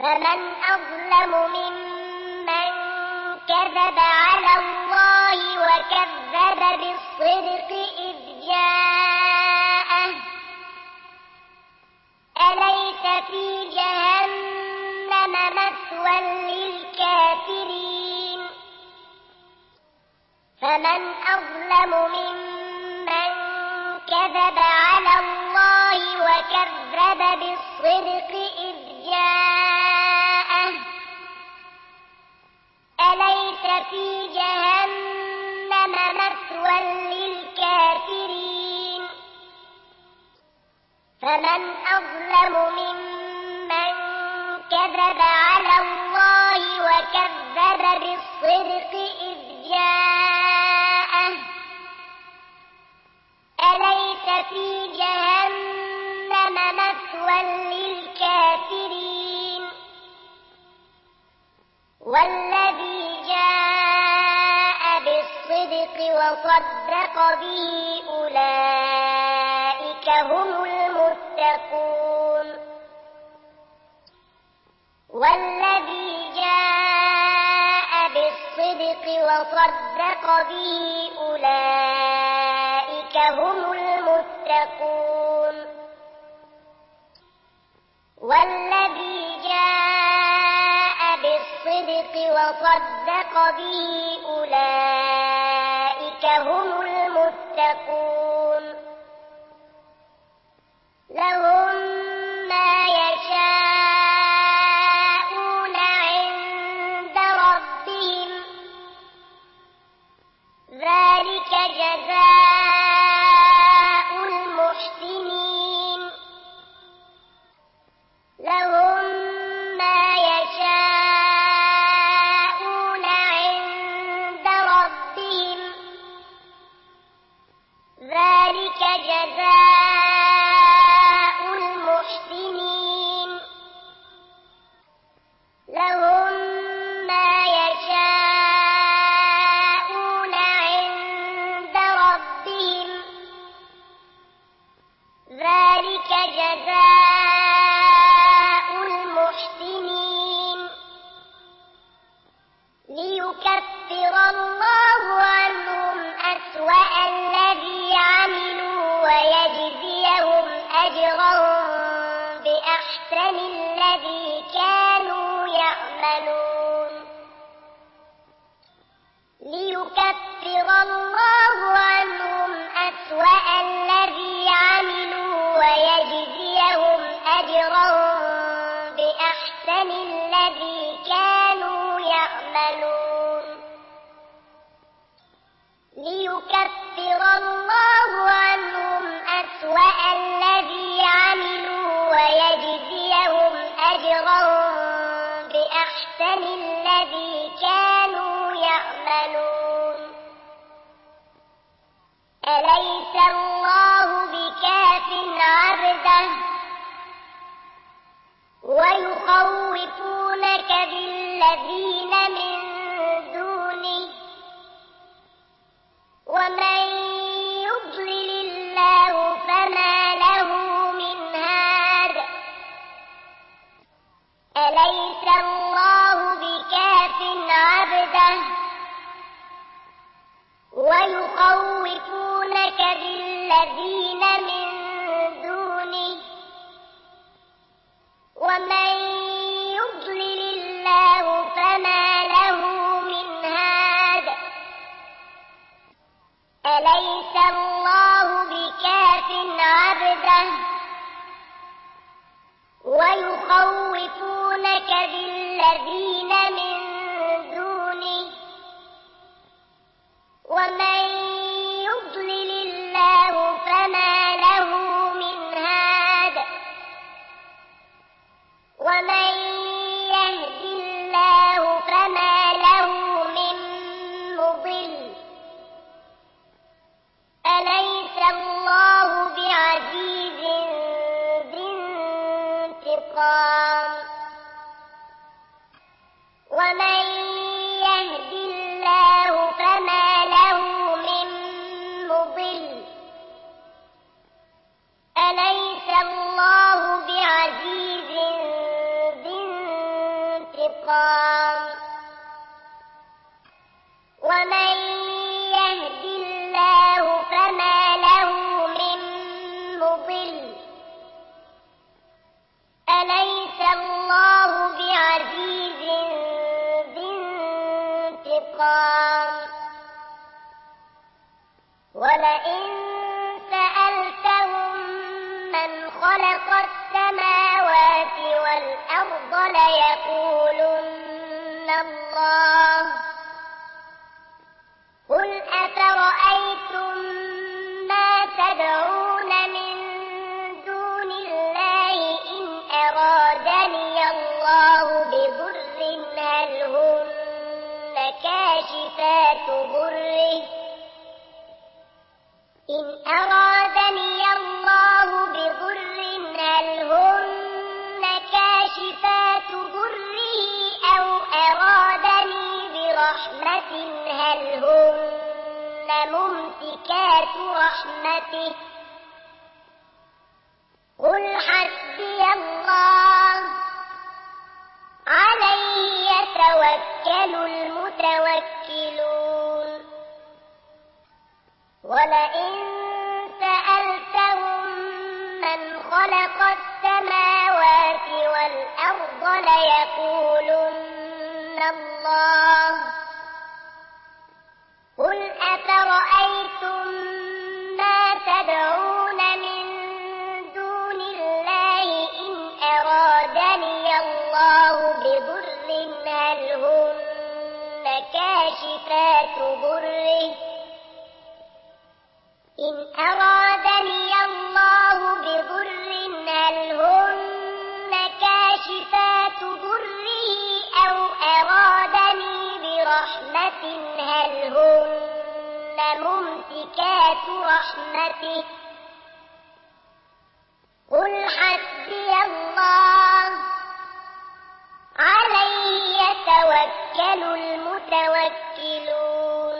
فمن أظلم ممن كذب على الله وكذب بالصدق إذ جاءه أليس في جهنم مثوى للكافرين فمن أظلم ممن كذب على الله وكذب بالصدق إذ جاءه أليس في جهنم مثوى للكافرين فمن أظلم ممن كذب على الله وكذب بالصدق إذ جاءه أليس في جهنم مثوى للكافرين والذي جاء بالصدق وصدق به أولئك هم المتقون والذي جاء بالصدق وصدق به أولئك هم المتقون والذي جاء بالصدق وصدق به أولئك هم المتقون لهم ما يشاءون عند ربهم ذلك جزاء المحسنين لهم ما يشاءون عند ربهم ذلك جزاء المحسنين لهم ما يشاءون عند ربهم ذلك جزاء المحسنين ليكفر الله عنهم أسوأ الذي عملوا ويجزيهم أجرهم بأحسن الذي كانوا يعملون ليكفر الله عنهم أسوأ الذي عملوا ويجزيهم أجرهم بأحسن الذي كانوا يعملون ليكفر الله عنهم أسوأ الذي عملوا ويجزيهم أجرهم بأحسن الذي كانوا يعملون أليس الله بكاف عبده ويخوفونك بالذين من دونه ومن يضلل الله فما له من هاد أليس الله بكاف عبده ويخوفونك بالذين من دونه ومن يضلل الله فما له من هاد أليس الله بكاف عبده ويخوفونك بالذين من دونه ومن يضلل الله فما له من هاد ومن يهد الله فما له من مضل أليس الله بعزيز ذي انتقام ومن يهد الله فما له من انتقام ومن يهد الله فما له من مضل أليس الله بعزيز ذي انتقام ولئن سألتهم من خلق السماوات والأرض ليقولن الله قل أفرأيتم ما تدعون من دون الله إن أرادني الله بضر هل هن كاشفات ضره إن أرادني الله بضر هل هن كاشفات ضره أو أرادني برحمة هل هن ممسكات رحمته قل حسبي الله عليه يتوكل المتوكلون ولئن سألتهم من خلق السماوات والأرض ليقولن الله قل أفرأيتم ما تدعون من دون الله إن أرادني الله بضر هل هن كاشفات ضره إن أرادني الله بضر هل هن كاشفات ضره أو أرادني برحمة هل هن ممسكات رحمته قل حسبي الله عليه يتوكل المتوكلون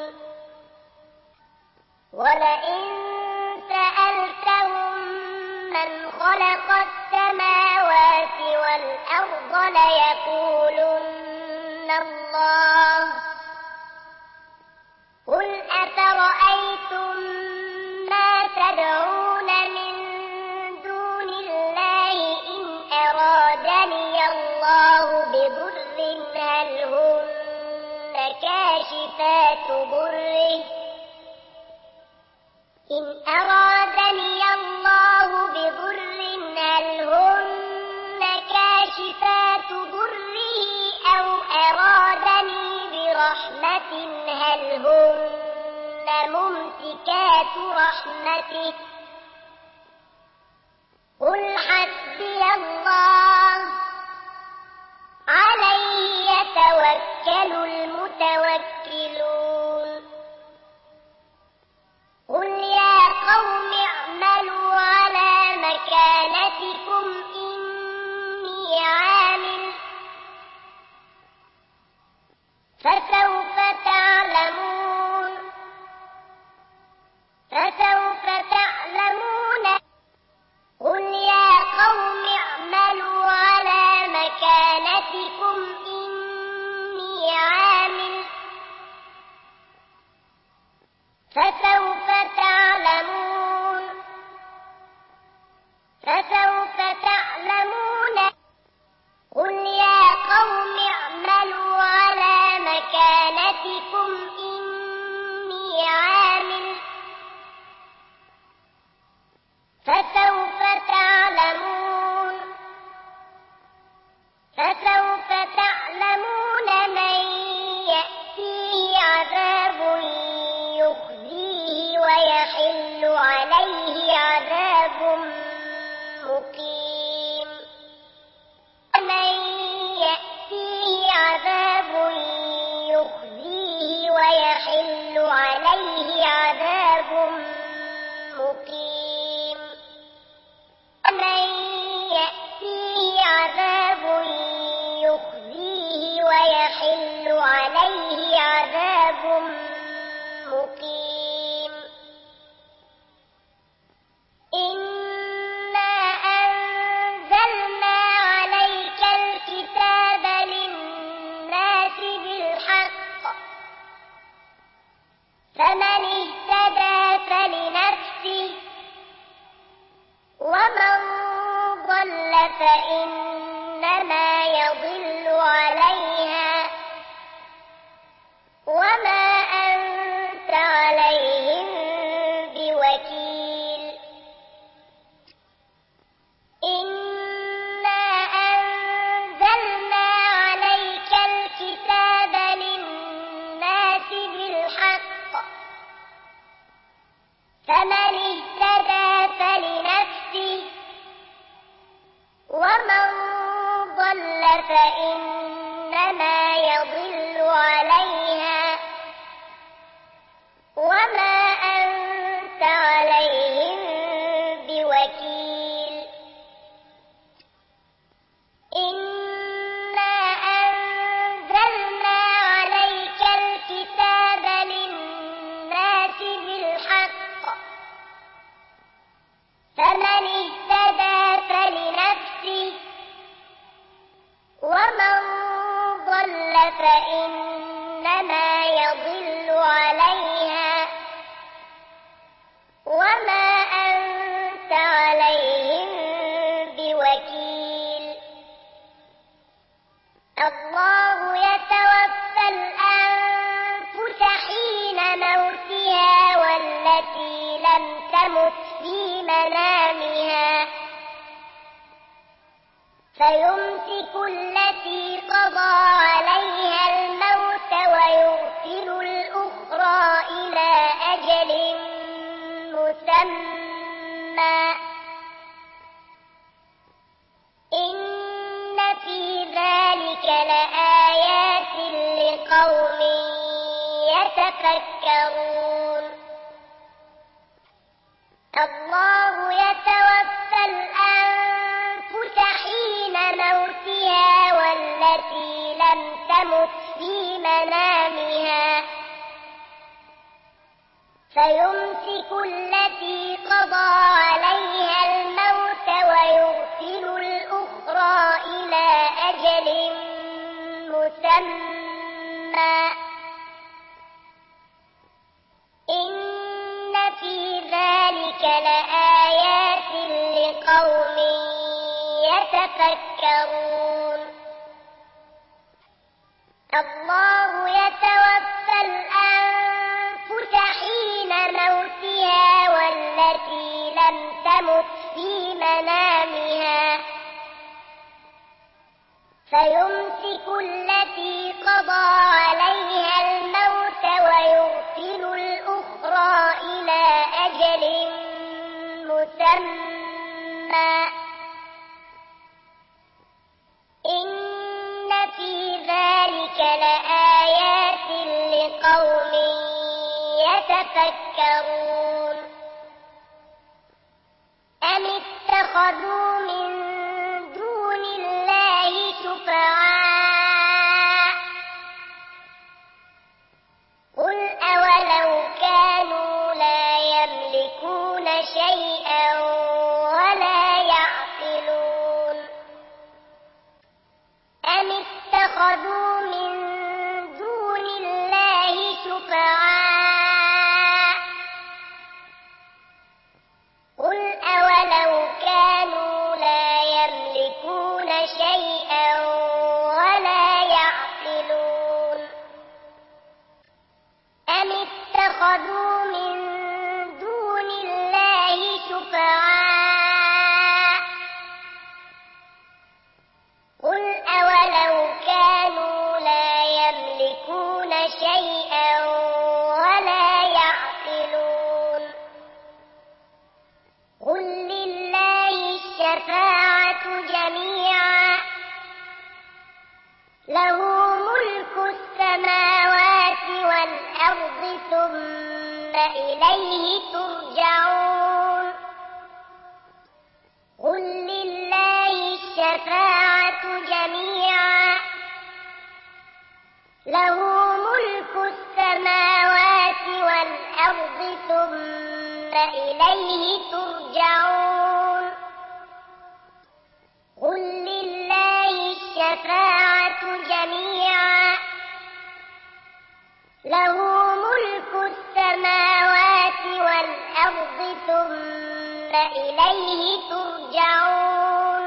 ولئن سألتهم من خلق السماوات والأرض ليقولن الله قل أفرأيتم ما تدعون من دون الله إن أرادني الله بضر هل هن كاشفات ضره إن أرادني الله بضر هل هن كاشفات ضره أو أرادني برحمة هل هن ممسكات رحمته قل حسبي الله عليه يتوكل المتوكلون قل يا قوم اعملوا على مكانتكم إني عامل فسوف تعلمون قل يا قوم اعملوا فإنما يضل عليها وما أنت عليهم بوكيل إنا أنزلنا عليك الكتاب للناس بالحق فمن اهتدى فلنفسه ومن ضل فإنما يضل عليها وما أنت عليهم بوكيل الله يتوفى الأنفس حين موتها والتي لم تمت في منامها فيمسك التي قضى عليها الموت ويرسل الأخرى إلى أجل مسمى إن في ذلك لآيات لقوم يتفكرون الله يتوفى الأنفس حين موتها والتي لم تمت في منامها فيمسك التي قضى عليها الموت ويرسل الأخرى إلى أجل مسمى إن في ذلك لآيات لقوم يتفكرون الله يتوفى الأنفس حين موتها والتي لم تمت في منامها فيمسك التي قضى عليها الموت ويرسل الأخرى إلى أجل مسمى إن في ذلك لآيات لقوم يتفكرون أم اتخذوا من دون الله شفعاء قل أولو كانوا لا يملكون شيئا ولا يعقلون أم اتخذوا من دون الله شفعاء قل أولو كانوا لا يملكون شيئا ولا يعقلون أم اتخذوا من دون الله شفعاء قل أولو كانوا لا يملكون شيئا ولا يعقلون قل لله الشفاعة جميعا له ملك السماوات والأرض ثم إليه ترجعون قل لله الشفاعة جميعا له ملك السماوات والأرض ثم إليه ترجعون قل لله الشفاعة جميعا له ملك السماوات والأرض ثم إليه ترجعون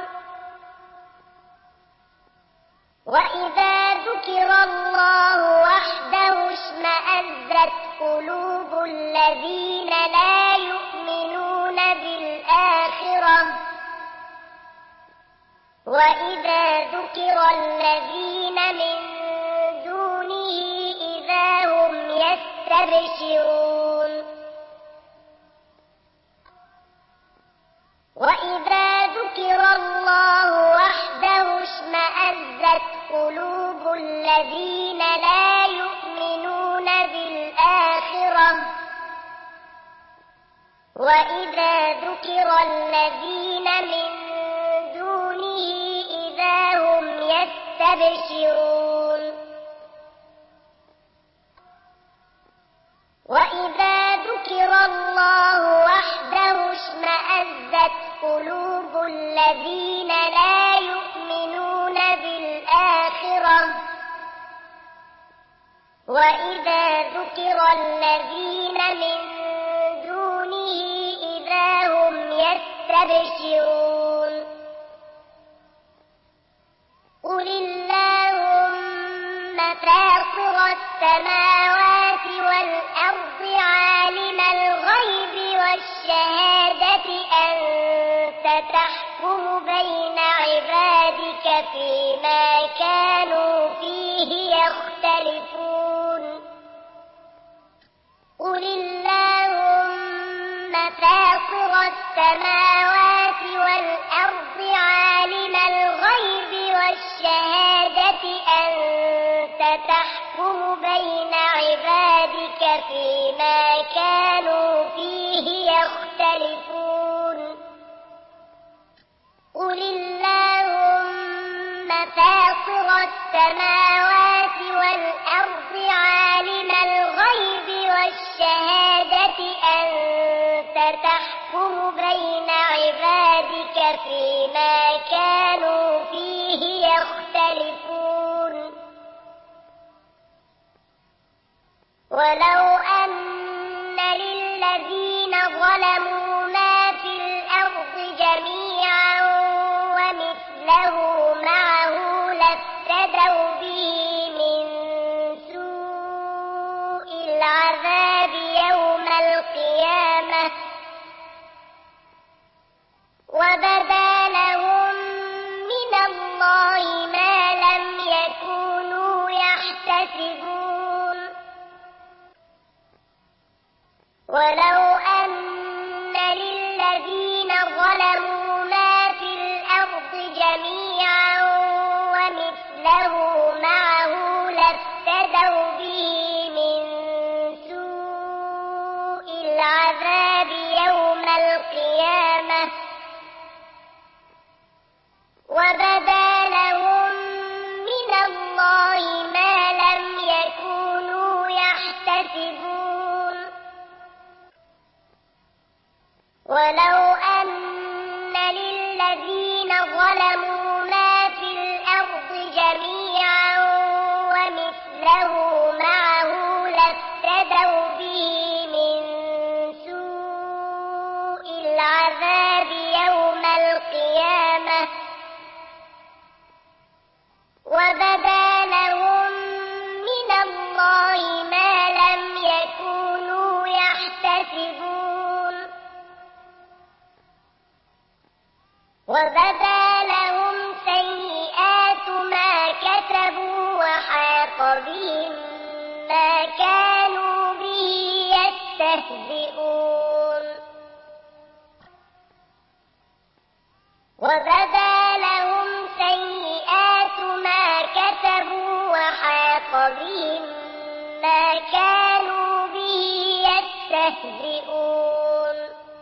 وإذا ذكر الله وحده اشمأزت قلوب الذين لا يؤمنون بالآخرة وإذا ذكر الذين من دونه إذا هم يستبشرون وإذا ذكر الله وحده اشمأزت الذين لا يؤمنون بالآخرة وإذا ذكر الذين من دونه إذا هم يستبشرون وإذا ذكر الله وحده اشمأزت قلوب الذين لا يؤمنون بالآخرة وإذا ذكر الذين من دونه إذا هم يستبشرون قل اللهم فاطر السماوات والأرض عالم الغيب والشهادة أنت تحكم بين عبادك فيما كانوا فيه يختلفون قل اللهم فاطر السماوات والأرض عالم الغيب والشهادة أنت تحكم بين عبادك فيما كانوا فيه يختلفون قل اللهم فاطر السماوات والأرض عالم الغيب والشهادة أنت تحكم بين عبادك فيما كانوا فيه يختلفون ولو أن للذين ظلموا ما في الأرض جميعا ومثله معه لافتدوا به من سوء العذاب يوم القيامة وبدا لهم من الله ما لم يكونوا يحتسبون ولو أن للذين ظلموا ما في الأرض جميعا ومثله معه لافتدوا به من سوء العذاب يوم القيامة وبدا لهم من الله ما لم يكونوا يحتسبون ولو أن للذين ظلموا ما في الأرض جميعا ومثله معه لافتدوا به من سوء العذاب يوم القيامة وبدا لهم من الله ما لم يكونوا يحتسبون وبدا لهم سيئات ما كسبوا وحاق بهم ما كانوا به يستهزئون وبدا لهم سيئات ما كسبوا وحاق بهم ما كانوا به يستهزئون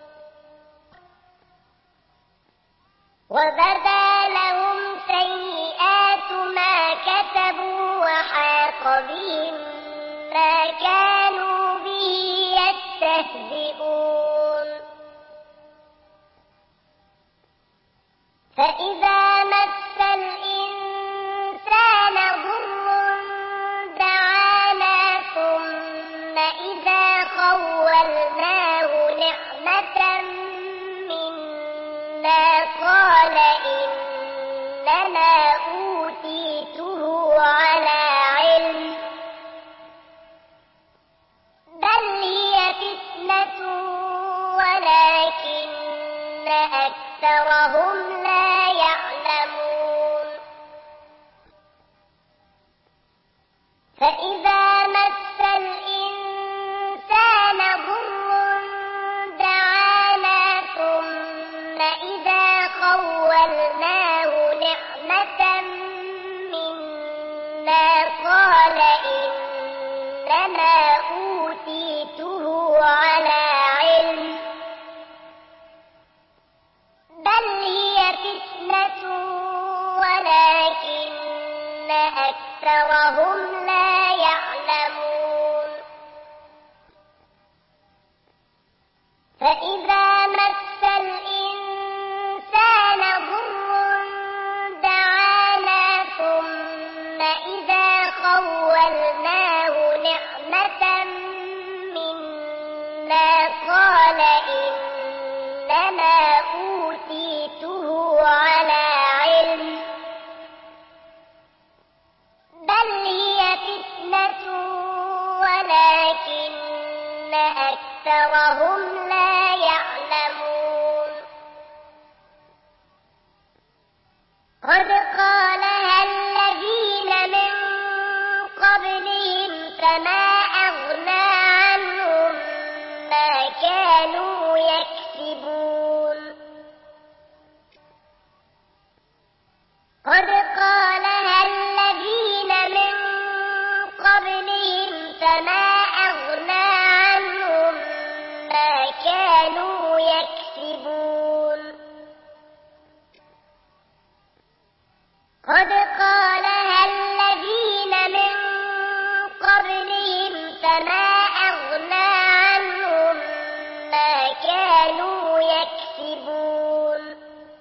وبدا لهم سيئات ما كسبوا وحاق بهم ما كانوا به يستهزئون فإذا مس الإنسان ضر دعانا ثم إذا خولناه نعمة منا قال إنما أوتيته على علم بل هي فتنة ولكن أكثرهم لا يعلمون أكثرهم لا يعلمون فإذا مس الإنسان ضر دعانا ثم إذا خولناه نعمة منا قال إنما أوتيته على علم بل هي فتنة ولكن أكثرهم لا يعلمون قد قالها الذين من قبلهم فما أغنى عنهم ما كانوا يكسبون قد قالها الذين من قبلهم فما أغنى عنهم ما كانوا يكسبون قد قالها الذين من قبلهم فما أغنى عنهم ما كانوا يكسبون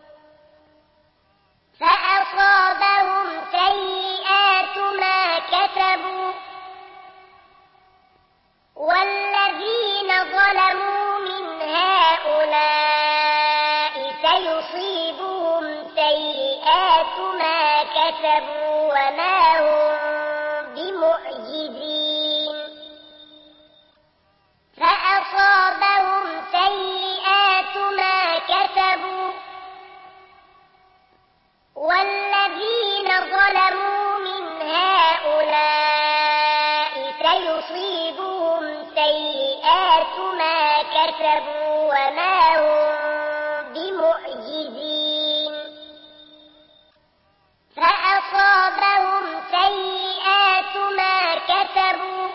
فأصابهم سيئات ما كسبوا والذين ظلموا من هؤلاء سيصيبهم سيئات ما كسبوا وما هم بمعجزين فأصابهم سيئات ما كسبوا والذين ظلموا من هؤلاء سيصيبهم سيئات ما كسبوا وما هم بمعجزين فأصابهم سيئات ما كسبوا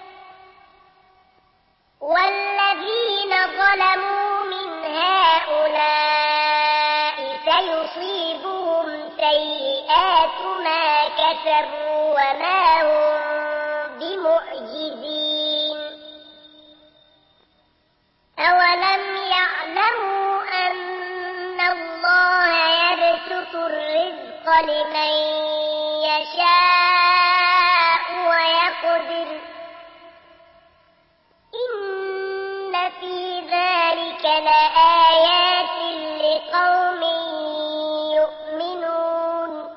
والذين ظلموا من هؤلاء سيصيبهم سيئات ما كسبوا وما هم بمعجزين أولم يعلموا أن الله يبسط الرزق لمن يشاء ويقدر إن في ذلك لآيات لقوم يؤمنون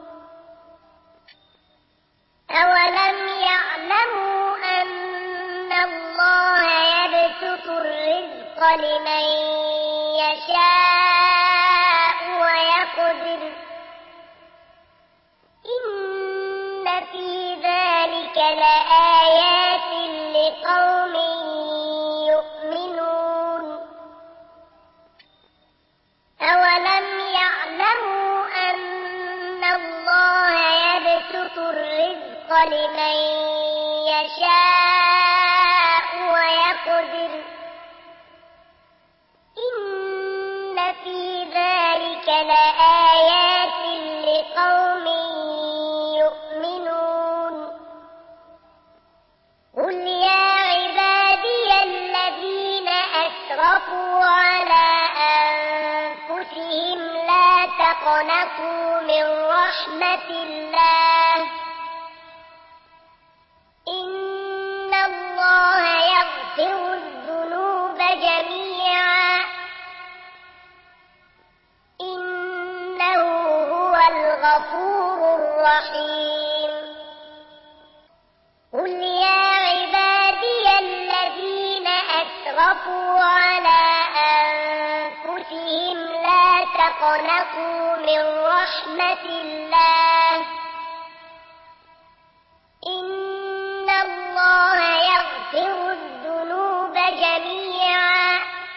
أولم يعلموا أن الله يبسط الرزق لمن يشاء ويقدر إن في ذلك لآيات لقوم يؤمنون أولم يعلموا أن الله يبسط الرزق لمن يشاء ويقدر إن في ذلك لآيات لقوم يؤمنون قل يا عبادي الذين أسرفوا على أنفسهم لا تقنطوا من رحمة الله إن الله يغفر الذنوب جميعا إنه هو الغفور الرحيم قل يا عبادي الذين أسرفوا على أنفسهم لا تقنطوا من رحمة الله إن الله يغفر الذنوب جميعا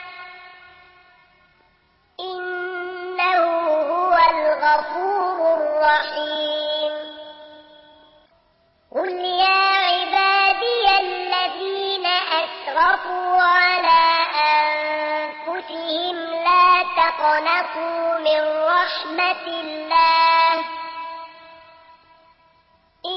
إنه هو الغفور الرحيم قل يا عبادي الذين أسرفوا على أنفسهم لا تقنطوا من رحمة الله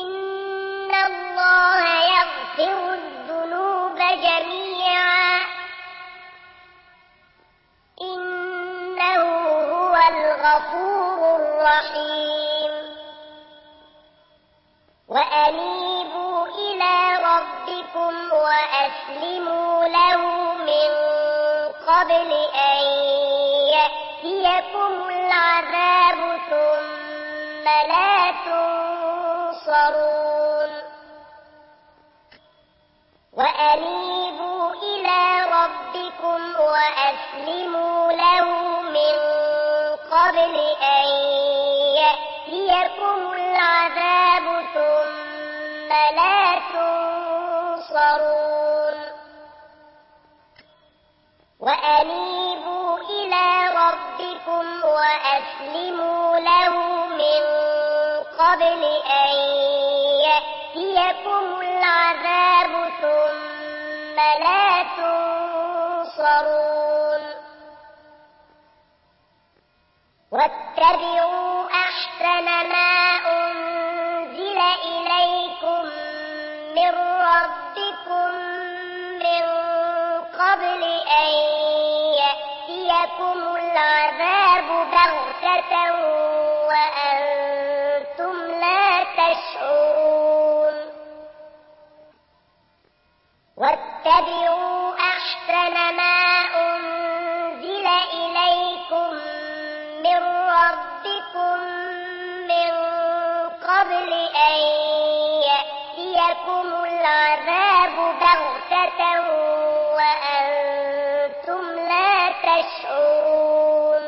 وأنيبوا إلى ربكم وأسلموا له من قبل أن يأتيكم العذاب ثم لا تنصرون وأنيبوا إلى ربكم وأسلموا له من قبل أن يأتيكم العذاب ثم لا تنصرون وأنيبوا إلى ربكم وأسلموا له من قبل أن يأتيكم العذاب ثم لا تنصرون واتبعوا أحسن ما أنزل إليكم من ربكم من قبل أن يأتيكم العذاب بغتة وأنتم لا تشعرون واتبعوا أحسن ما أنزل إليكم من ربكم من قبل أن يأتيكم العذاب بغتة وأنتم لا تشعرون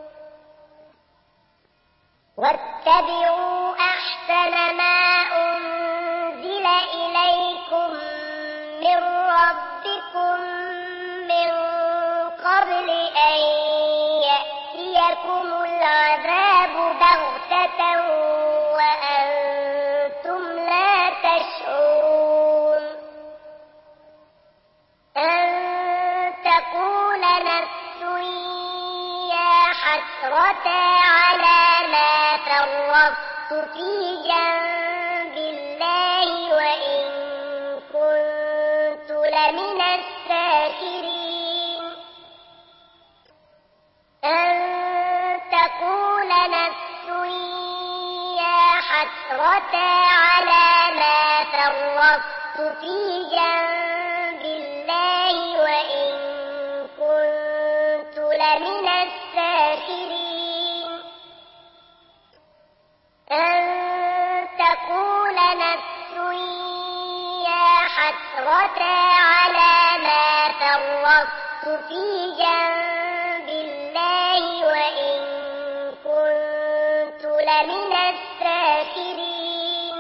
واتبعوا أحسن ما أنزل إليكم من ربكم من قبل أن يأتيكم العذاب بغتة وأنتم لا تشعرون أن تقول نفس يا حسرة على ما فرطت في جنب الله وإن كنت لمن الساخرين أن تقول نفس يا حسرة على ما فرطت في جنب الله وإن كنت لمن الساخرين أن تقول نفس يا حسرة على ما فرطت في جنب الله وإن كنت لمن الساخرين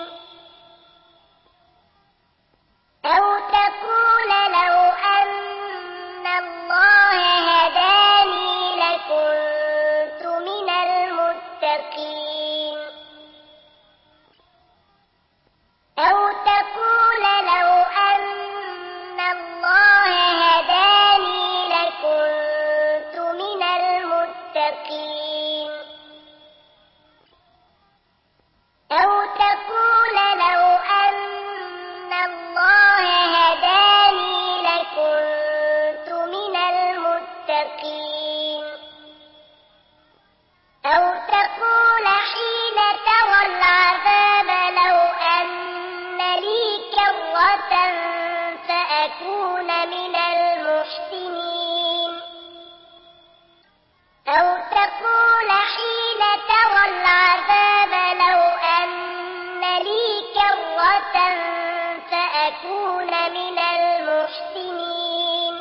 أو تقول لو أن الله هداني لكنت من المتقين أو تقول لو أن الله هداني لكنت من المتقين أو تقول لو أن الله هداني لكنت من المتقين أو تقول حين ترى العذاب لو أن لي كرة فأكون من المحسنين أو تقول حين ترى العذاب لو أن لي كرة فأكون من المحسنين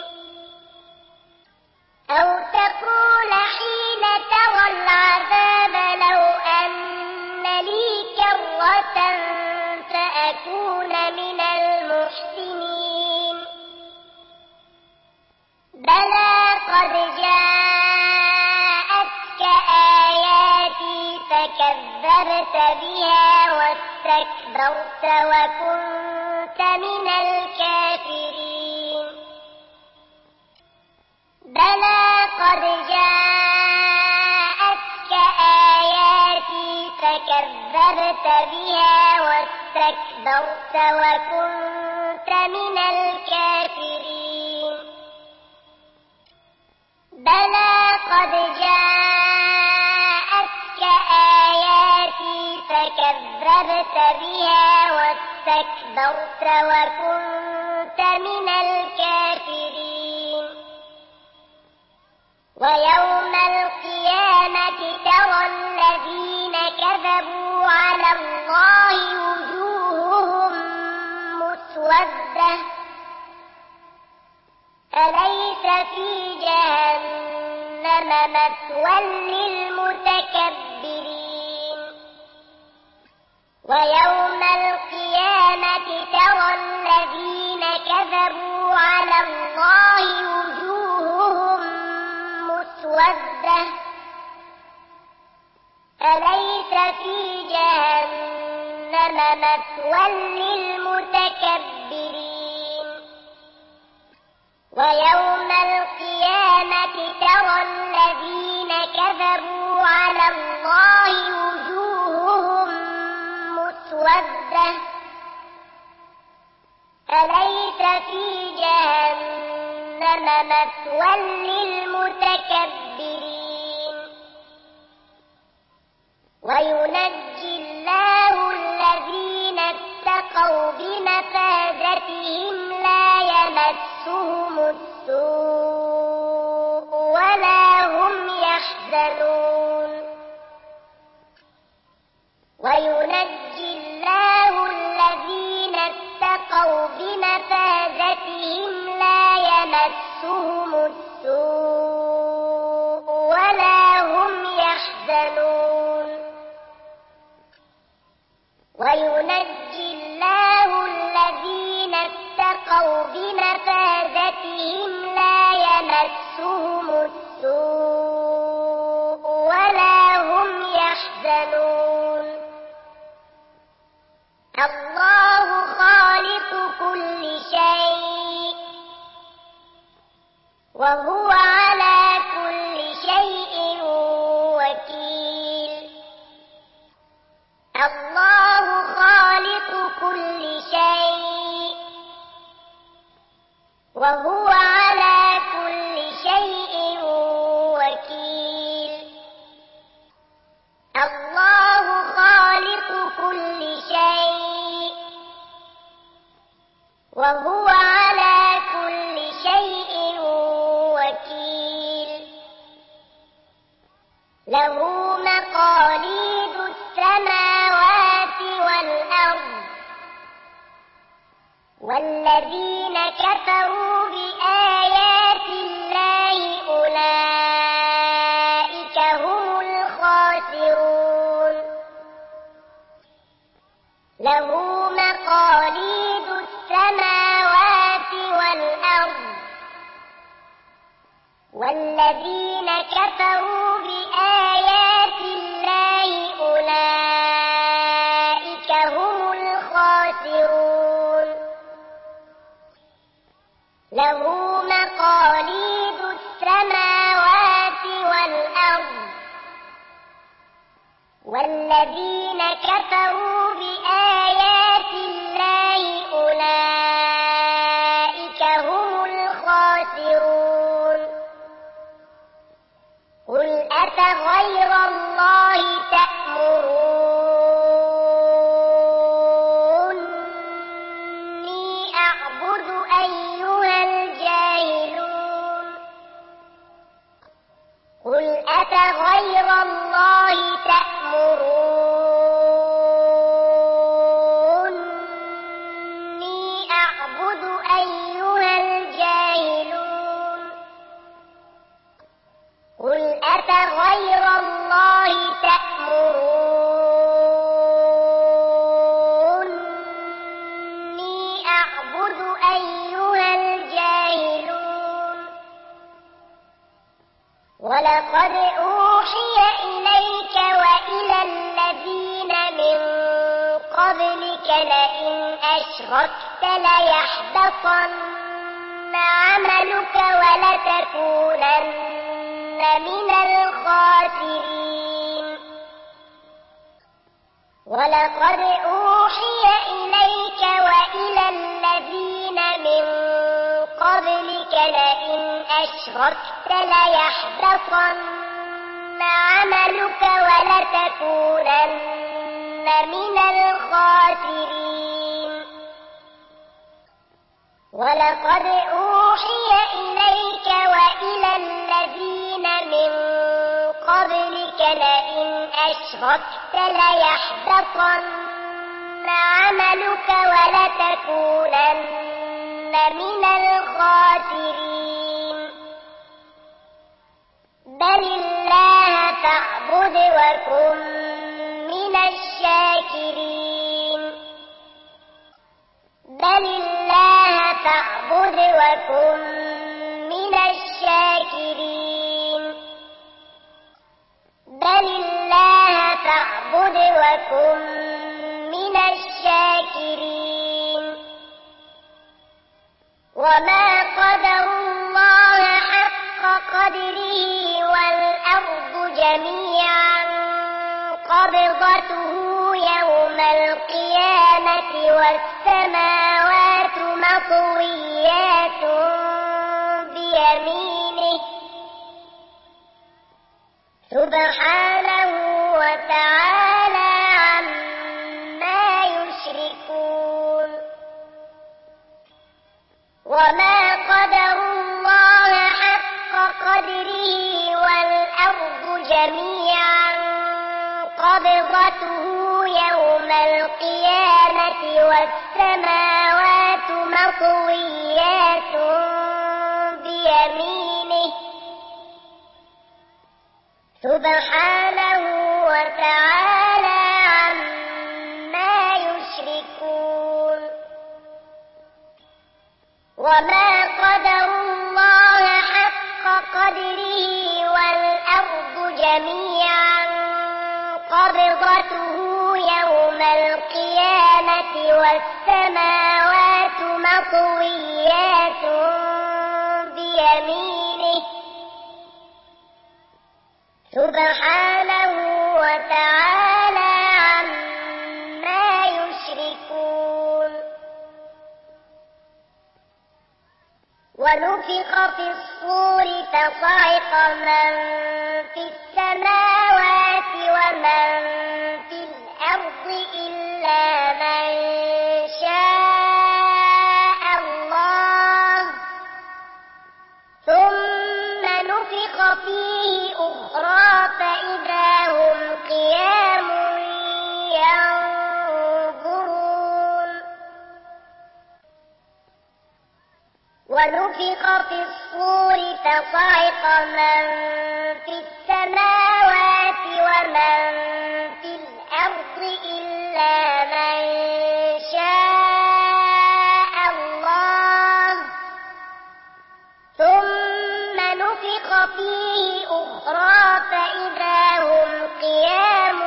أو تقول حين ترى العذاب لو أن لي كرة فأكون من المحسنين بلى قد جاءتك آياتي فكذبت بها واستكبرت وكنت من الكافرين بلى قد جاءتك آياتي فكذبت بها واستكبرت وكنت من الكافرين بلى قد جاءتك آياتي فكذبت بها واستكبرت واستكبرت وكنت من الكافرين ويوم القيامة ترى الذين كذبوا على الله وجوههم مسودة أليس في جهنم مثوى للمتكبرين ويوم القيامة ترى الذين كذبوا على الله وجوههم مسودة أليس في جهنم مثوى للمتكبرين ويوم القيامة ترى الذين كذبوا على الله وجوههم مسودة أليس في جهنم مثوى للمتكبرين وينجي الله الذين اتقوا بمفازتهم لا يمسهم السوء ولا هم يحزنون وينجي الله الذين اتقوا بمفازتهم لا يمسهم السوء ولا هم يحزنون وينجي الله الذين اتقوا بمفازتهم لا يمسهم السوء ولا هم يحزنون الله خالق كل شيء وهو على كل شيء وكيل الله خالق كل شيء وهو على كل شيء وكيل الله خالق كل شيء وهو على كل شيء وكيل له مقاليد السماوات والأرض والذين كفروا بآيات الله أولئك هم الخاسرون له مقاليد السماوات والأرض والذين كفروا بآيات الله أولئك هم الخاسرون له مقاليد السماوات والأرض والذين كفروا بآيات الله أولئك هم الخاسرون قل أفغير الله تأمروني أعبد أيها الجاهلون قل أفغير الله تأمروني أعبد أيها الجاهلون قل أفغير الله تأمروني أعبد أيها الجاهلون ولقد أوحي إليك وإلى الذين من قبلك لئن أشركت ليحبطن عملك ولتكونن من الخاسرين ولقد أوحي إليك وإلى الذين من قبلك لئن أشركت ليحبطن عملك ولتكونن من الخاسرين ولقد أوحي إليك وإلى الذين من قبلك لئن أشركت ليحبطن عملك ولتكونن من الخاسرين بل الله فاعبد وكن من الشاكرين بل الله فاعبد وكن من الشاكرين بل الله فاعبد وكن من الشاكرين وما قدر الله حق قدره والأرض جميعا قبضته يوم القيامة والسماوات مطويات بيمينه سبحانه وتعالى عما يشركون وما قدر الله حق قدره والأرض جميعا قبضته يوم القيامة والسماوات مطويات بيمينه سبحانه وتعالى عما يشركون وما قدر الله حق قدره والأرض جميعا قبضته يوم القيامة والسماوات مطويات بيمينه سبحانه وتعالى عما يشركون ونفخ في الصور فصعق من في السماوات ومن في الأرض إلا من شاء الله ثم نفخ فيه أخرى فإذا هم قيام ينظرون ونفخ في الصور فصعق من في السماوات ومن في الأرض إلا من شاء الله ثم نفخ فيه أخرى فإذا هم قيام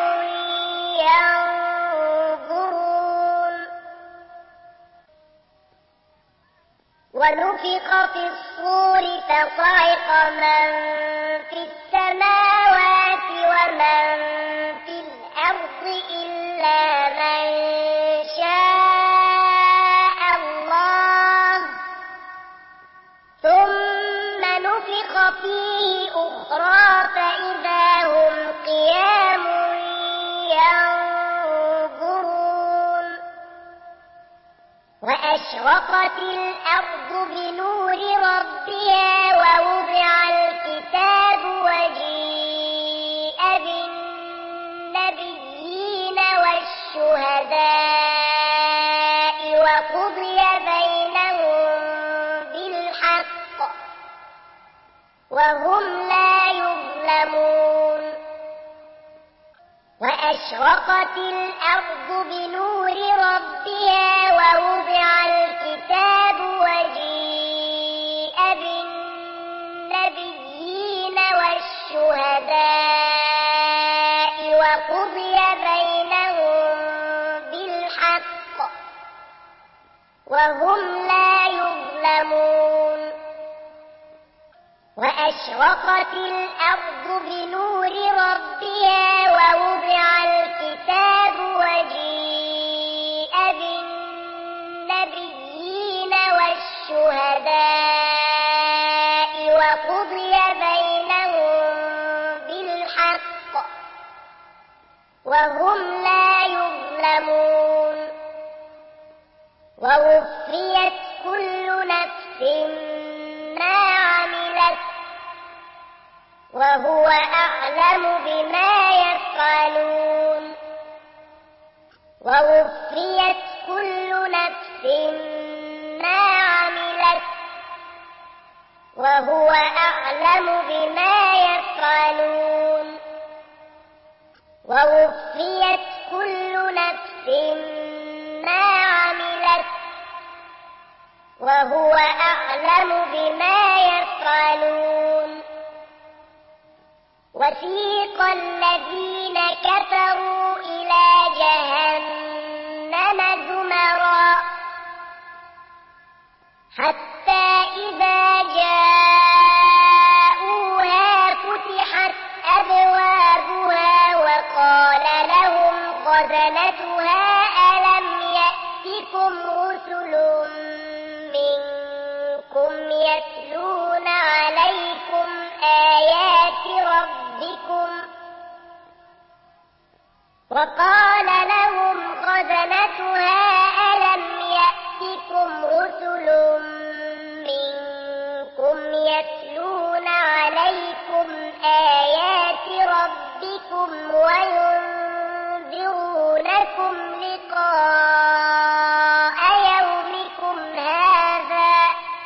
ينظرون ونفخ في الصور فصعق من في السماوات ومن في الأرض إلا من شاء الله ثم نفخ فيه أخرى فإذا هم قيام ينظرون وأشرقت الأرض بنور ربها ووضع الكتاب وجيء بالنبيين والشهداء وقضي بينهم بالحق وهم لا يظلمون وأشرقت الأرض بنور ربها ووضع الكتاب وجيء بالنبيين والشهداء وقضي بينهم بالحق وهم لا يظلمون وأشرقت الأرض بنور ربها ووضع الكتاب وجيء بالنبيين والشهداء وقضي بينهم بالحق وهم لا يظلمون ووفيت كل ما عملت وهو أعلم بما يفعلون ووفيت كل نفس ما عملت وهو أعلم بما يفعلون ووفيت كل نفس ما عملت وهو أعلم بما يفعلون وسيق الذين كفروا إلى جهنم زمرا حتى إذا جاءوها فتحت أبوابها وقال لهم خزنتها ألم يأتكم رسل منكم يتلون عليكم آيات ربكم وقال لهم خزنتها ألم يأتكم رسل منكم يتلون عليكم آيات ربكم وينذرونكم لقاء يومكم هذا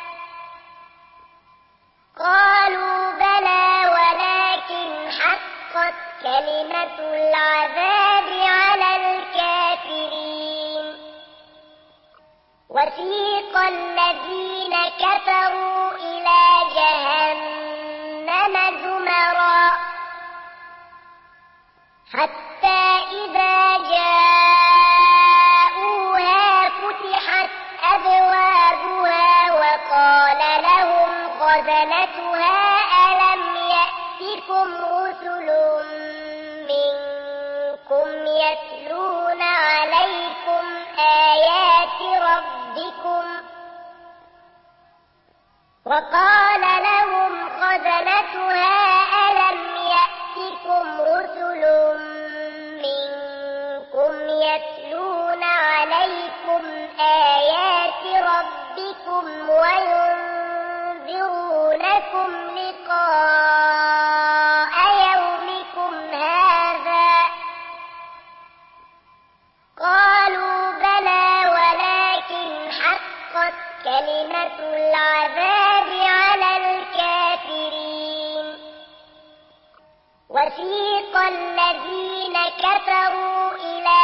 قالوا بلى ولكن حقت كلمة العذاب على الكافرين وسيق الذين كفروا إلى جهنم زمرا حتى إذا جاءوها فتحت أبوابها وقال لهم خزنتها ألم يأتكم رسل منكم يتلون عليكم آيات ربكم وقال لهم خزنتها ألم يأتكم رسل منكم يتلون عليكم آيات ربكم وينذرونكم لقاء يومكم هذا قالوا بلى ولكن حقت كلمة العذاب على الكافرين وسيق الذين كفروا إلى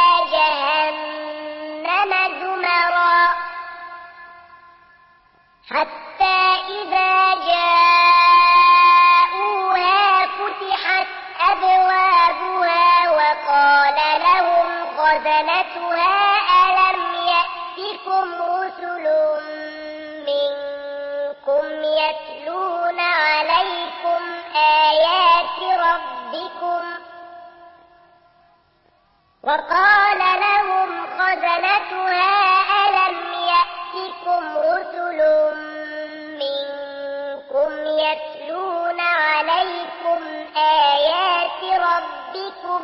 جهنم زمرا حتى إذا جاءوها فتحت أبوابها وقال لهم خزنتها ألم يأتكم رسل منكم يتلون عليكم آيات ربكم وقال لهم خزنتها ألم يأتكم رسل منكم يتلون عليكم آيات ربكم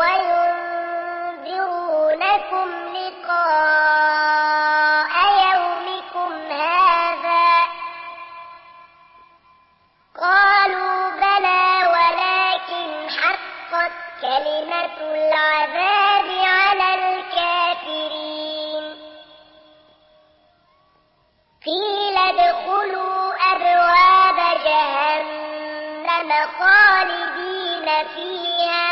وينذرونكم لقاء يومكم هذا قالوا بلى ولكن حقت كلمة العذاب على الكافرين قيل ادخلوا أبواب جهنم خالدين فيها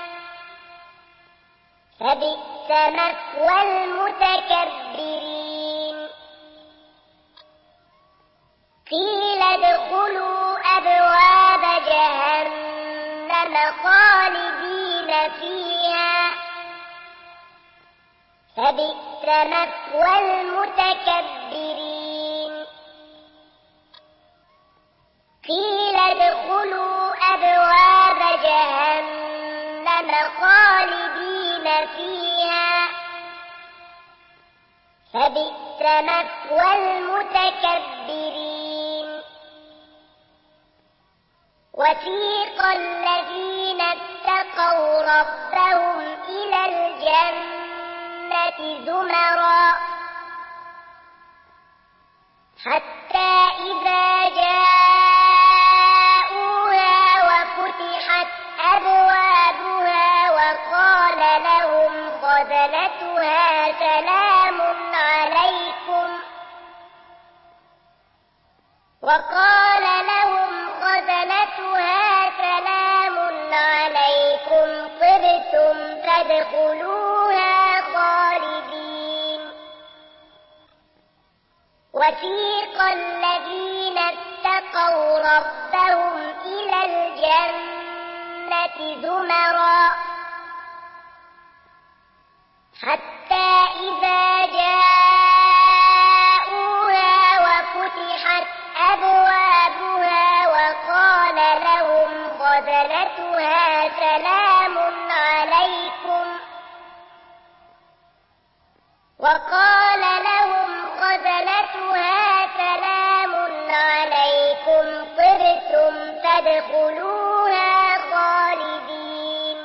فبئس مثوى المتكبرين قيل ادخلوا أبواب جهنم خالدين فيها فبئس مثوى المتكبرين قيل ادخلوا أبواب جهنم خالدين فيها فبئس مثوى المتكبرين وسيق الذين اتقوا ربهم إلى الجنة زمرا حتى إذا جاءوها وفتحت أبوابها وقال لهم خزنتها سلام عليكم طبتم فادخلوها خالدين وسيق الذين اتقوا ربهم إلى الجنة زمرا حتى إذا جاءوها وفتحت أبوابها وقال لهم خزنتها سلام عليكم طبتم فادخلوها خالدين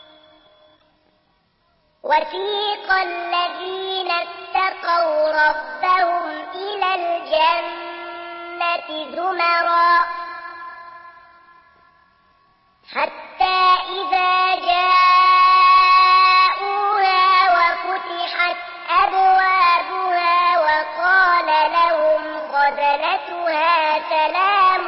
وسيق الذين اتقوا ربهم إلى الجنة زمرا حتى إذا جاءوها وفتحت أبوابها وقال لهم خزنتها سلام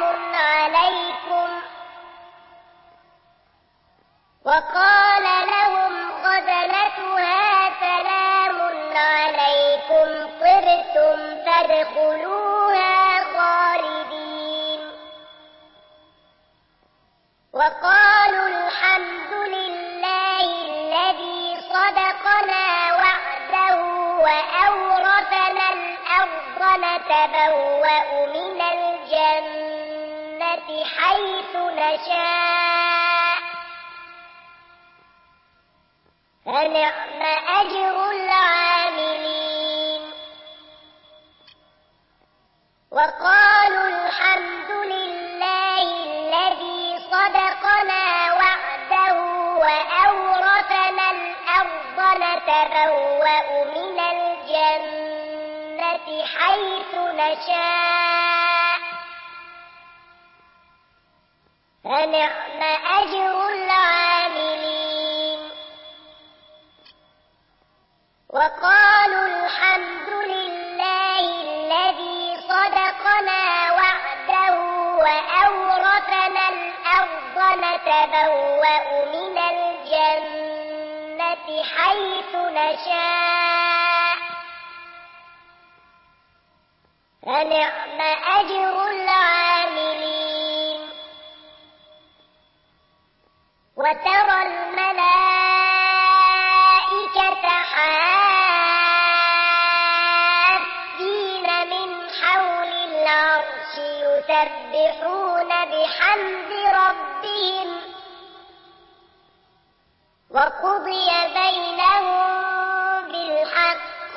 عليكم طبتم فادخلوها خالدين وقالوا الحمد لله الذي صدقنا وعده وأورثنا الأرض نتبوأ من الجنة حيث نشاء فنعم أجر العاملين وقالوا الحمد لله الذي صدقنا وعده وأورثنا الأرض نتبوأ من الجنة حيث نشاء فنعم أجر العاملين وقالوا الحمد لله الذي صدقنا وعده وأورثنا الأرض نتبوأ من الجنة حيث نشاء فنعم أجر العاملين وترى الملائكة حافين من حول العرش يسبحون بحمد ربهم وقضي بينهم بالحق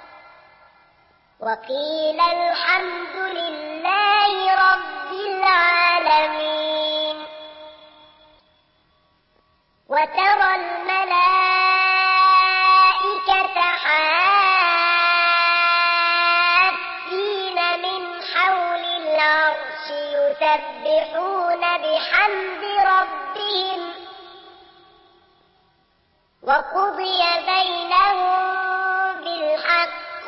وقيل الحمد لله رب العالمين وترى الملائكة حافين من حول العرش يسبحون بحمد ربهم وقضي بينهم بالحق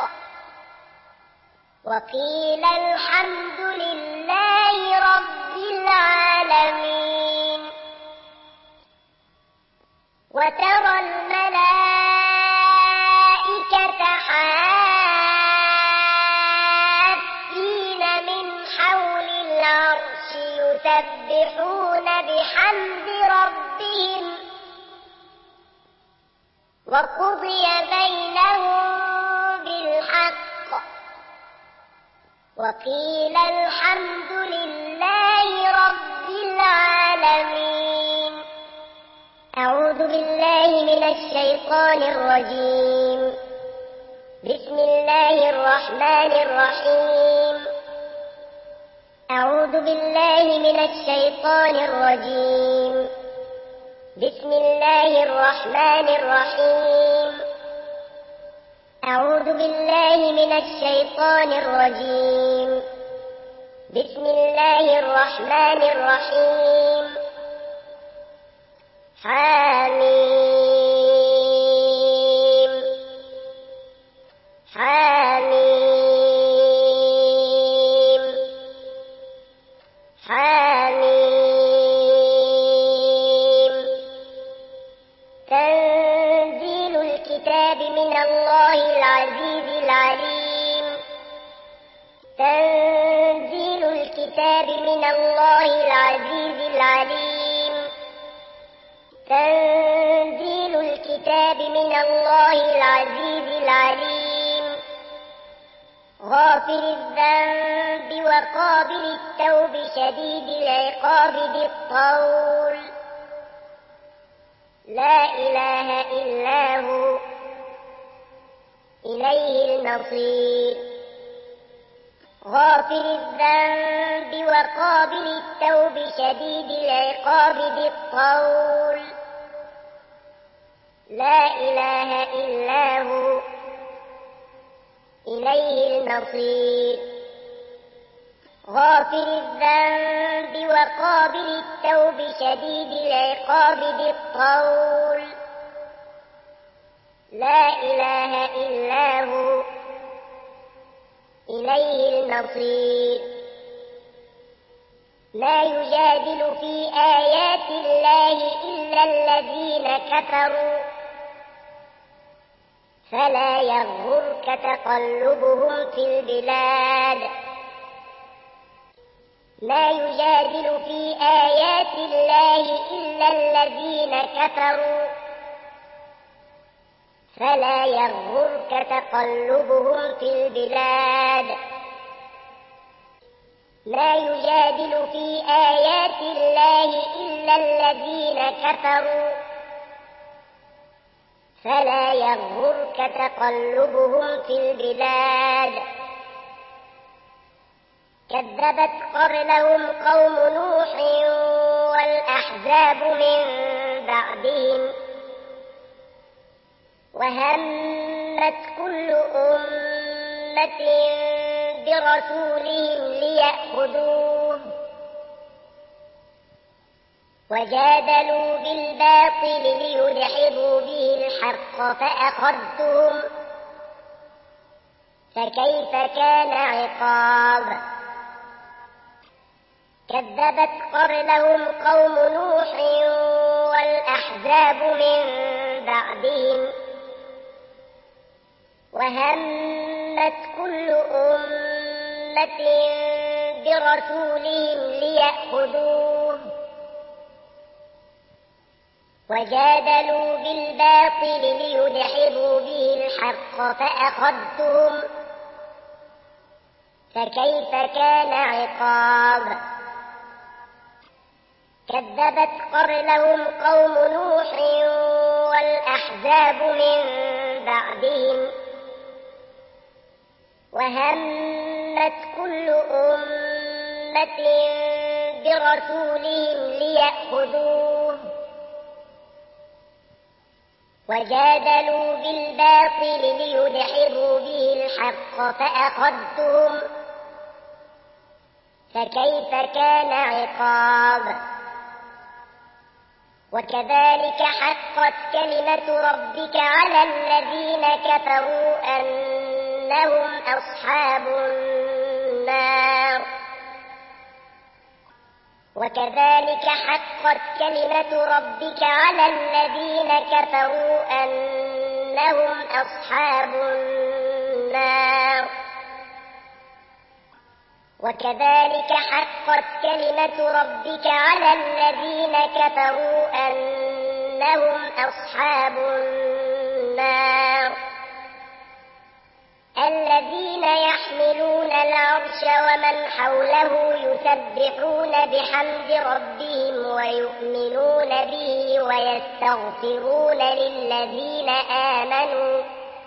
وقيل الحمد لله رب العالمين وترى الملائكة حافين من حول العرش يسبحون بحمد ربهم وقضي بينهم بالحق وقيل الحمد لله رب العالمين أعوذ بالله من الشيطان الرجيم بسم الله الرحمن الرحيم أعوذ بالله من الشيطان الرجيم بسم الله الرحمن الرحيم أعوذ بالله من الشيطان الرجيم بسم الله الرحمن الرحيم حميم حميم حميم تنزيل الكتاب من الله العزيز العليم تنزيل الكتاب من الله العزيز العليم تنزيل الكتاب من الله العزيز العليم غافر الذنب وقابل التوب شديد العقاب ذي الطول لا إله إلا هو إليه المصير غافر الذنب وقابل التوب شديد العقاب ذي الطول لا إله إلا هو إليه المصير غافر الذنب وقابل التوب شديد العقاب ذي الطول لا إله إلا هو إليه المصير ما يجادل في آيات الله إلا الذين كفروا فلا يغرك تقلبهم في البلاد ما يجادل في آيات الله إلا الذين كفروا فلا يغرك تقلبهم في البلاد ما يجادل في آيات الله إلا الذين كفروا فلا يغرك تقلبهم في البلاد كذبت قبلهم قوم نوح والأحزاب من بعدهم وهمت كل أمة برسولهم ليأخذوه وجادلوا بالباطل ليدحضوا به الحق فأخذتهم فكيف كان عقاب كذبت قبلهم قوم نوح والأحزاب من بعدهم وهمت كل أمة برسولهم ليأخذوه وجادلوا بالباطل ليدحضوا به الحق فأخذتهم فكيف كان عقاب كذبت قبلهم قوم نوح والأحزاب من بعدهم وهمت كل أمة برسولهم ليأخذوه وجادلوا بالباطل ليدحضوا به الحق فأخذتهم فكيف كان عقاب وكذلك حقت كلمة ربك على الذين كفروا أنهم أصحاب النار وكذلك حقت كلمة ربك على الذين كفروا أنهم أصحاب النار وكذلك حقت كلمة ربك على الذين كفروا أنهم أصحاب النار الذين يحملون العرش ومن حوله يسبحون بحمد ربهم ويؤمنون به ويستغفرون للذين آمنوا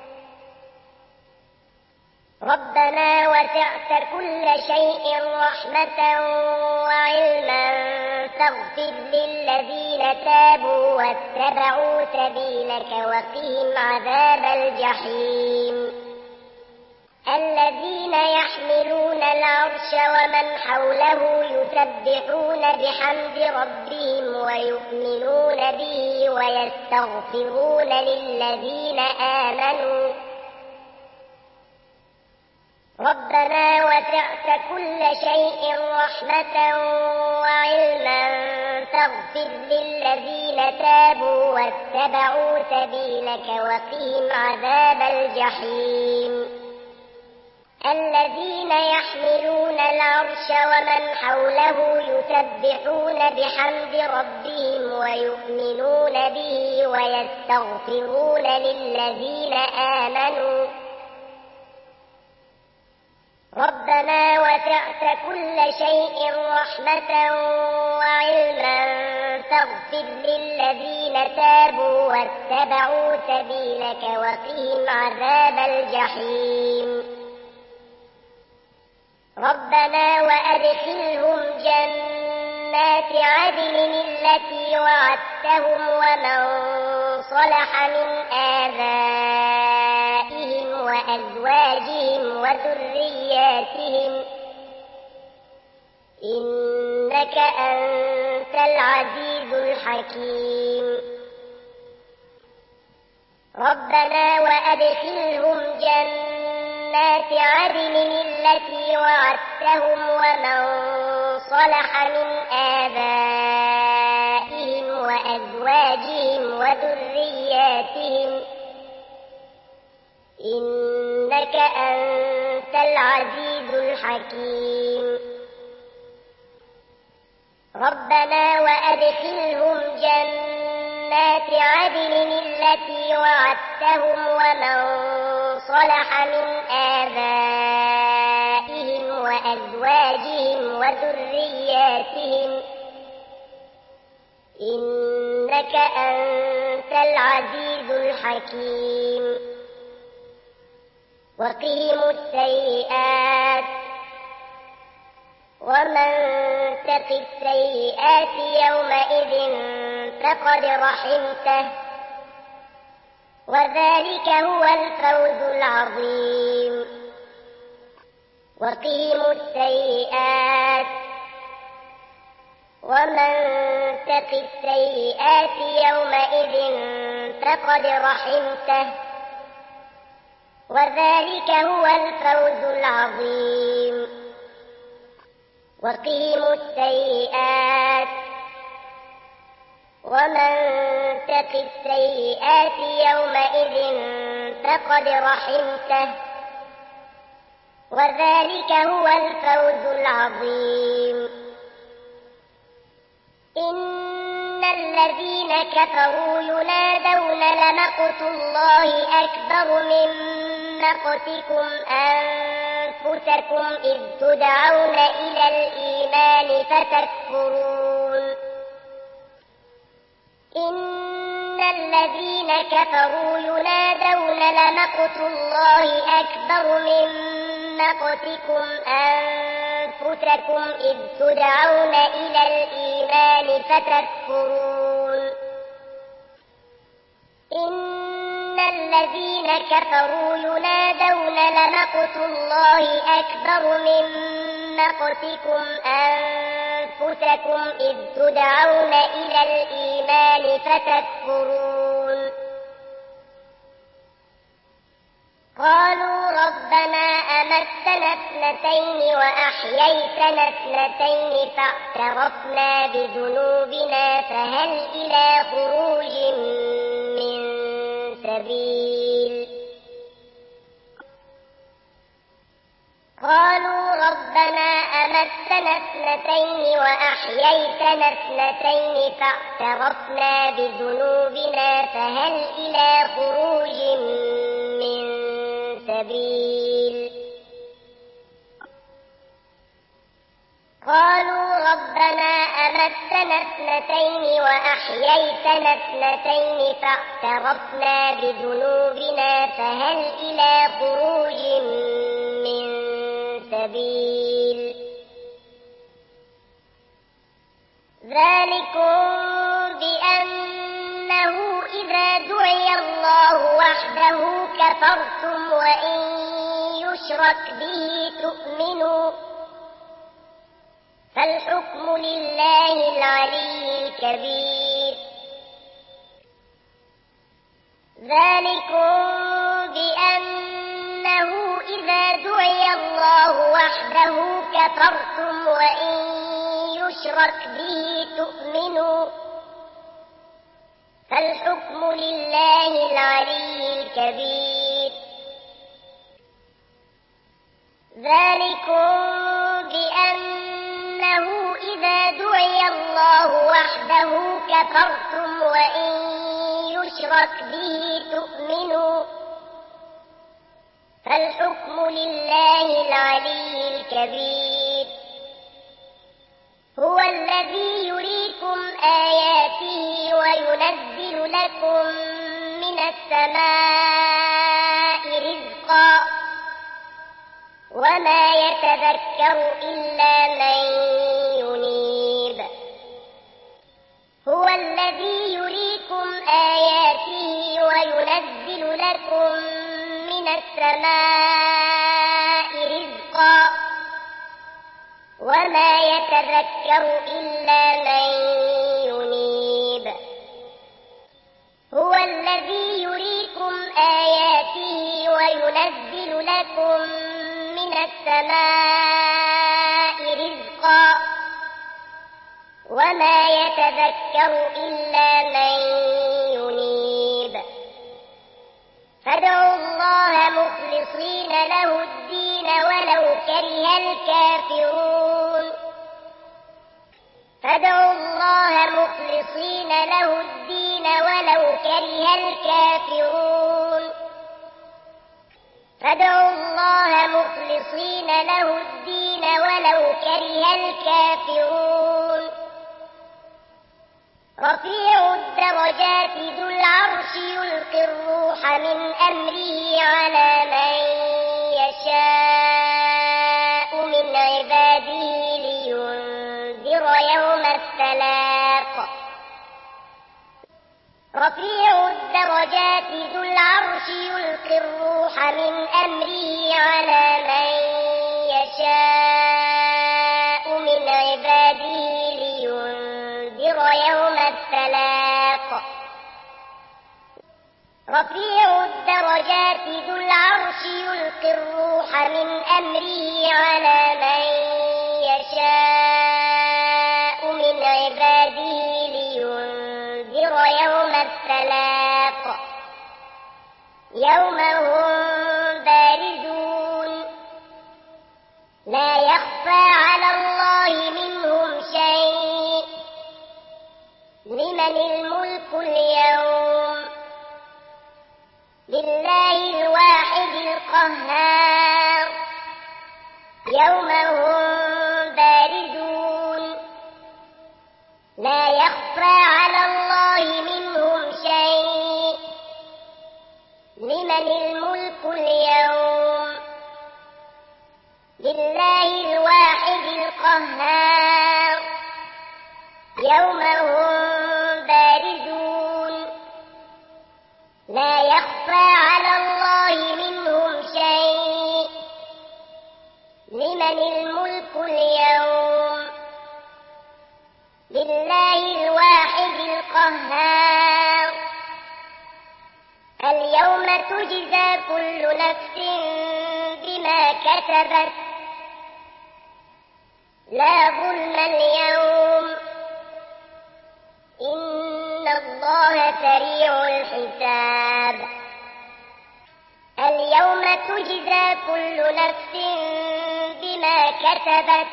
ربنا وسعت كل شيء رحمة وعلما فاغفر للذين تابوا واتبعوا سبيلك وقهم عذاب الجحيم الذين يحملون العرش العرش ومن حوله يسبحون بحمد ربهم ويؤمنون به ويستغفرون للذين آمنوا ربنا وسعت كل شيء رحمة وعلما فاغفر للذين تابوا واتبعوا سبيلك وقهم عذاب الجحيم الذين يحملون العرش ومن حوله يسبحون بحمد ربهم ويؤمنون به ويستغفرون للذين آمنوا ربنا وسعت كل شيء رحمة وعلما فاغفر للذين تابوا واتبعوا سبيلك وقهم عذاب الجحيم ربنا وأدخلهم جنات عدن التي وعدتهم ومن صلح من آبائهم وأزواجهم وذرياتهم إنك أنت العزيز الحكيم ربنا وأدخلهم جنات عدن التي وعدتهم ومن صلح من آبائهم وأزواجهم وذرياتهم إنك أنت العزيز الحكيم ربنا وأدخلهم جنات عدن التي وعدتهم ومن صلح من آبائهم وأزواجهم وذرياتهم إنك أنت العزيز الحكيم وقهم السيئات ومن تق السيئات يومئذ فقد رحمته وذلك هو الفوز العظيم وقهم السيئات ومن تق السيئات يومئذ فقد رحمته وذلك هو الفوز العظيم وقهم السيئات ومن تق السيئات يومئذ فقد رحمته وذلك هو الفوز العظيم إن الذين كفروا ينادون لمقت الله أكبر من مقتكم أنفسكم إذ تدعون إلى الإيمان فتكفرون إن الذين كفروا ينادون لمقت الله أكبر من مقتكم أنفسكم إذ تدعون إلى الإيمان فتكفرون إن الذين كفروا ينادون لمقت الله أكبر من مقتكم أنفسكم إذ تدعون إلى الإيمان فتكفرون قالوا ربنا أمتنا اثنتين وأحييتنا اثنتين فاعترفنا بذنوبنا فهل إلى خروج من سبيل قالوا ربنا أمتنا اثنتين وأحييتنا اثنتين فاعترفنا بذنوبنا فهل إلى خروج من سبيل قالوا ربنا أمتنا اثنتين وأحييتنا اثنتين فاعترفنا بذنوبنا فهل إلى خروج من سبيل ذلكم بأنه إذا دعي الله وحده كفرتم وإن يشرك به تؤمنوا فالحكم لله العلي الكبير. ذلكم بأنه إذا دعي الله وحده كفرتم وإن يشرك به تؤمنوا فالحكم لله العلي الكبير. ذلكم بأنه إذا دعي الله وحده كفرتم وإن يشرك به تؤمنوا فالحكم لله العلي الكبير. هو الذي يريكم آياته وينزل لكم من السماء رزقا وما يتذكر إلا من ينيب. هو الذي يريكم آياته وينزل لكم من السماء رزقا وما يتذكر إلا من ينيب. هو الذي يريكم آياته وينزل لكم من السماء رزقا وما يتذكر إلا من ينيب. فادعوا الله مخلصين له الدين ولو كره الكافرون. فادعوا الله مخلصين له الدين ولو كره الكافرون. فادعوا الله مخلصين له الدين ولو كره الكافرون. رفيع الدرجات ذو العرش يلقي الروح من أمره على من يشاء من عباده لينذر يوم التلاق. رفيع الدرجات ذو العرش يلقي الروح من أمره على من يشاء من عباده لينذر يوم التلاق. رفيع الدرجات ذو العرش يلقي الروح من أمره على من يشاء من عباده لينذر يوم التلاق. يوم هم بارزون لا يخفى على الله منهم شيء. لمن الملك اليوم؟ لله الواحد القهار. يوم هم بارزون لا يخفى على الله منهم شيء. لمن الملك اليوم؟ لله الواحد القهار. يوم هم بارزون لا يخفى على الله منهم شيء. لمن الملك اليوم؟ لله الواحد القهار. اليوم تجزى كل نفس بما كسبت لا ظلم اليوم إن الله سريع الحساب. اليوم تجزى كل نفس بما كسبت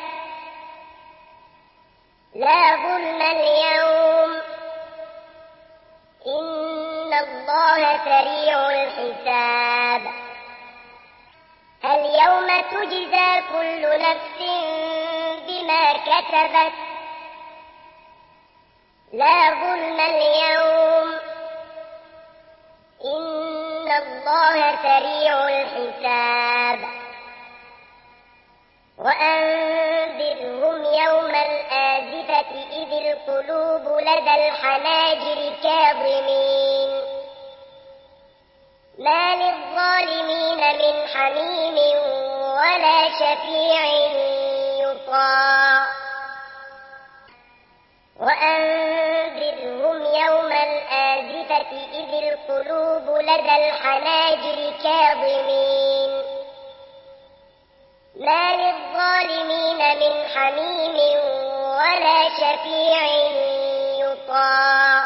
لا ظلم اليوم إن الله سريع الحساب. اليوم تجزى كل نفس بما كسبت لا ظلم اليوم إن الله سريع الحساب. وأنذرهم يوم الآزفة إذ القلوب لدى الحناجر كاظمين ما للظالمين من حميم ولا شفيع يطاع وأنذرهم يوم الآزفة إذ القلوب لدى الحناجر كاظمين ما للظالمين من حميم ولا شفيع يطاع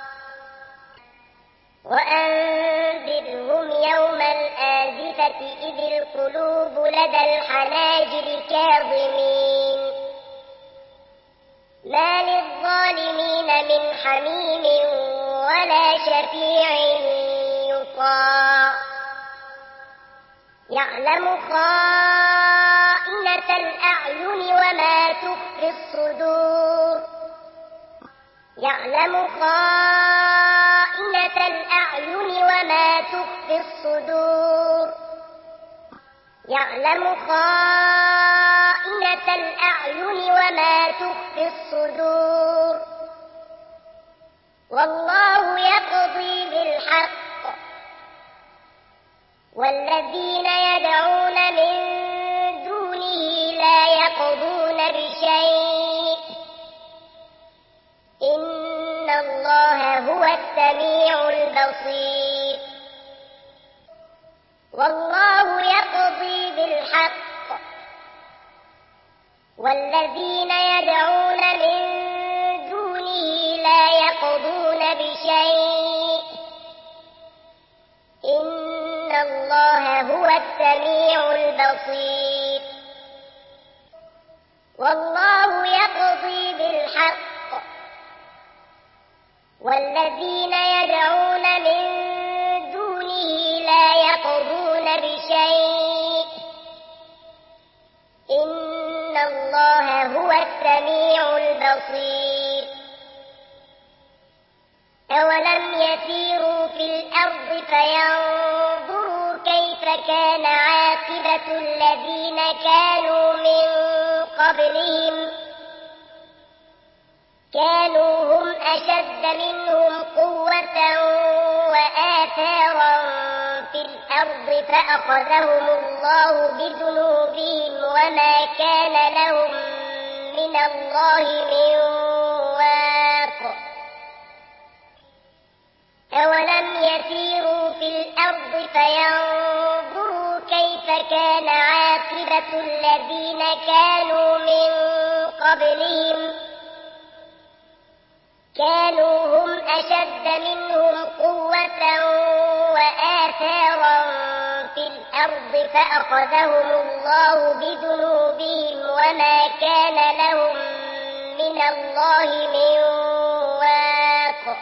وأنذرهم يوم الآزفة إذ القلوب لدى الحناجر كاظمين ما للظالمين من حميم ولا شفيع يطاع يعلم خائنة الأعين وما تخفي الصدور يعلم خائنة الأعين وما تخفي الصدور يعلم خائنة الأعين وما تخفي الصدور والله يقضي بالحق والذين يدعون من دونه لا يقضون بشيء إن الله هو السميع البصير والله يقضي بالحق والذين يدعون من دونه لا يقضون بشيء إن الله هو السميع البصير والله يقضي بالحق والذين يدعون من دونه لا يقضون بشيء إن الله هو السميع البصير أولم يسيروا في الأرض فينظروا كيف كان عاقبة الذين كانوا من قبلهم كانوا هم أشد منهم قوة وآثارا في الأرض فأخذهم الله بذنوبهم وما كان لهم من الله من واق أولم يسيروا في الأرض فينظروا كيف كان عاقبة الذين كانوا من قبلهم كانوا هم أشد منهم قوة وآثارا في الأرض فأخذهم الله بذنوبهم وما كان لهم من الله من واق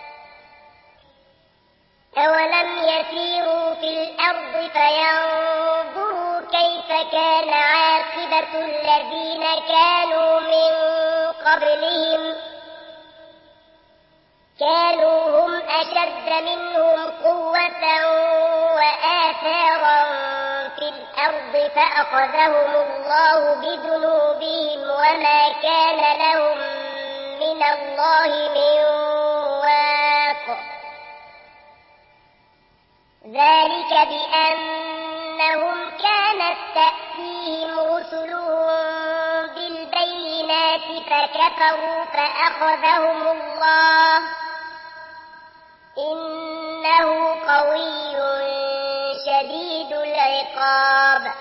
أولم يسيروا في الأرض فينظروا كيف كان عاقبة الذين كانوا من قبلهم كانوا هم أشد منهم قوة وآثارا في الأرض فأخذهم الله بذنوبهم وما كان لهم من الله من واق ذلك بأنهم كانت تأتيهم رسلهم بالبينات فكفروا فأخذهم الله إنه قوي شديد العقاب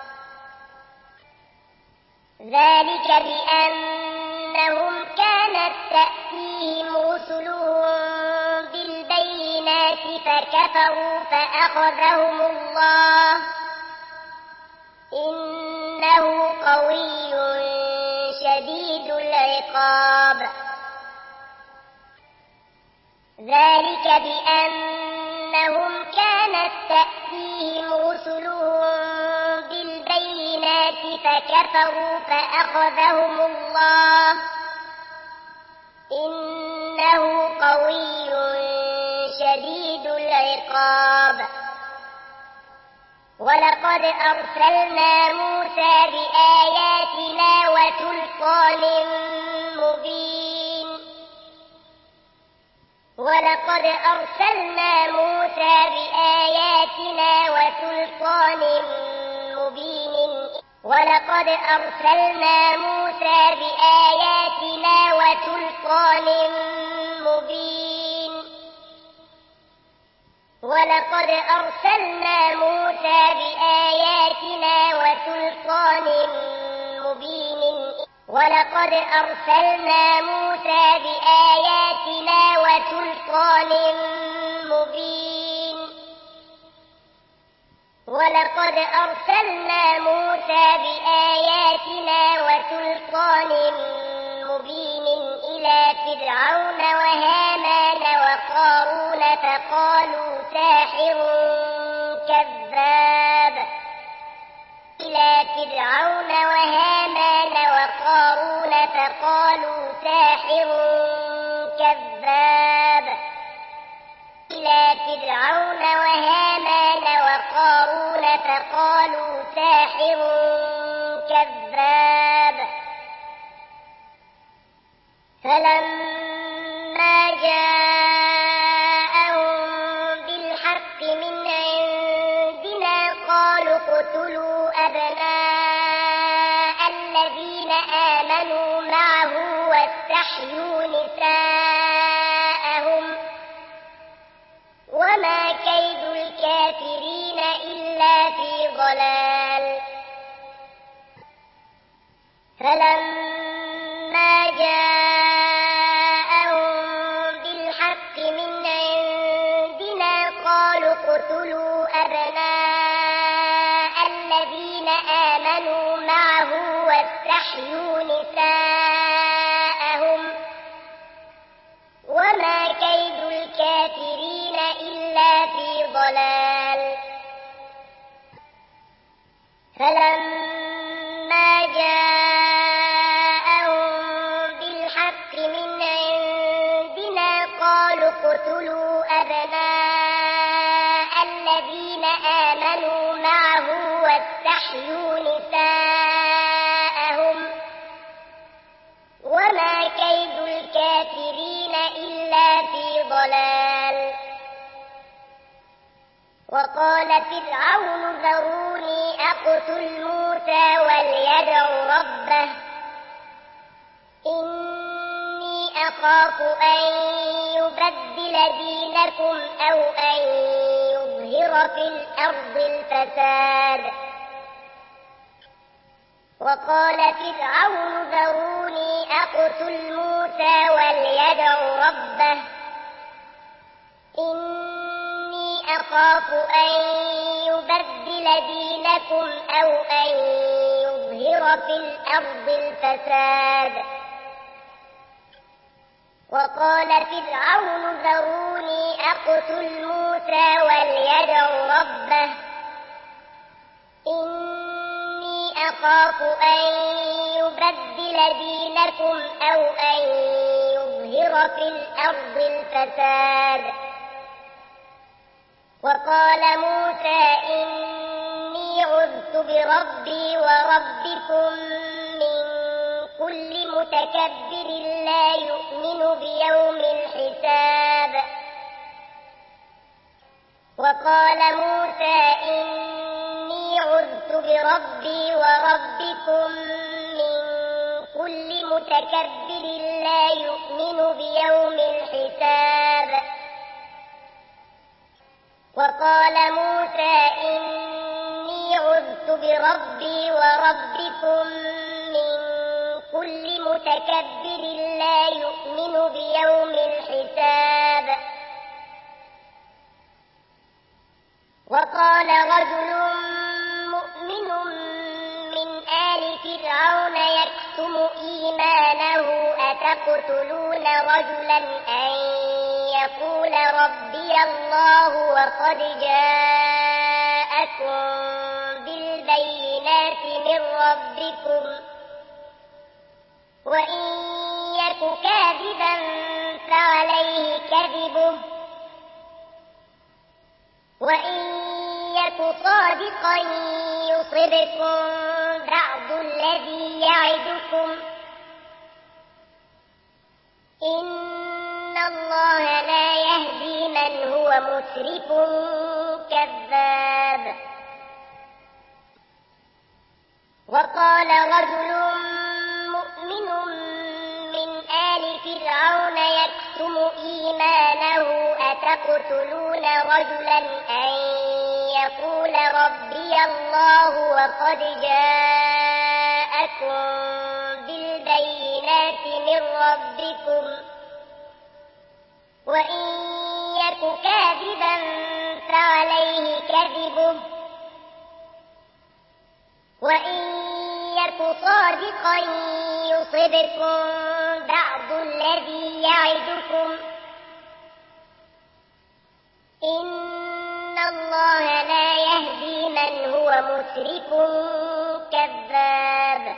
ذلك بأنهم كانت تأتيهم رسلهم بالبينات فكفروا فأخذهم الله إنه قوي شديد العقاب ذلك بأنهم كانت تأتيهم رسلهم بالبينات فكفروا فأخذهم الله إنه قوي شديد العقاب ولقد أرسلنا موسى بآياتنا وسلطان مبين ولقد أرسلنا موسى بآياتنا وسلطان مبين ولقد أرسلنا موسى بآياتنا وسلطان مبين ولقد أرسلنا موسى بآياتنا وسلطان مبين ولقد أرسلنا موسى بآياتنا وسلطان مبين ولقد أرسلنا موسى بآياتنا وسلطان مبين إلى فرعون وهامان وقارون فقالوا ساحر كذاب إلى فرعون وهامان وقارون فقالوا ساحر كذاب إلى فرعون وهامان وقارون فقالوا ساحر كذاب فلما جاءهم بالحق من عندنا قالوا اقتلوا أبناء الذين آمنوا معه واستحيوا نساءهم وما كيد الكافرين إلا في ضلال فلما جاءهم بالحق من عندنا قالوا اقتلوا أبناء الذين آمنوا معه واستحيوا نساءهم وما كيد الكافرين إلا في ضلال فلما جاءهم بالحق من عندنا قالوا اقتلوا أبناء الذين آمنوا معه واستحيوا نساءهم وما كيد الكافرين إلا في ضلال وقال فرعون ذروني أقتل موسى وليدع ربه إني أخاف أن يبدل دينكم أو أن يظهر في الأرض الفساد وقال فرعون ذروني أقتل موسى وليدع ربه إني أخاف أن يبدل دينكم أو أن يظهر في الأرض الفساد وقال فرعون ذروني أقتل موسى وليدع ربه إني أخاف أن يبدل دينكم أو أن يظهر في الأرض الفساد وقال موسى إني عذت بربي وربكم من كل متكبر لا يؤمن بيوم الحساب وقال موسى إني عذت بربي وربكم من كل متكبر لا يؤمن بيوم الحساب وقال موسى إني عذت بربي وربكم من كل متكبر لا يؤمن بيوم الحساب وقال رجل مؤمن من آل فرعون يكتم إيمانه أتقتلون رجلا أن يقول ربي الله وقد جاءكم بالبينات من ربكم وإن يك كاذبا فعليه كذبه وإن يك صادقا يصبكم بعض الذي يعدكم إن الله لا يهدي من هو مسرف كذاب وقال رجل مؤمن من آل فرعون يكتم إيمانه أتقتلون رجلا أن يقول ربي الله وقد جاءكم بالبينات من ربكم وإن يك كاذبا فعليه كذبه وإن يك صادقا يصبكم بعض الذي يعدكم إن الله لا يهدي من هو مسرف كذاب.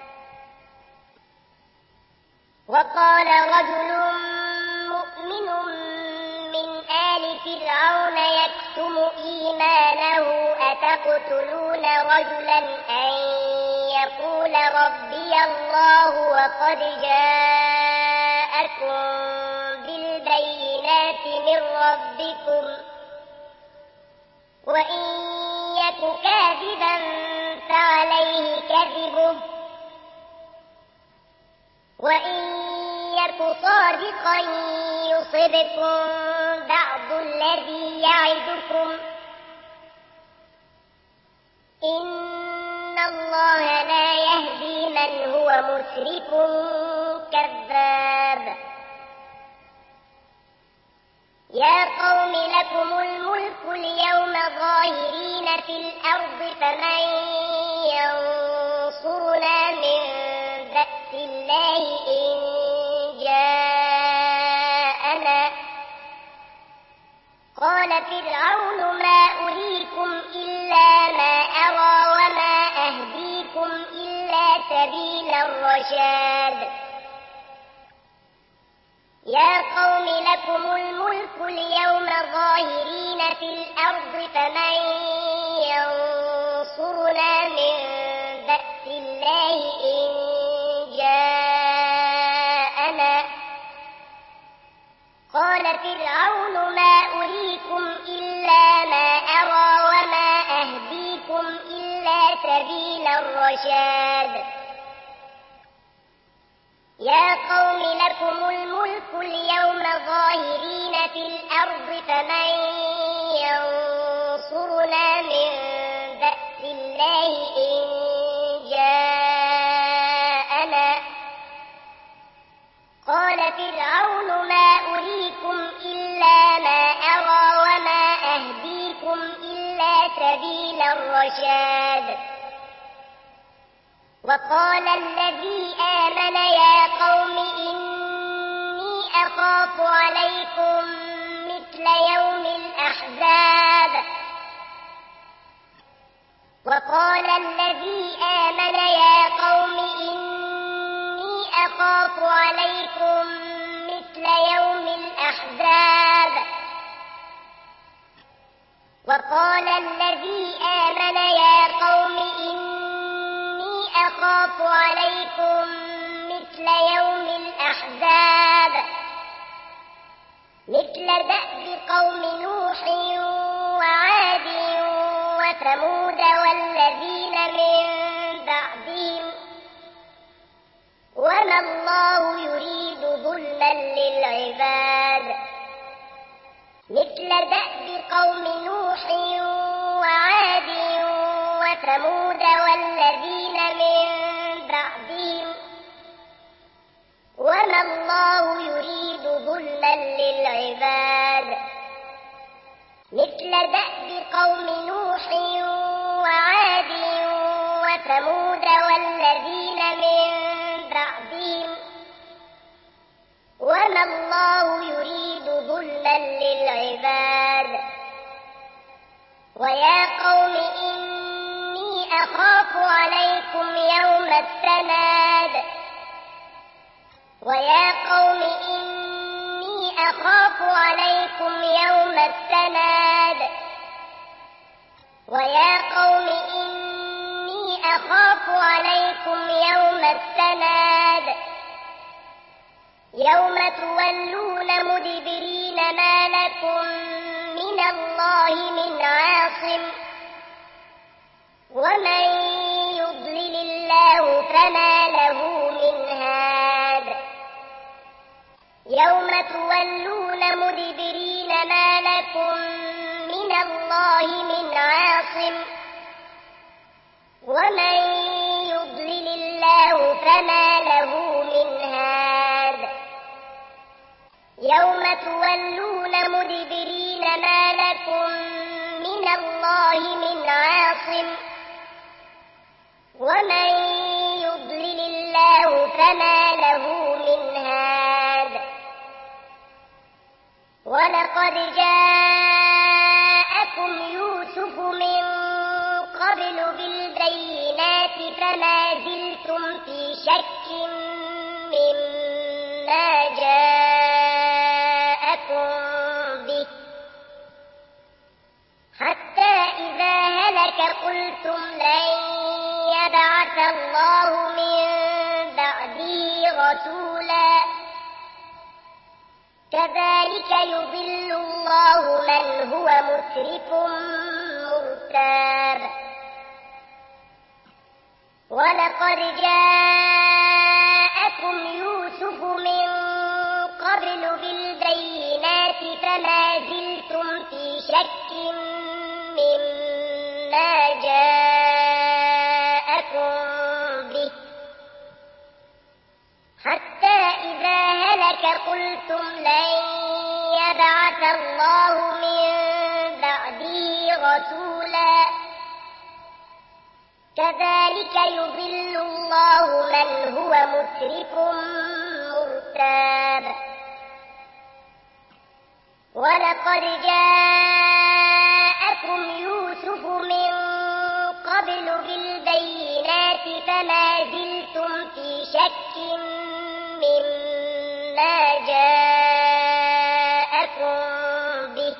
وقال رجل مؤمن من آل فرعون يكتم إيمانه أتقتلون رجلا أن يقول ربي الله وقد جاءكم بالبينات من ربكم وإن يك كاذبا فعليه كذبه وإن يك صادقا يصبكم بعض الذي يعدكم إن الله لا يهدي من هو مسرف كذاب. يا قوم لكم الملك اليوم ظاهرين في الأرض فمن ينصرنا من بأس الله إن جاءنا قال فرعون ما أريكم إلا ما أرى وما أهديكم إلا سبيل الرشاد. يا قوم لكم الملك اليوم ظاهرين في الأرض فمن ينصرنا من بأس الله إن جاءنا قال فرعون ما أريكم إلا ما أرى وما أهديكم إلا سبيل الرشاد. يا قوم لكم الملك اليوم ظاهرين في الأرض فمن ينصرنا من بأس الله إن جاءنا قال فرعون ما أريكم إلا ما أرى وما أهديكم إلا سبيل الرشاد. وقال الذي آمن يا قوم إني أخاف عليكم مثل يوم الأحزاب. وقال الذي آمن يا قوم إني أخاف عليكم مثل يوم الأحزاب. وقال الذي آمن يا قوم إني أخاف عليكم مثل يوم الأحزاب مثل دأب قوم نوح وعاد وثمود والذين من بعدهم وما الله يريد ظلما للعباد مثل دأب قوم نوح وعاد وثمود والذين من بعدهم وما الله يريد ظلما للعباد مثل دأب قوم نوح وعاد وثمود والذين من بعدهم وما الله يريد ظلما للعباد. ويا قوم إني أخاف عليكم يوم التناد. ويا قوم إني أخاف عليكم يوم التناد. ويا قوم إني أخاف عليكم يوم التناد يوم تولون مدبرين ما لكم من الله من عاصم ومن يضلل يوم تولون مدبرين ما لكم من الله من عاصم ومن يضلل الله فما له من هاد يوم تولون مدبرين ما لكم من الله من عاصم ومن يضلل الله فما له من هاد ولقد جاءكم يوسف من قبل بالبينات فما زلتم في شك مما جاءكم به حتى إذا هلك قلتم لن يبعث الله من بعده رسولا كذلك يضل الله من هو مسرف مرتاب ولقد جاءكم يوسف من قبل بالبينات فما زلتم في شك مما جاءكم به حتى إذا هلك قلتم لن يبعث الله من بعده رسولا كذلك يضل الله من هو مسرف مرتاب ولقد جاءكم يوسف من قبل بالبينات فما زلتم في شك مما جاءكم به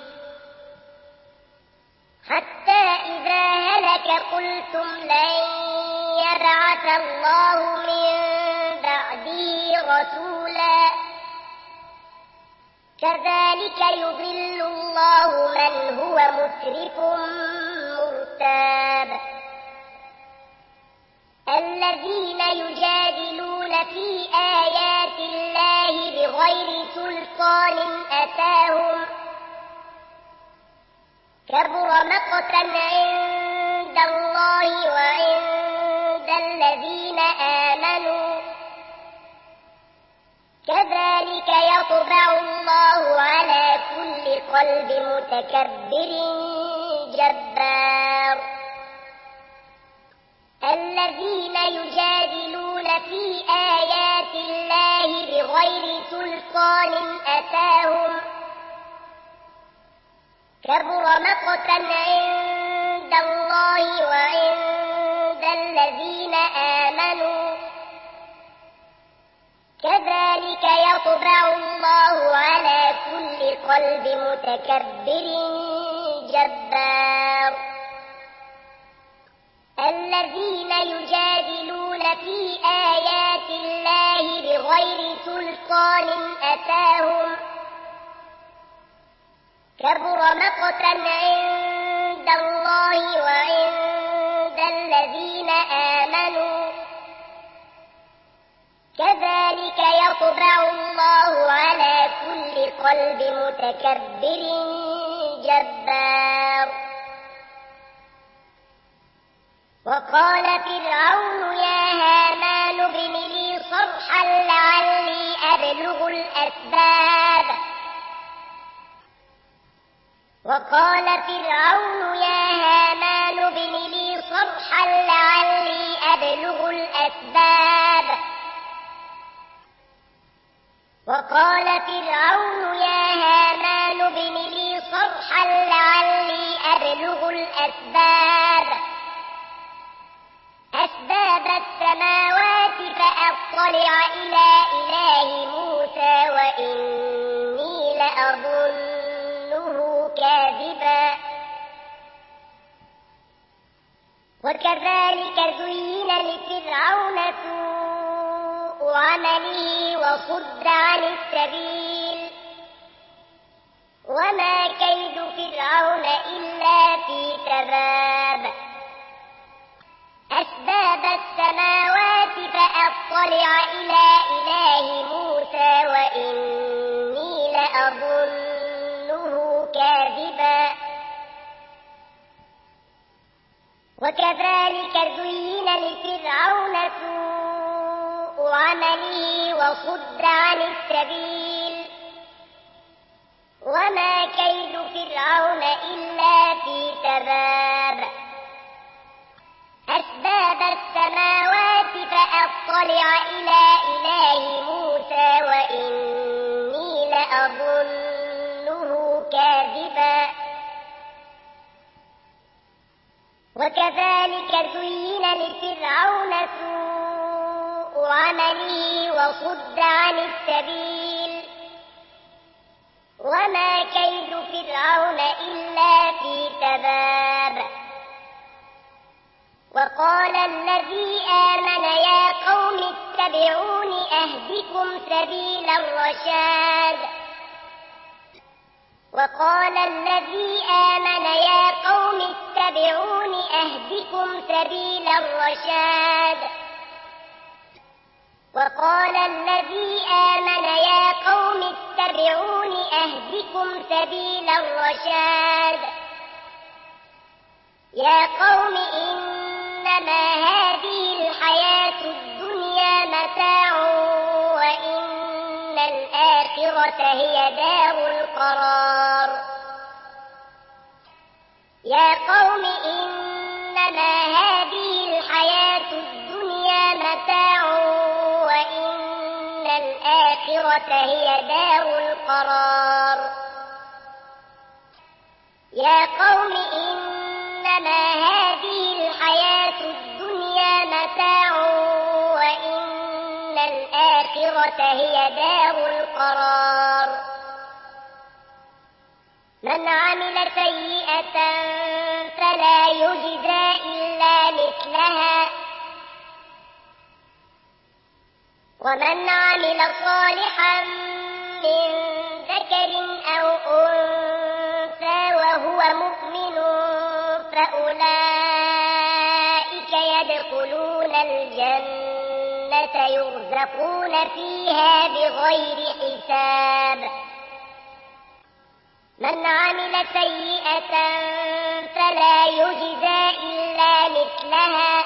حتى إذا هلك قلتم لن يبعث الله من بعده رسولا كذلك يضل الله من هو مسرف مرتاب الذين يجادلون في آيات الله بغير سلطان أتاهم كبر مقتا عند الله وعند الذين آمنوا كذلك يطبع الله على كل قلب متكبر جبار الذين يجادلون في آيات الله بغير سلطان أتاهم كبر مقتا عند الله وعند الذين آمنوا كذلك يطبع الله على كل قلب متكبر جبار الذين يجادلون في آيات الله بغير سلطان أتاهم كبر مقتا عند الله وعند الذين آمنوا كذلك يطبع الله على كل قلب متكبر جبار وقال فرعون يا هامان ابن لي صرحا لعلي أبلغ الأسباب وقال فرعون يا هامان ابن لي صرحا لعلي أبلغ الأسباب وقال فرعون يا هامان ابن لي صرحا لعلي أبلغ الأسباب أسباب السماوات فأطلع إلى إله موسى وإني لأظنه كاذبا وكذلك زين لفرعون سوء عمله وصد عن السبيل وما كيد فرعون إلا في تباب أسباب السماوات فأطلع إلى إله موسى وإني وكذلك زين لفرعون سوء عمله وصد عن السبيل وما كيد فرعون إلا في تباب أسباب السماوات فأطلع إلى إله موسى وإني لأظنه كاذبا وكذلك زين لفرعون سوء عمله وصد عن السبيل وما كيد فرعون إلا في تباب وقال الذي آمن يا قوم اتبعون أهدكم سبيل الرشاد وقال الذي آمن يا قوم اتبعون أهدكم سبيل الرشاد وقال الذي آمن يا قوم اتبعون أهدكم سبيل الرشاد يا قوم إنما هذه الحياة الدنيا متاع وإن الآخرة هي دار القرار يا قوم إنما هذه الحياة الدنيا متاع وإن الآخرة هي دار القرار يا قوم إنما هذه الحياة الدنيا متاع وإن الآخرة هي دار القرار من عمل سيئة فلا يجزى إلا مثلها ومن عمل صالحا من ذكر أو أنثى وهو مؤمن فأولئك يدخلون الجنة يرزقون فيها بغير حساب من عمل سيئة فلا يجزى إلا مثلها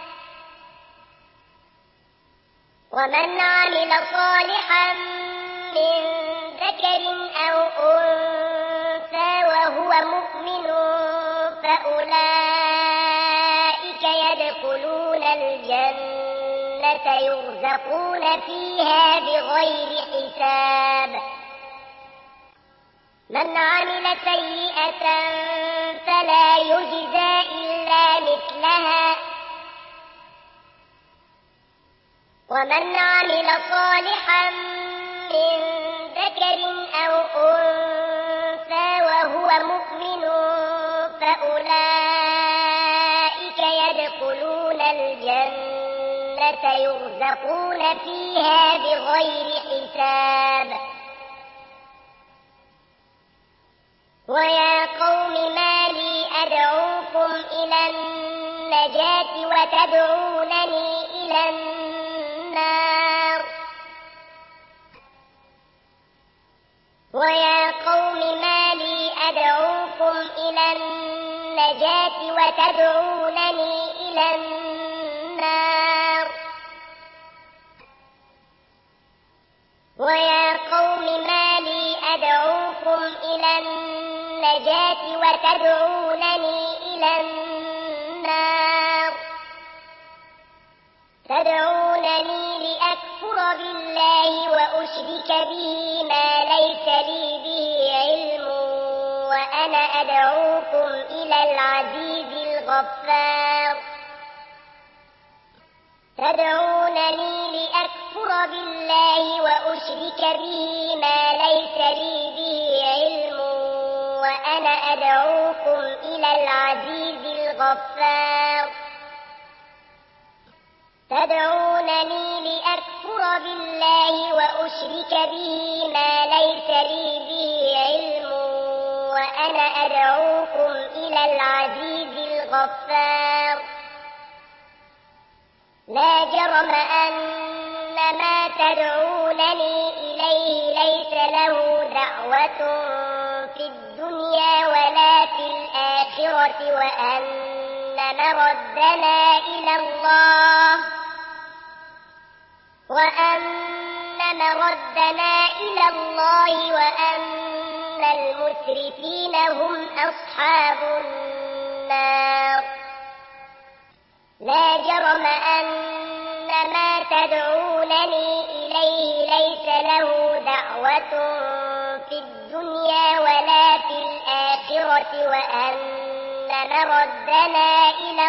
ومن عمل صالحا من ذكر أو أنثى وهو مؤمن فأولئك يدخلون الجنة يرزقون فيها بغير حساب من عمل سيئة فلا يجزى إلا مثلها ومن عمل صالحا من ذكر أو أنثى وهو مؤمن فأولئك يدخلون الجنة يرزقون فيها بغير حساب ويا قوم ما لي أدعوكم إلى النجاة وتدعونني إلى النار ويا قوم ما لي أدعوكم إلى النجاة وتدعونني إلى النار ويا قوم ما لي أدعوكم إلى النجاة وتدعونني إلى النار تدعونني لأكفر بالله وأشرك به ما ليس لي به علم وأنا أدعوكم إلى العزيز الغفار تدعونني لأكفر بالله وأشرك به ما ليس لي به علم وأنا أدعوكم إلى العزيز الغفار تدعونني لأكفر بالله وأشرك به ما ليس لي به علم وأنا أدعوكم إلى العزيز الغفار لا جرم أن ما تدعونني إليه ليس له دعوة في الدنيا ولا في الآخرة وأن مردنا إلى الله وأن المسرفين هم أصحاب النار. لا جرم أن ما تدعونني إليه ليس له دعوة في الدنيا ولا في الآخرة وأن مردنا إلى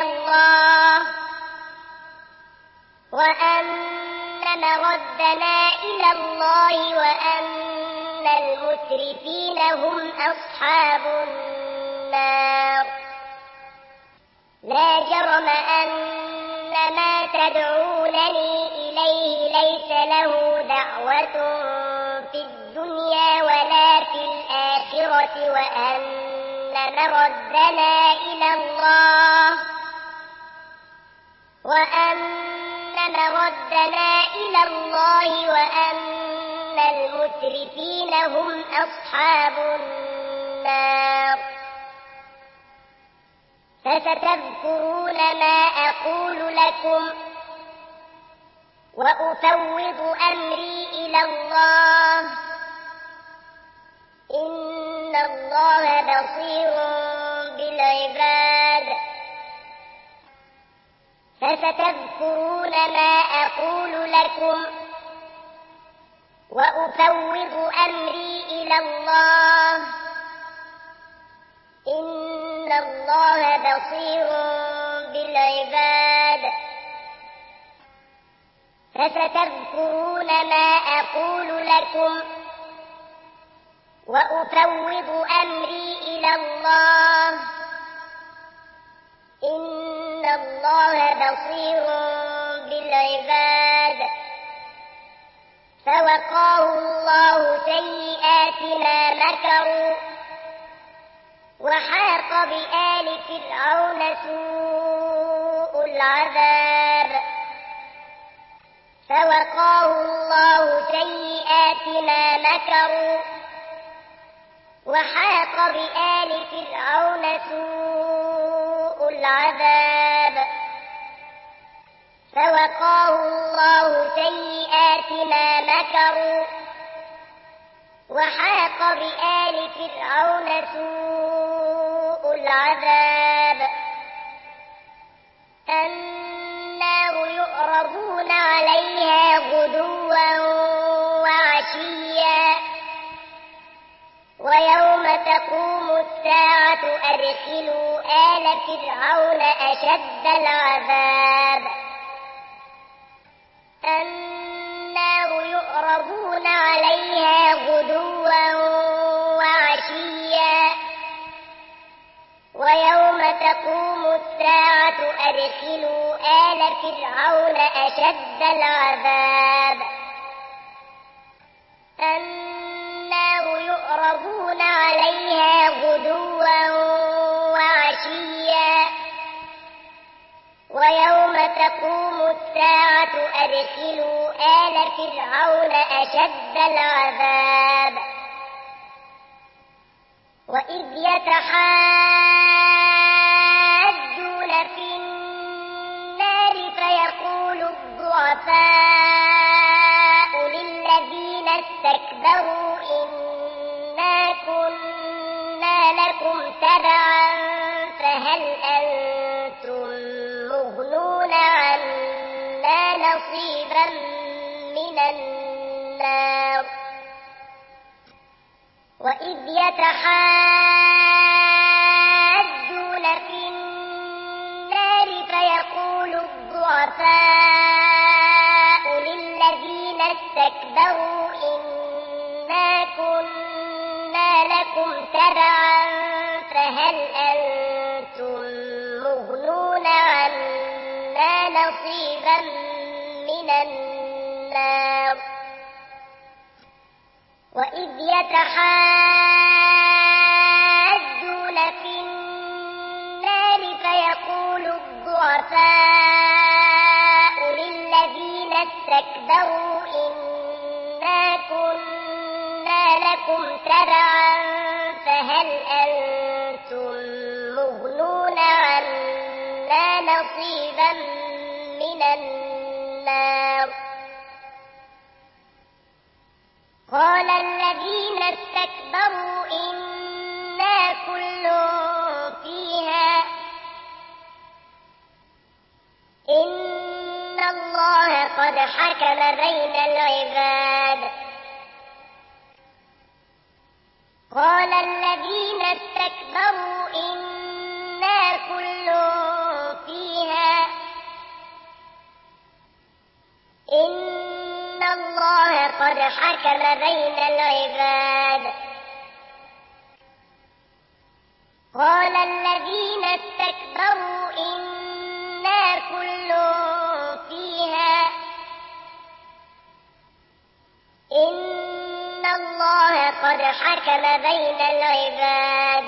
الله وأن المسرفين هم أصحاب النار. لا جرم أن ما تدعونني إليه ليس له دعوة في الدنيا ولا في الآخرة وأن مردنا إلى الله وأن المسرفين هم أصحاب النار. فستذكرون ما أقول لكم وأفوض أمري إلى الله إن الله بصير بالعباد. فستذكرون ما أقول لكم وأفوض أمري إلى الله إن الله بصير بالعباد. فستذكرون ما أقول لكم وأفوض أمري إلى الله إن الله بصير بالعباد. فوقاه الله سيئات ما مكروا وحاق بآل فرعون سوء العذاب. فوقاه الله سيئات ما مكروا وحاق بآل فرعون سوء العذاب. فوقاه الله سيئات ما مكروا وحاق بآل فرعون سوء العذاب. النار يعرضون عليها غدوا وعشيا ويوم تقوم الساعة أدخلوا آل فرعون أشد العذاب. النار يعرضون عليها غدوا وعشيا ويوم تقوم الساعة أدخلوا آل فرعون أشد العذاب. النار يعرضون عليها غدوا وعشيا ويوم تقوم الساعة أدخلوا آل فرعون أشد العذاب. وإذ يتحاجون في النار فيقول الضعفاء للذين استكبروا إنا كنا لكم تبعا فهل أنتم مغنون عنا نصيبا من النار. وإذ يتحاجون في النار فيقول الضعفاء للذين استكبروا إنا كنا لكم تبعا فهل أنتم مغنون عنا نصيبا من النار. وإذ يتحاجون في النار فيقول الضعفاء للذين استكبروا إنا كنا لكم تبعا فهل أنتم مغنون عنا نصيبا من النار. قال الذين استكبروا إنا كل فيها إن الله قد حكم بين العباد. قال الذين استكبروا إنا كل فيها إن الله قد حكم بين العباد. قال الذين استكبروا إنا كل فيها إن الله قد حكم بين العباد.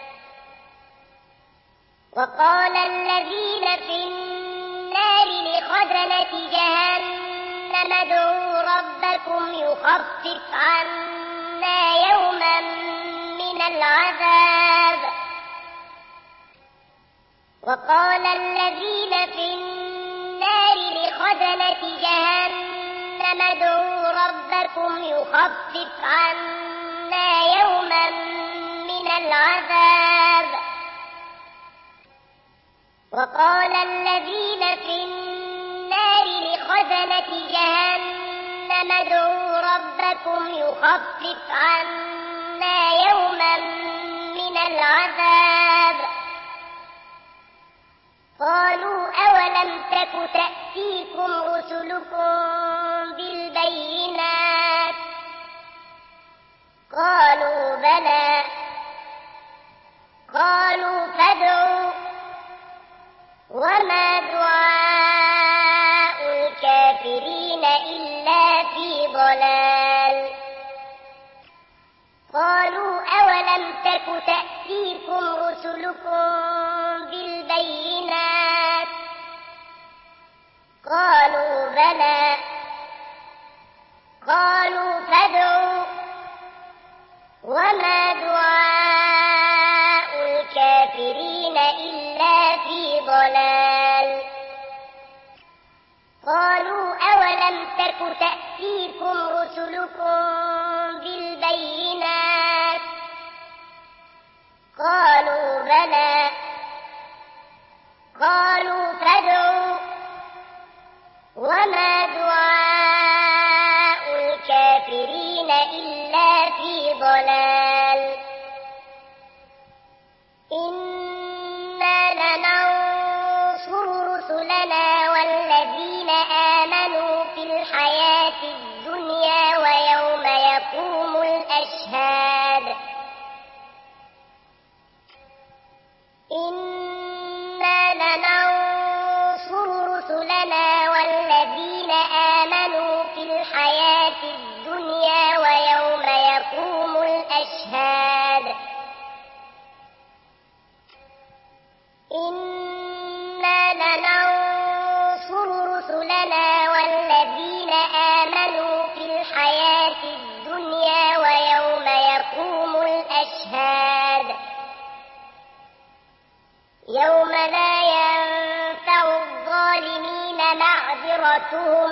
وقال الذين في النار لخزنة جهنم ادعوا ربكم يخفف عنا يوما من العذاب. وقال الذين في النار لخزنة جهنم ادعوا ربكم يخفف عنا يوما من العذاب. وقال الذين في النار لخزنة جهنم ادعوا ربكم يخفف عنا يوما من العذاب. قالوا أولم تك تأتيكم رسلكم بالبينات قالوا بلى. قالوا فادعوا وما دعاء الكافرين إلا في ضلال. قالوا أولم تك تأتيكم رسلكم بالبينات قالوا بلى. قالوا فادعوا وما دعاء الكافرين إلا في ضلال. قالوا أولم تك تأتيكم رسلكم بالبينات قالوا بلى. قالوا فادعوا وما دعاء الكافرين إلا في ضلال. إنا لننصر رسلنا والذين آمنوا في الحياة الدنيا ويوم يقوم الأشهاد. إنا لننصر رسلنا والذين آمنوا في الحياة الدنيا ويوم يقوم الأشهاد. إنا لننصر رسلنا والذين آمنوا في الحياة الدنيا ويوم يقوم الأشهاد. يوم لا ينفع الظالمين معذرتهم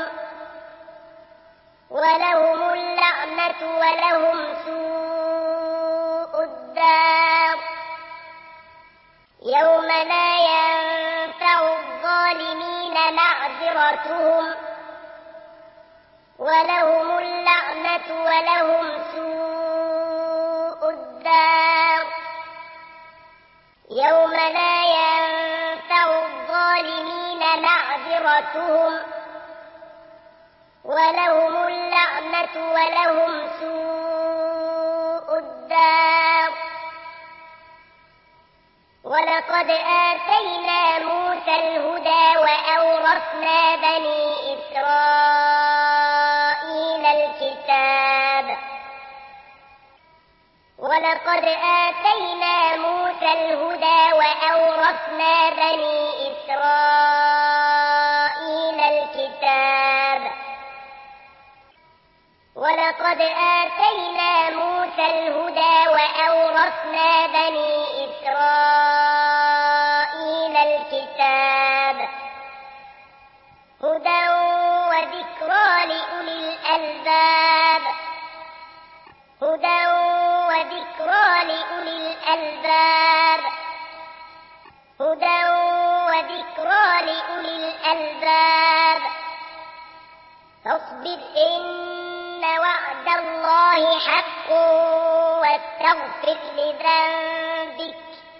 ولهم اللعنة ولهم سوء الدار. يوم لا ينفع الظالمين معذرتهم ولهم اللعنة ولهم سوء الدار. يوم لا ينفع الظالمين معذرتهم ولهم اللعنة ولهم سوء الدار. ولقد آتينا موسى الهدى وأورثنا بني إسرائيل الكتاب. ولقد آتينا موسى الهدى وأورثنا بني إسرائيل الكتاب. ولقد آتينا موسى الهدى وأورثنا بني إسرائيل الكتاب. هدى وذكرى لأولي الألباب هدى وذكرى لأولي الألباب هدى وذكرى لأولي الألباب فاصبر إن وعد الله حق واستغفر لذنبك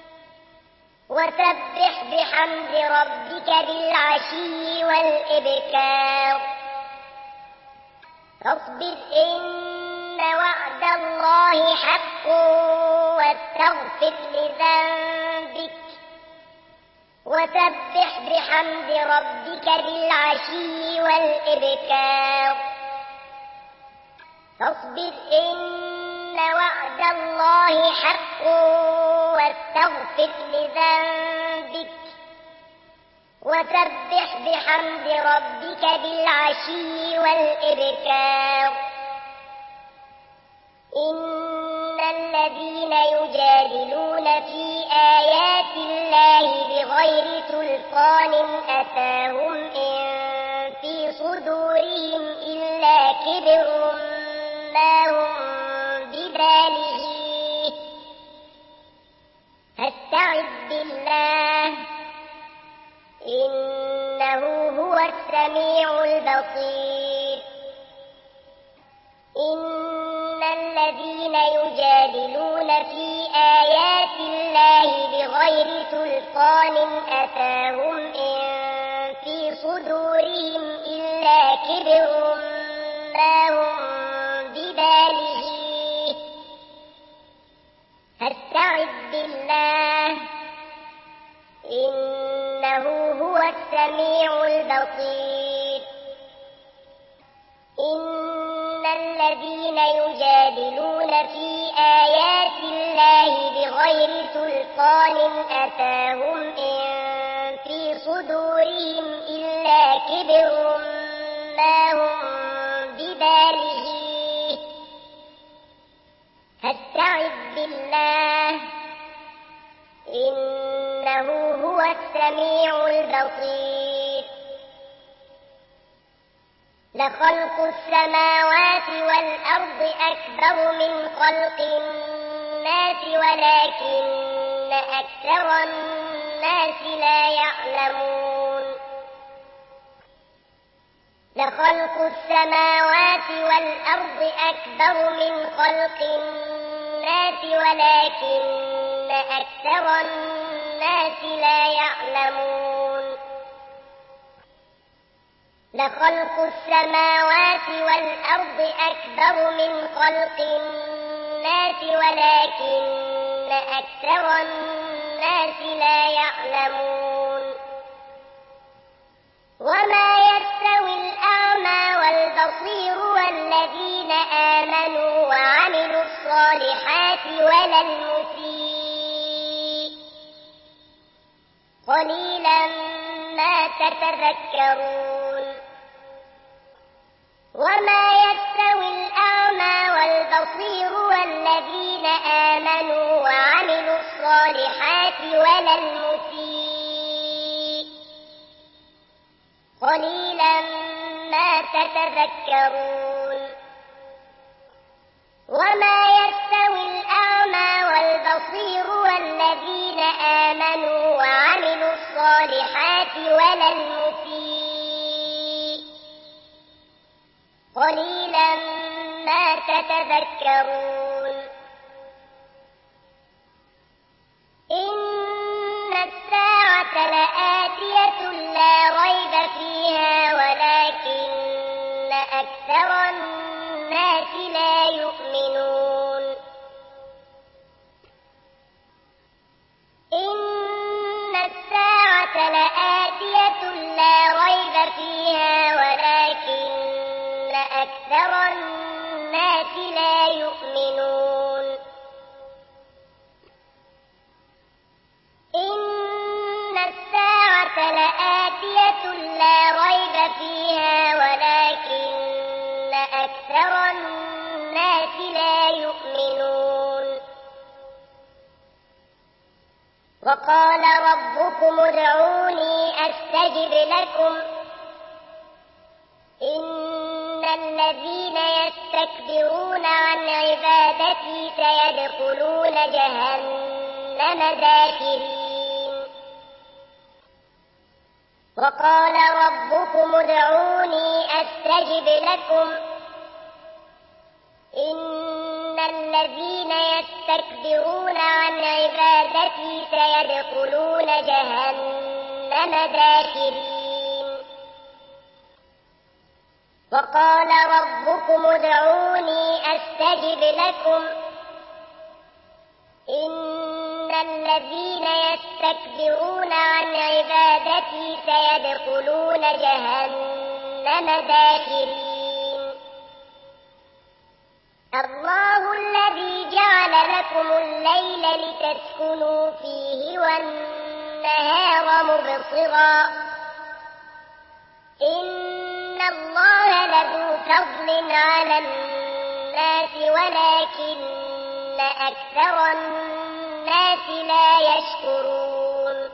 وسبح بحمد ربك بالعشي والإبكار فاصبر إن وعد الله حق واستغفر لذنبك وسبح بحمد ربك بالعشي والإبكار فاصبر إن وعد الله حق واستغفر لذنبك وسبح بحمد ربك بالعشي والإبكار إن الذين يجادلون في آيات الله بغير سلطان أتاهم إن في صدورهم إلا كبر ما هم ببالغيه فاستعذ بالله إنه هو السميع البصير إن الذين يجادلون في آيات الله بغير سلطان أتاهم إن في صدورهم إلا كبر ما هم ببالغيه فاستعذ بالله إنه هو السميع البصير إن الذين يجادلون في آيات الله بغير سلطان أتاهم إن في صدورهم إلا كبر ما هم ببالغيه فاستعذ بالله إنه هو السميع البصير لخلق السماوات والأرض أكبر من خلق الناس ولكن أكثر الناس لا يعلمون لخلق السماوات والأرض أكبر من خلق الناس ولكن أكثر الناس لا يعلمون لخلق السماوات والأرض أكبر من خلق الناس ولكن أكثر الناس لا يعلمون وما يستوي الأعمى والبصير والذين آمنوا وعملوا الصالحات ولا المسيء قليلا ما تتذكرون وما يستوي الأعمى والبصير والذين آمنوا وعملوا الصالحات ولا المسيء قليلا ما تتذكرون وما يستوي الأعمى والبصير والذين آمنوا وعملوا الصالحات ولا المسيء قليلا ما تتذكرون إن الساعة لآتية لا ريب فيها ولكن أكثر الناس لا يؤمنون إن الساعة لآتية لا ريب فيها ولكن أكثر الناس لا يؤمنون إن الساعة لآتية لا ريب فيها ولكن أكثر الناس لا يؤمنون وقال ربكم ادعوني أستجب لكم الذين يستكبرون عن عبادتي سيدخلون جهنم داخرين وقال ربكم ادعوني أستجب لكم إن الذين يستكبرون عن عبادتي سيدخلون جهنم داخرين وقال ربكم ادعوني أستجب لكم إن الذين يستكبرون عن عبادتي سيدخلون جهنم داخرين الله الذي جعل لكم الليل لتسكنوا فيه والنهار مبصرا إن الله لذو فضل على الناس ولكن أكثر الناس لا يشكرون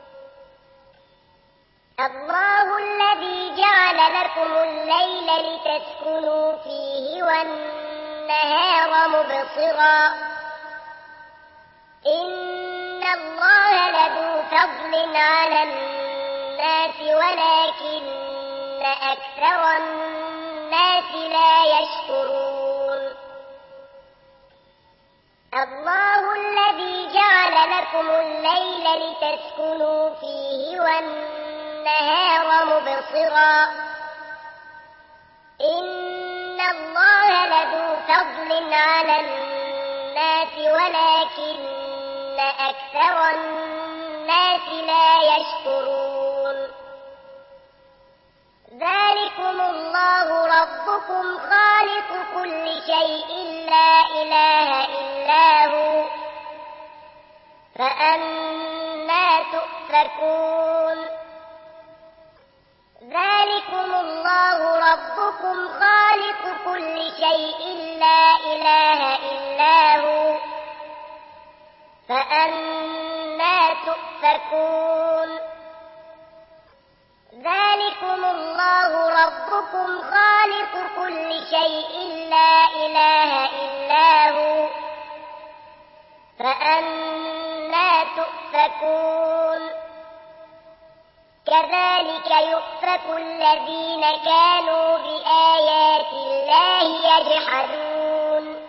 الله الذي جعل لكم الليل لتسكنوا فيه والنهار مبصرا إن الله لذو فضل على الناس ولكن أكثر الناس لا يشكرون الله الذي جعل لكم الليل لتسكنوا فيه والنهار مبصرا إن الله لذو فضل على الناس ولكن أكثر الناس لا يشكرون ذلكم الله ربكم خالق كل شيء لا إله إلا هو فأنى تؤفكون ذلكم الله ربكم خالق كل شيء لا إله إلا هو فأنى تؤفكون ذلكم الله ربكم خالق كل شيء لا إله إلا هو فأنى تؤفكون كذلك يؤفك الذين كانوا بآيات الله يجحدون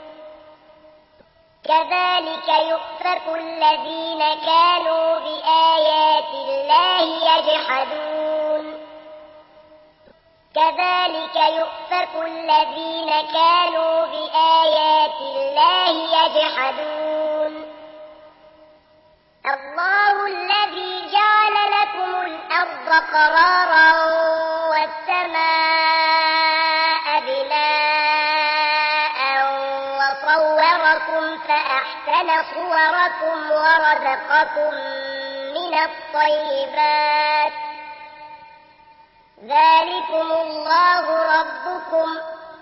كذلك يؤفك الذين كانوا بآيات الله يجحدون كذلك يؤفك الذين كانوا بآيات الله يجحدون الله الذي جعل لكم الأرض قرارا والسماء بناء وصوركم فأحسن صوركم ورزقكم من الطيبات ذلكم الله ربكم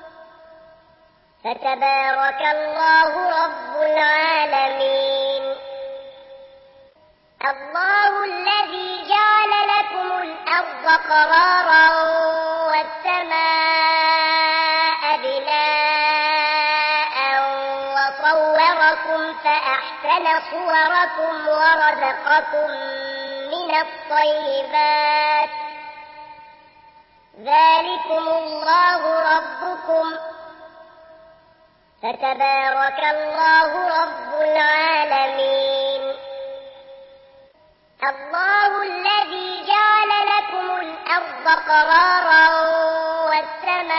فتبارك الله رب العالمين الله الذي جعل لكم الأرض قرارا والسماء بناء وصوركم فأحسن صوركم ورزقكم من الطيبات ذلكم الله ربكم فتبارك الله رب العالمين الله الذي جعل لكم الأرض قرارا والسماء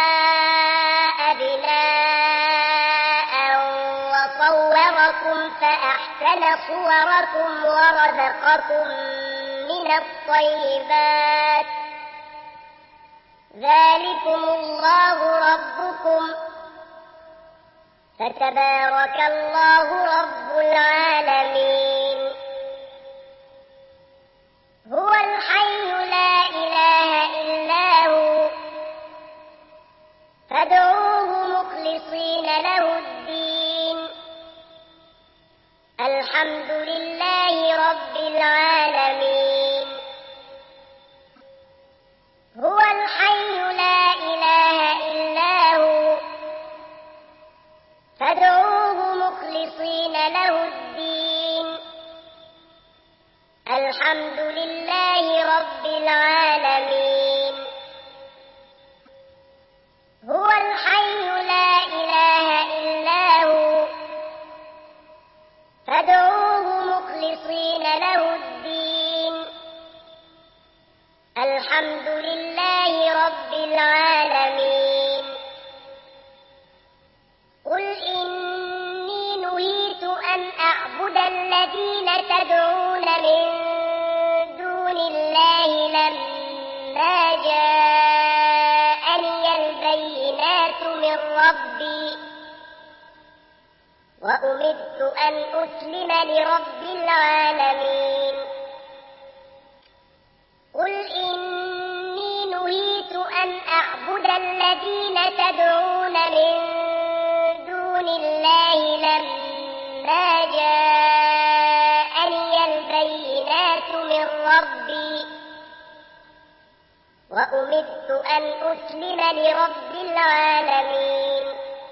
بناء وصوركم فأحسن صوركم ورزقكم من الطيبات ذلكم الله ربكم فتبارك الله رب العالمين هو الحي لا إله إلا هو فادعوه مخلصين له الدين الحمد لله رب العالمين هو الحي لا إله إلا جاءني البينات من ربي وأمرت أن أسلم لرب العالمين قل إني نهيت أن أعبد الذين تدعون من دون الله لما جاءني البينات من ربي وأمرت أن أسلم لرب العالمين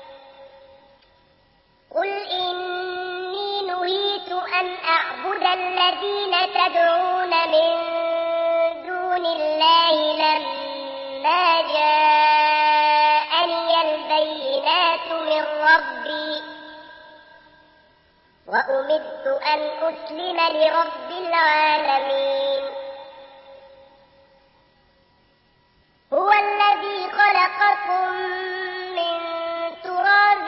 قل إني نهيت أن أعبد الذين تدعون من دون الله لما جاءني البينات من ربي وأمرت أن أسلم لرب العالمين هو الذي خلقكم من تراب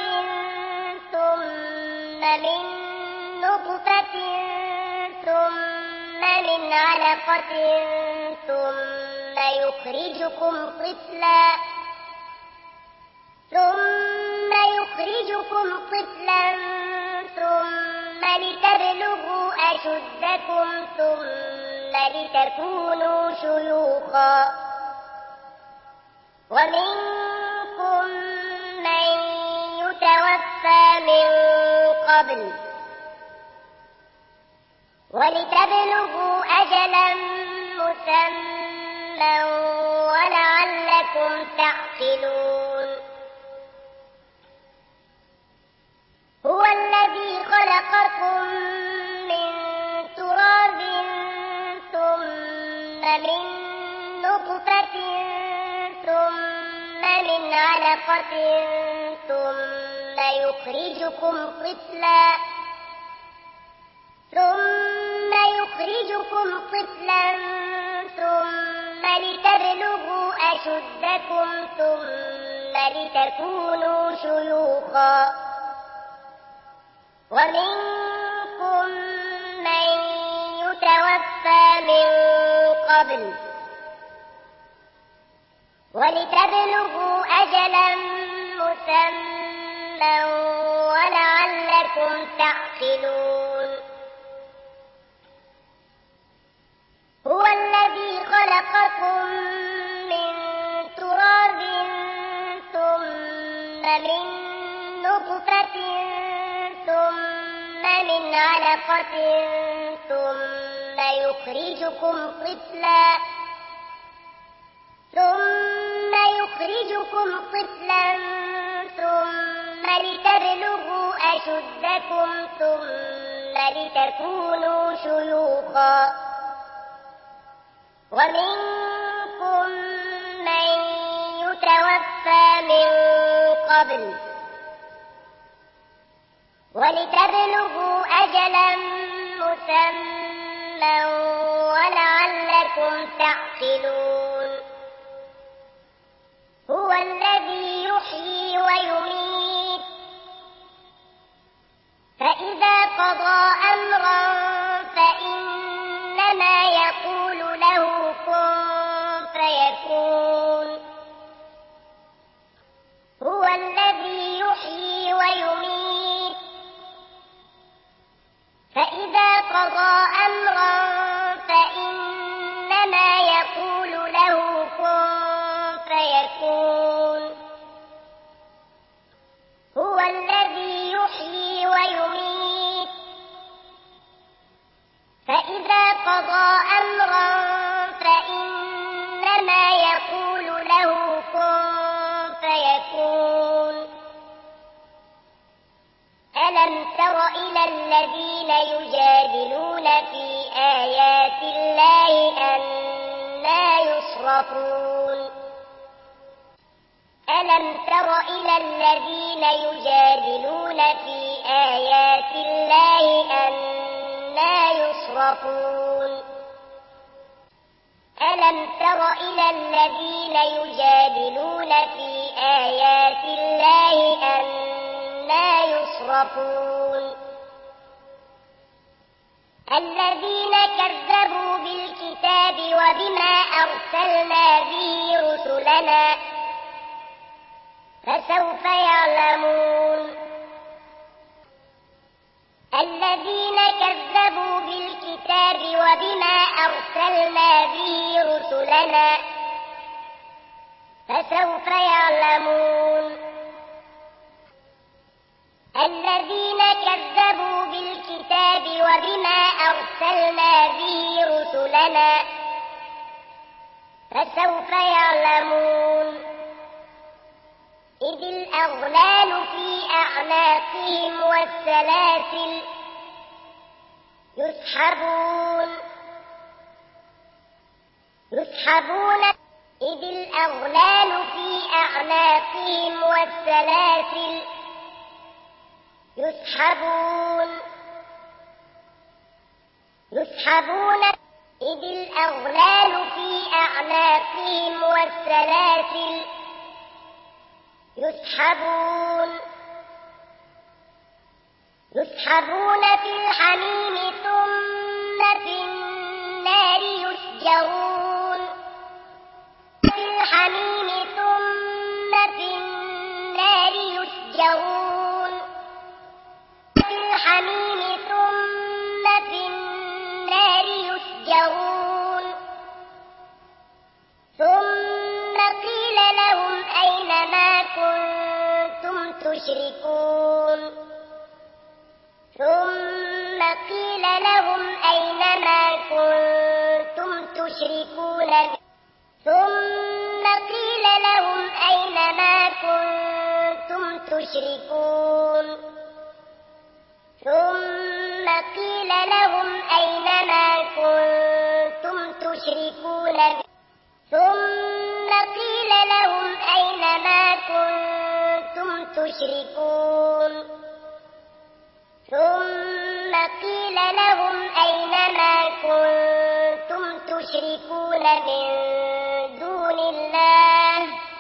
ثم من نطفة ثم من علقة ثم يخرجكم طفلا ثم لتبلغوا أشدكم ثم لتكونوا شيوخا ومنكم من يتوفى من قبل ولتبلغوا أجلا مسمى ولعلكم تعقلون هو الذي خلقكم من تراب ثم من نطفة ثم من علقة ثم يخرجكم طفلا ثم لتبلغوا أشدكم ثم لتكونوا شيوخا ومنكم من يتوفى من قبل ولتبلغوا أجلا مسمى ولعلكم تعقلون هو الذي خلقكم من تراب ثم من نطفة ثم من علقة ثم يخرجكم طفلا ثم لتبلغوا أشدكم ثم لتكونوا شيوخا ومنكم من يتوفى من قبل ولتبلغوا أجلا مسمى ولعلكم تعقلون هو الذي يحيي ويميت فإذا قضى أمرا فإنما يقول له كن فيكون هو الذي يحيي ويميت فإذا قضى أمرا فإنما يقول له كن فيكون هو الذي يحيي ويميت فإذا قضى أمرا فإنما يقول له كن فيكون ألم تر إلى الذين يجادلون في آيات الله أنى يصرفون ألم تر إلى الذين يجادلون في آيات الله أنى يصرفون ألم تر إلى الذين يجادلون في آيات الله أنى يصرفون الذين كذبوا بالكتاب وبما أرسلنا به رسلنا فسوف يعلمون الذين كذبوا بالكتاب وبما أرسلنا به رسلنا فسوف يعلمون الذين كذبوا بالكتاب وبما أرسلنا به رسلنا فسوف يعلمون إذ الأغلال في أعناقهم والسلاسل يسحبون إذ الأغلال في أعناقهم والسلاسل يسحبون إذ الأغلال في أعناقهم والسلاسل يسحبون في الحميم ثم في النار يسجرون في الحميم ثم في النار يسجرون في الحميم ثم في النار يسجرون ثم قيل لهم أين ما كنتم تشركون ثم قيل لهم أين ما كنتم تشركون ثم قيل لهم أين ما كنتم تشركون ثم قيل لهم أين ما كنتم تشركون ثم قيل لهم أين ما كنتم تشركون ثم قيل لهم أين ما كنتم تشركون من دون الله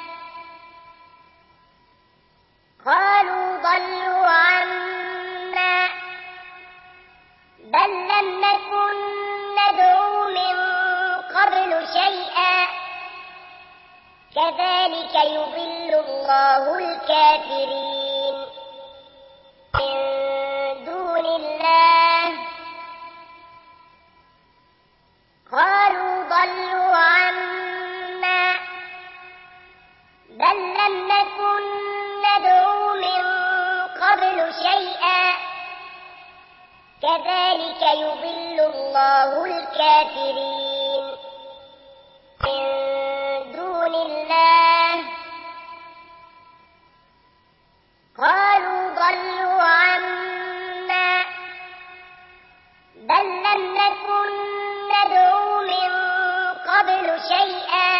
قالوا ضلوا عنا بل لم نكن ندعو من قبل شيئا كذلك يضل الله الكافرين من دون الله قالوا ضلوا عنا بل لم نكن ندعو من قبل شيئا كذلك يضل الله الكافرين من دون الله قالوا ضلوا عنا بل لم نكن ندعو من قبل شيئا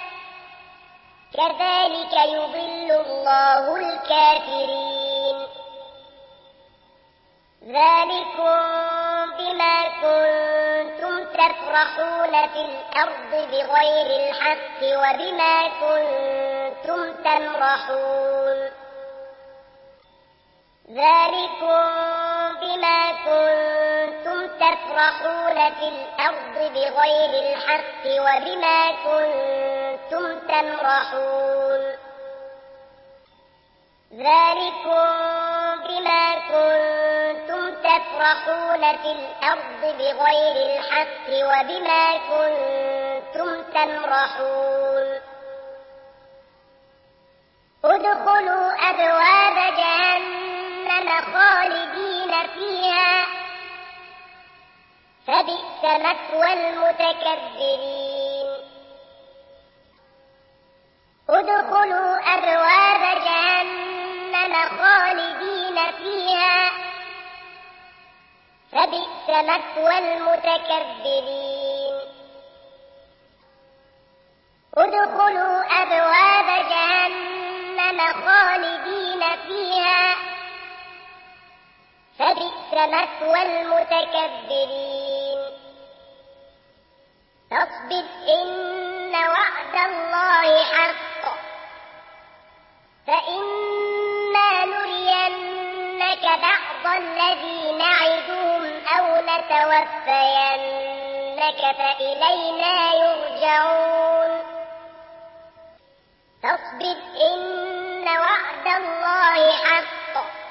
كذلك يضل الله الكافرين ذلكم بما كنتم تفرحون في الأرض بغير الحق وبما كنتم تمرحون ذلكم بما كنتم تفرحون في الأرض بغير الحق وبما كنتم تمرحون ذلكم بما كنتم تفرحون في الأرض بغير الحق وبما كنتم تمرحون ادخلوا أبواب جهنم خالدين فيها فبئس مثوى المتكبرين ادخلوا أبواب جهنم خالدين فيها فبئس مثوى المتكبرين ادخلوا أبواب جهنم خالدين فيها فبئس مثوى المتكبرين فاصبر إن وعد الله حق فإما نرينك بعض الذي نعدهم أو نتوفينك فإلينا يرجعون فاصبر إن وعد الله حق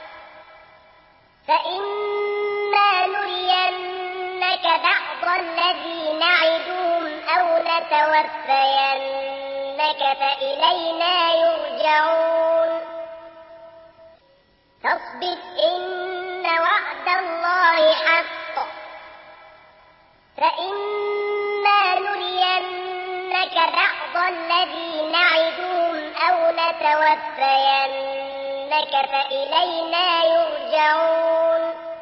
فإما نرينك بعض الذي نعدهم أو نتوفينك فإلينا يرجعون فاصبر إن وعد الله حق فإما نرينك بعض الذي نعدهم أو نتوفينك فإلينا يرجعون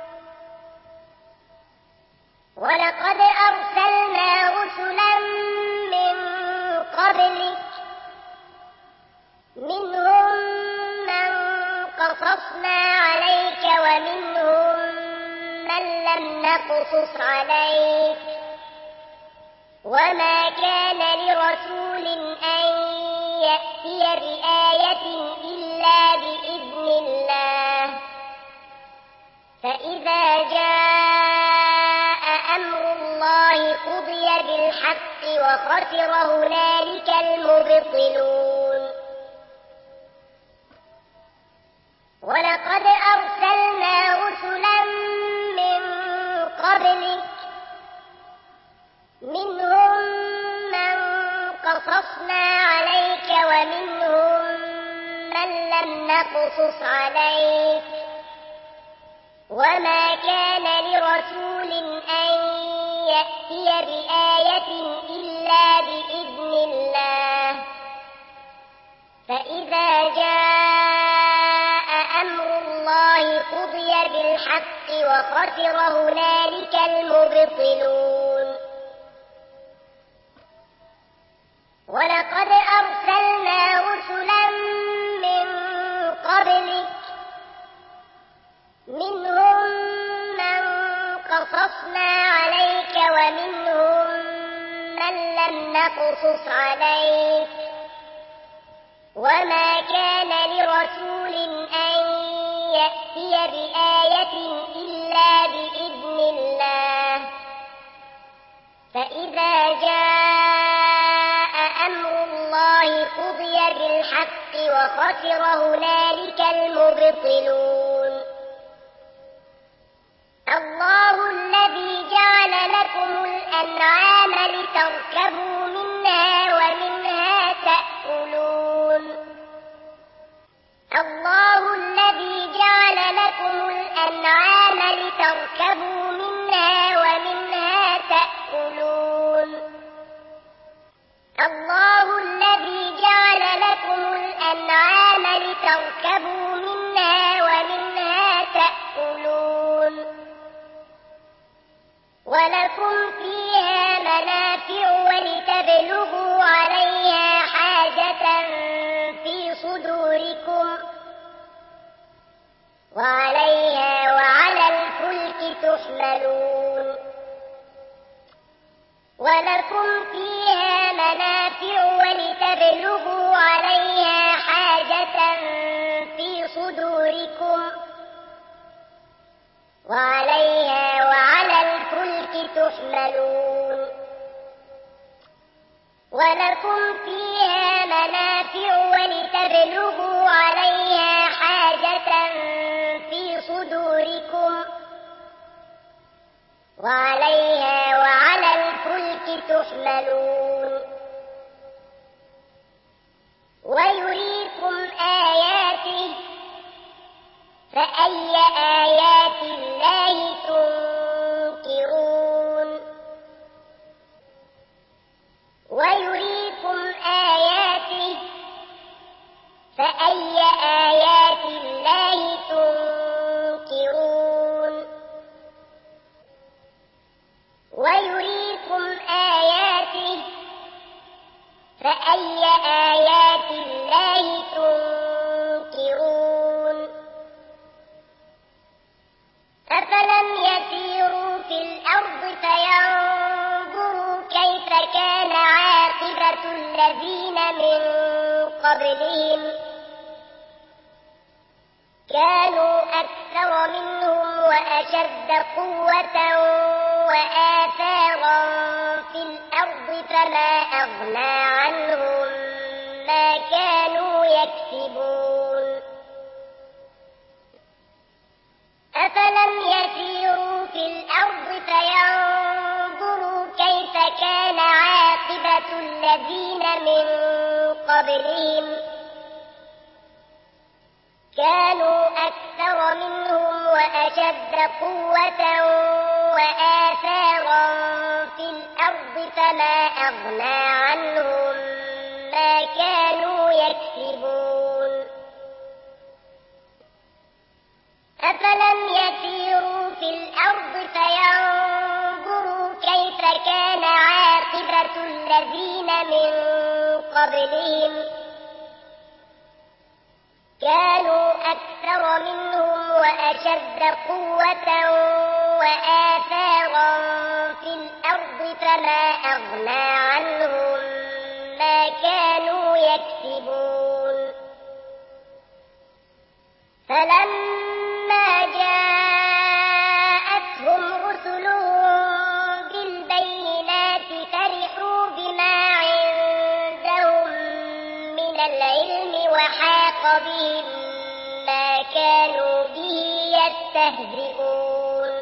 ولقد أرسلنا رسلا من قبلك منهم من قصصنا عليك ومنهم من لم نقصص عليك وما كان لرسول أن يأتي بآية إلا بإذن الله فإذا جاء أمر الله قضي بالحق وخسر هنالك المبطلون ولقد أرسلنا رسلا من قبلك منهم من قصصنا عليك ومنهم من لم نقصص عليك وما كان لرسول أن يأتي بآية إلا بإذن الله فإذا جاء أمر الله قضي بالحق وخسر هنالك المبطلون ولقد أرسلنا رسلا من قبلك منهم من قصصنا عليك ومنهم من لم نقصص عليك وما كان لرسول أن يأتي بآية إلا بإذن الله فإذا جاء أمر الله قضي بالحق وخسر هنالك المبطلون الله الذي جعل لكم الأنعام لتركبوا منها ومنها تأكلون الله الذي جعل لكم الأنعام لتركبوا منها ومنها تأكلون الله الذي جعل لكم الأنعام لتركبوا منها ومنها تأكلون ولكم فيها منافع ولتبلغوا عليها حاجة في صدوركم وعليها وعلى الفلك تحملون ولكم فيها منافع ولتبلغوا عليها حاجة في صدوركم وعليها وعلى الفلك تحملون ولكم فيها منافع ولتبلغوا عليها حاجة في صدوركم وعليها وعلى الفلك تحملون ويريكم آياته فأي آيات الله تنكرون ويريكم آياته فأي آيات الله تنكرون ويريكم آياته فأي آيات الله تنكرون أفلم يسيروا في الأرض فينظروا كيف كان عاقبة الذين من قبلهم كانوا أكثر منهم وأشد قوة فما أغنى عنهم ما كانوا يكسبون أفلم يسيروا في الأرض فينظروا كيف كان عاقبة الذين من قبلهم كانوا أكثر منهم وأشد قوة وآثارا في الأرض فما أغنى عنهم ما كانوا يكسبون أفلم يسيروا في الأرض فينظروا كيف كان عاقبة الذين من قبلهم كانوا أكثر منهم وأشد قوة وآثارا في الأرض فما أغنى عنهم ما كانوا يكسبون فلما جاءتهم رسلهم بالبينات فرحوا بما عندهم من العلم وحاق بهم ما كانوا به يستهزئون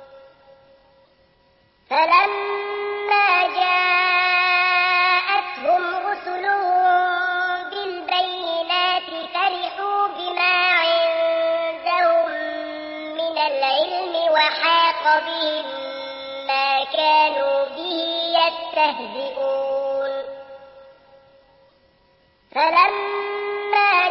فلما جاءتهم رسلهم بالبينات فرحوا بما عندهم من العلم وحاق بهم ما كانوا به يستهزئون فلما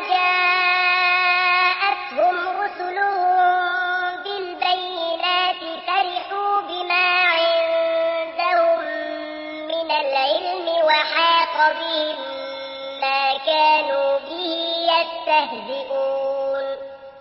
جاءتهم رسلهم بالبينات فرحوا بما عندهم من العلم وحاق بهم ما كانوا به يستهزئون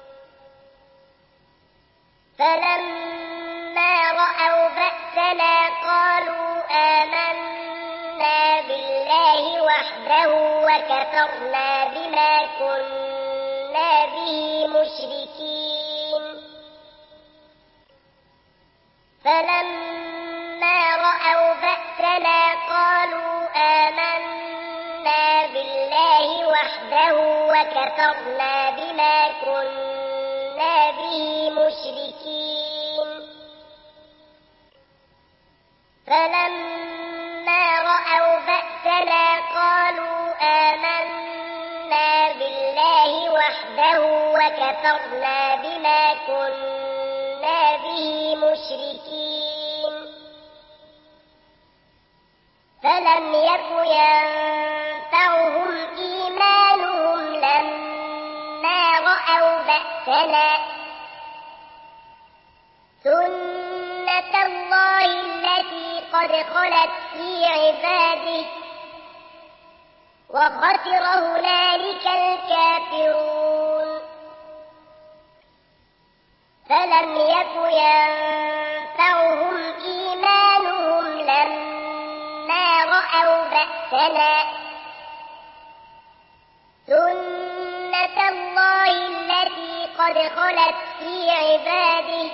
فلما رأوا بأسنا قالوا آمنا بالله وحده وكفرنا بما كنا به مشركين فلما رأوا بأسنا قالوا آمنا بالله وحده وكفرنا بما كنا به مشركين فلما رأوا بأسنا قالوا آمنا بالله وحده وكفرنا بما كنا به مشركين فلم يك ينفعهم إيمانهم لما رأوا بأسنا سنة الله التي قد خلت في عباده وخسر هنالك الكافرون فلم يك ينفعهم إيمانهم لما رأوا بأسنا سنة الله التي قد خلت في عباده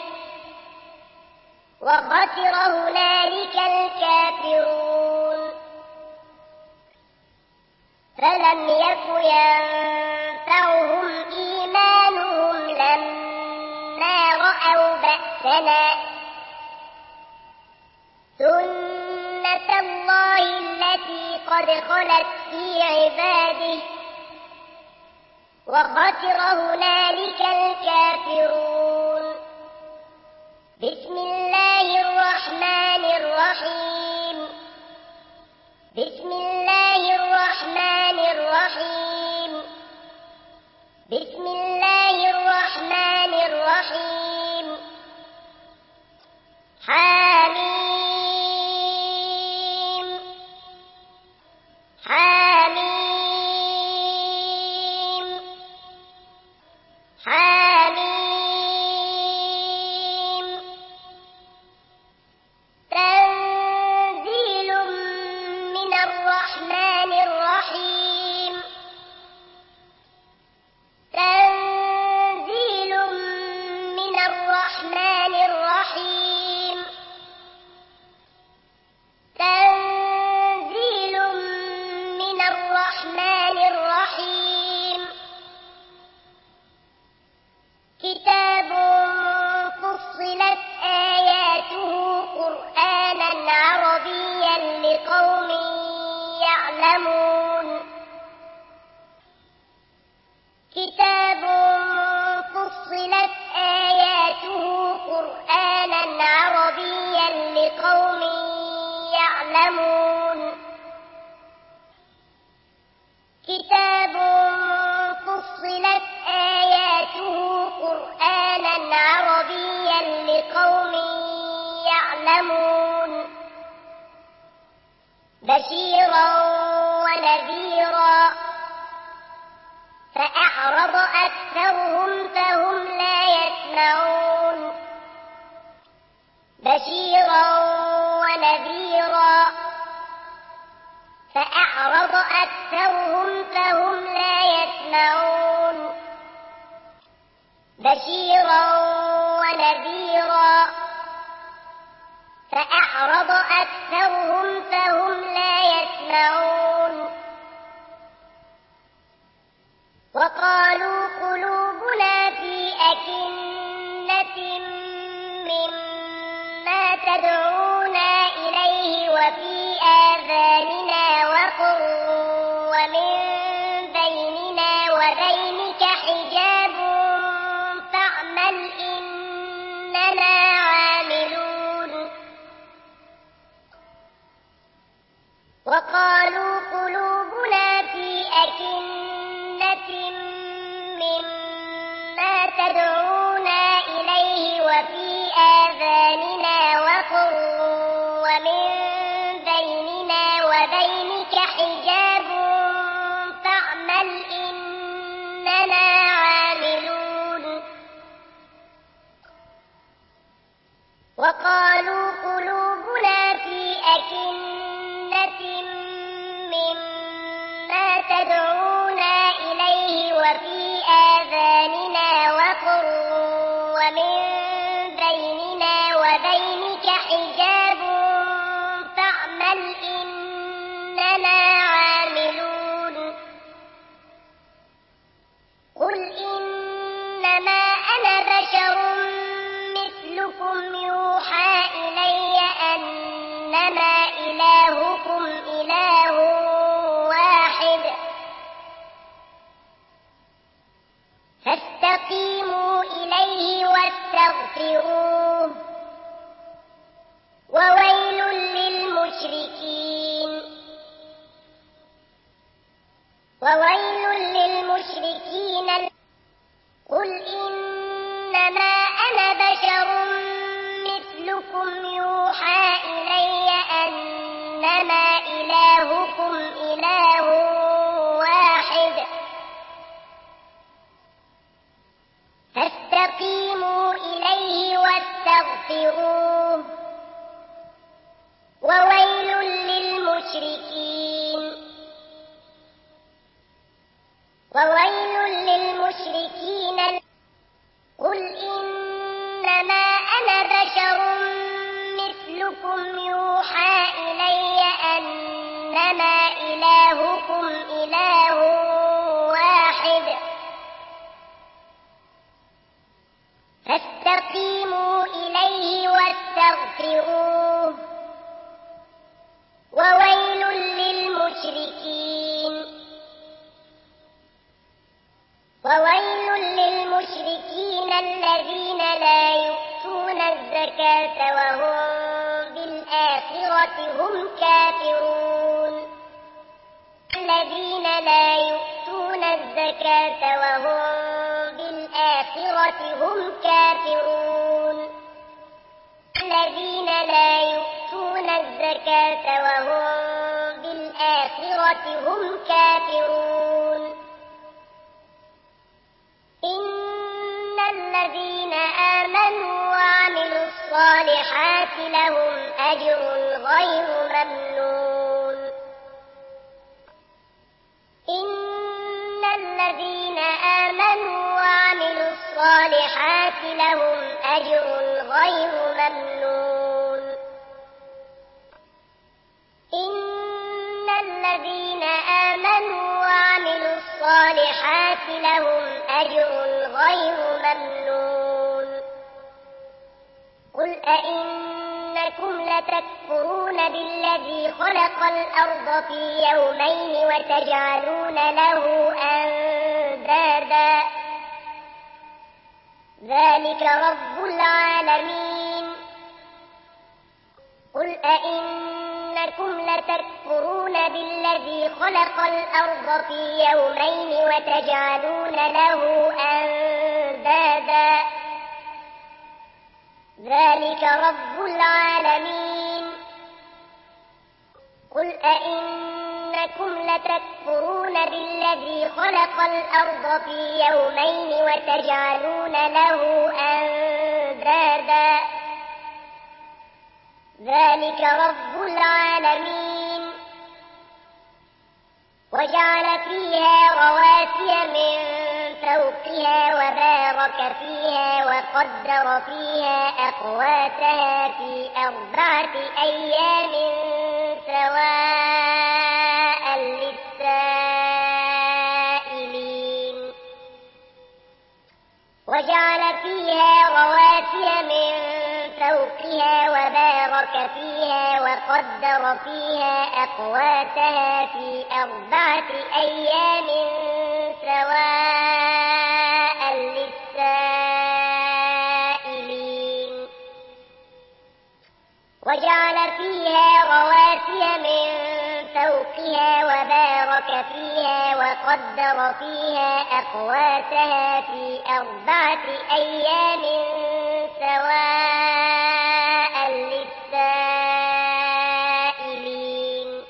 وخسر هنالك الكافرون فلم يك ينفعهم إيمانهم لما رأوا بأسنا سنة الله التي قد خلت في عباده وخسر هنالك الكافرون بسم الله الرحمن الرحيم بسم الله الرحمن الرحيم بسم الله الرحمن الرحيم حميم حميم حميم تنزيل من الرحمن الرحيم بشيرا ونذيرا فأعرض أكثرهم فهم لا يسمعون بشيرا ونذيرا فأعرض أكثرهم فهم لا يسمعون بشيرا ونذيرا فأعرض أكثرهم فهم لا يسمعون وقالوا قلوبنا في أكنة مما تدعونا إليه وفي آذاننا وقر ومن بيننا وبينك حجاب فاعمل إننا عاملون وقالوا قلوبنا في أكنة مما تدعونا إليه وفي آذاننا وقر ومن بيننا وبينك حجاب فاعمل إننا عاملون وقالوا قلوبنا في أكنة مما تدعونا إليه وفي آذاننا وقر ومن بيننا وبينك حجاب فاعمل إننا عاملون قل إنما أنا بشر مثلكم يوحى إلي أنما إلهكم إله واحد فاستقيموا إليه واستغفروه وويل للمشركين قل إنما أنا بشر مثلكم يوحى إلي أنما إلهكم إله واحد فاستقيموا إليه واستغفروه وويل للمشركين قل إنما أنا بشر مثلكم يوحى إلي أنما إلهكم إله واحد فاستقيموا إليه واستغفروه وويل للمشركين الذين لا يؤتون الزكاة وهم بالآخرة هم كافرون الذين لا يؤتون الزكاة وهم بالآخرة هم كافرون الذين لا يؤتون الزكاة وهم بالآخرة هم كافرون إن الذين آمنوا وعملوا الصالحات لهم أجر غير ممنون إن الذين آمنوا وعملوا الصالحات لهم أجر غير ممنون إن الذين آمنوا وعملوا الصالحات لهم أجر غير ممنون قل أئنكم لتكفرون بالذي خلق الأرض في يومين وتجعلون له أندادا ذلك رب العالمين قل أئنكم لتكفرون بالذي خلق الأرض في يومين وتجعلون له أندادا ذلك رب العالمين قل أئنكم لتكفرون بالذي خلق الأرض في يومين وتجعلون له أندادا ذلك رب العالمين وجعل فيها رواسي من فوقها وبارك فيها وقدر فيها أقواتها في 4 أيام سواء للسائلين وجعل فيها رواسي من فوقها وبارك فيها وقدر فيها أقواتها في 4 أيام سواء للسائلين وجعل فيها رواسي من فوقها وبارك فيها وقدر فيها أقواتها في 4 أيام سواء للسائلين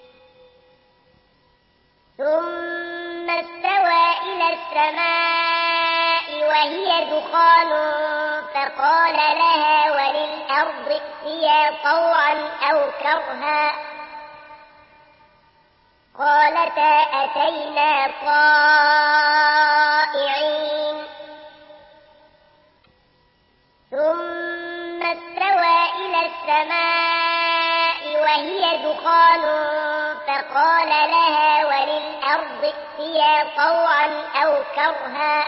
ثم استوى إلى السماء وهي دخان فقال لها وللأرض ائتيا طوعا أو كرها قالتا أتينا طائعين ثم استوى إلى السماء وهي دخان فقال لها وللأرض ائتيا طوعا أو كرها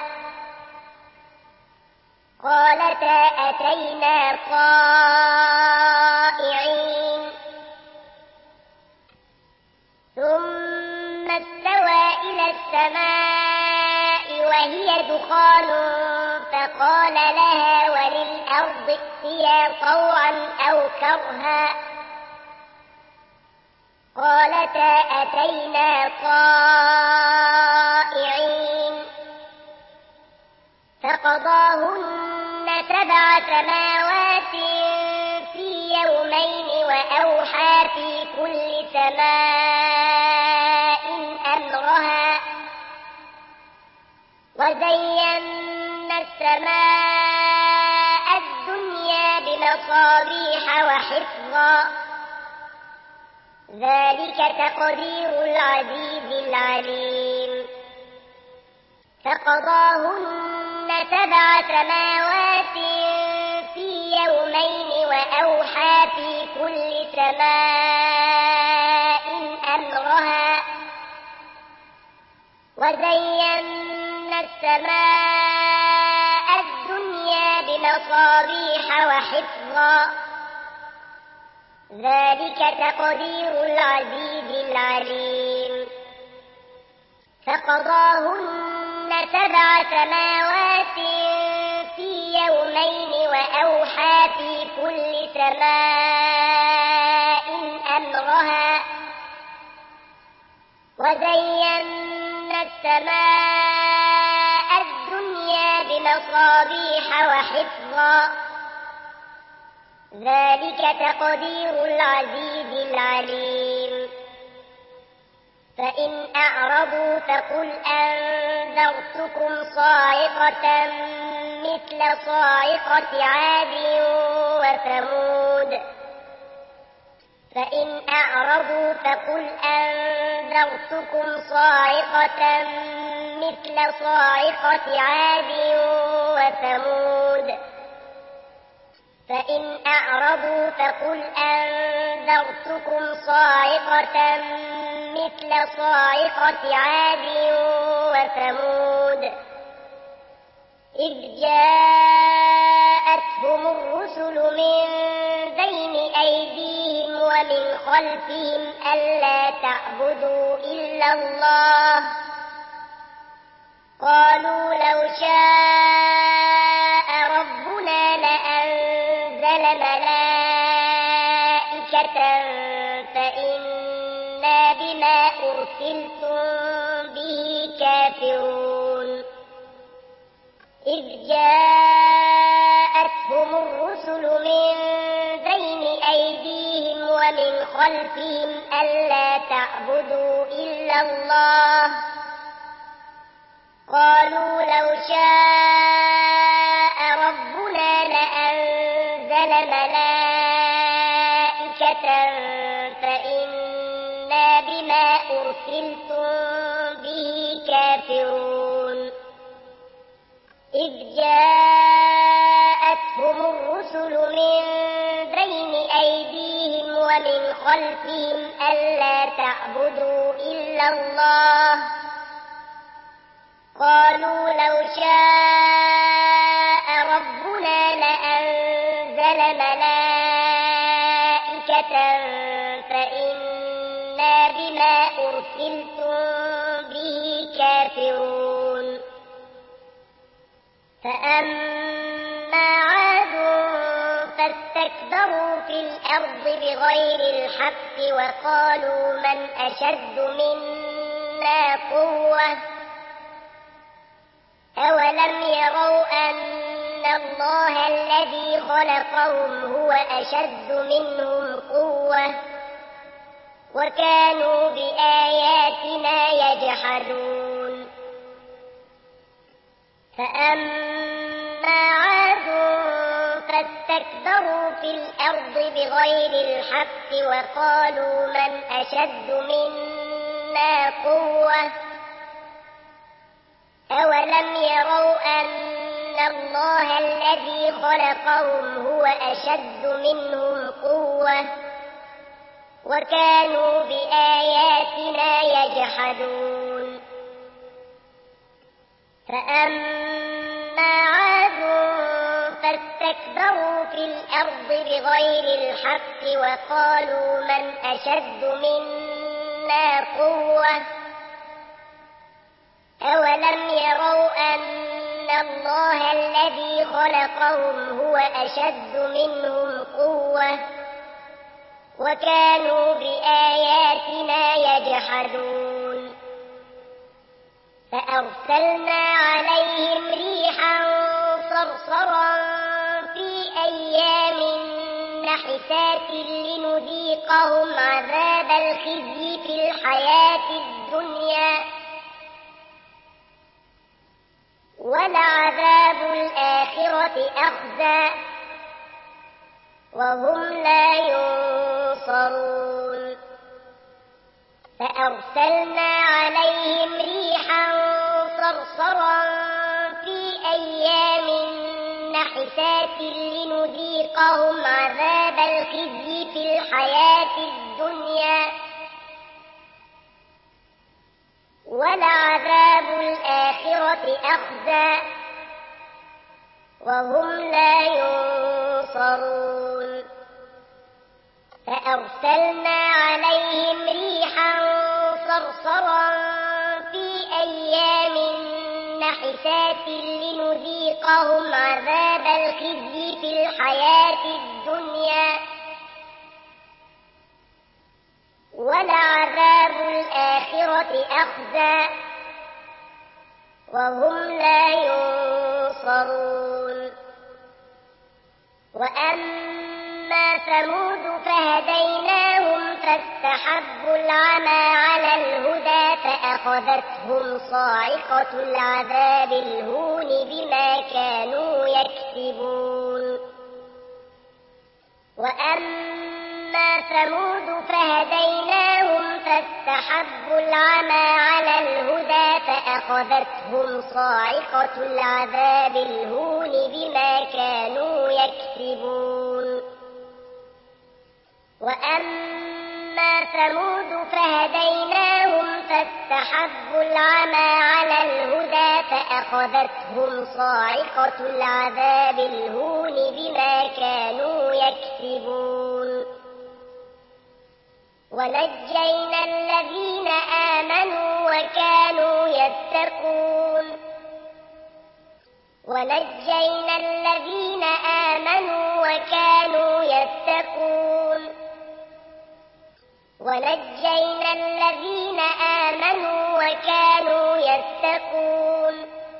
قالتا أتينا طائعين ثم استوى إلى السماء وهي دخان فقال لها وللأرض ائتيا طوعا أو كرها قالتا أتينا طائعين فقضاهن 7 سماوات في يومين وأوحى في كل سماء أمرها وزينا السماء الدنيا بمصابيح وحفظا ذلك تقدير العزيز العليم فقضاهن 7 سماوات في يومين وأوحى في كل سماء أمرها وزينا السماء الدنيا بمصابيح وحفظا ذلك تقدير العزيز العليم فقضاهن 7 سماوات في يومين وأوحى في كل سماء أمرها وزينا السماء الدنيا بمصابيح وحفظا ذلك تقدير العزيز العليم فإن أعرضوا فقل أنذرتكم صاعقة مثل صاعقة عاد وثمود فإن أعرضوا فقل أنذرتكم صاعقة مثل صاعقة عاد وثمود فإن أعرضوا فقل أنذرتكم صاعقة مثل صاعقة عاد وثمود إذ جاءتهم الرسل من بين أيديهم ومن خلفهم ألا تعبدوا إلا الله قالوا لو شاء ربنا لأنزل ملائكة فإنا بما أرسلتم به كافرون إذ جاءتهم الرسل من بين أيديهم ومن خلفهم ألا تعبدوا إلا الله قالوا لو شاء ربنا لأنزل ملائكة فإنا بما أرسلتم به كافرون إذ جاءتهم الرسل من بين أيديهم ومن خلفهم ألا تعبدوا إلا الله قالوا لو شاء ربنا لأنزل ملائكة فإنا بما أرسلتم به كافرون فأما عاد فاستكبروا في الأرض بغير الحق وقالوا من أشد منا قوة أولم يروا أن الله الذي خلقهم هو أشد منهم قوة وكانوا بآياتنا يجحدون فأما عاد فاستكبروا في الأرض بغير الحق وقالوا من أشد منا قوة أولم يروا أن الله الذي خلقهم هو أشد منهم قوة وكانوا بآياتنا يجحدون فأما عاد فاستكبروا في الأرض بغير الحق وقالوا من أشد منا قوة أولم يروا أن الله الذي خلقهم هو أشد منهم قوة وكانوا بآياتنا يجحدون فأرسلنا عليهم ريحا صرصرا في أيام نحسات لنذيقهم عذاب الخزي في الحياة الدنيا ولعذاب الآخرة أخزى وهم لا ينصرون فأرسلنا عليهم ريحا صرصرا في أيام نحسات لنذيقهم عذاب الخزي في الحياة الدنيا ولعذاب الآخرة أخزى وهم لا ينصرون فأرسلنا عليهم ريحا صرصرا في أيام نحسات لنذيقهم عذاب الخزي في الحياة الدنيا ولعذاب الآخرة أخزى وهم لا ينصرون وأما ثمود فهديناهم فاستحبوا العمى على الهدى فأخذتهم صاعقة العذاب الهون بما كانوا يكسبون وأما ثمود فهديناهم فاستحبوا العمى على الهدى فأخذتهم صاعقة العذاب الهون بما كانوا يكسبون وأما ثمود فهديناهم فاستحبوا العمى على الهدى فأخذتهم صاعقة العذاب الهون بما كانوا يكسبون ونجينا الذين آمنوا وكانوا يتقون ونجينا الذين آمنوا وكانوا يتقون ونجينا الذين آمنوا وكانوا يتقون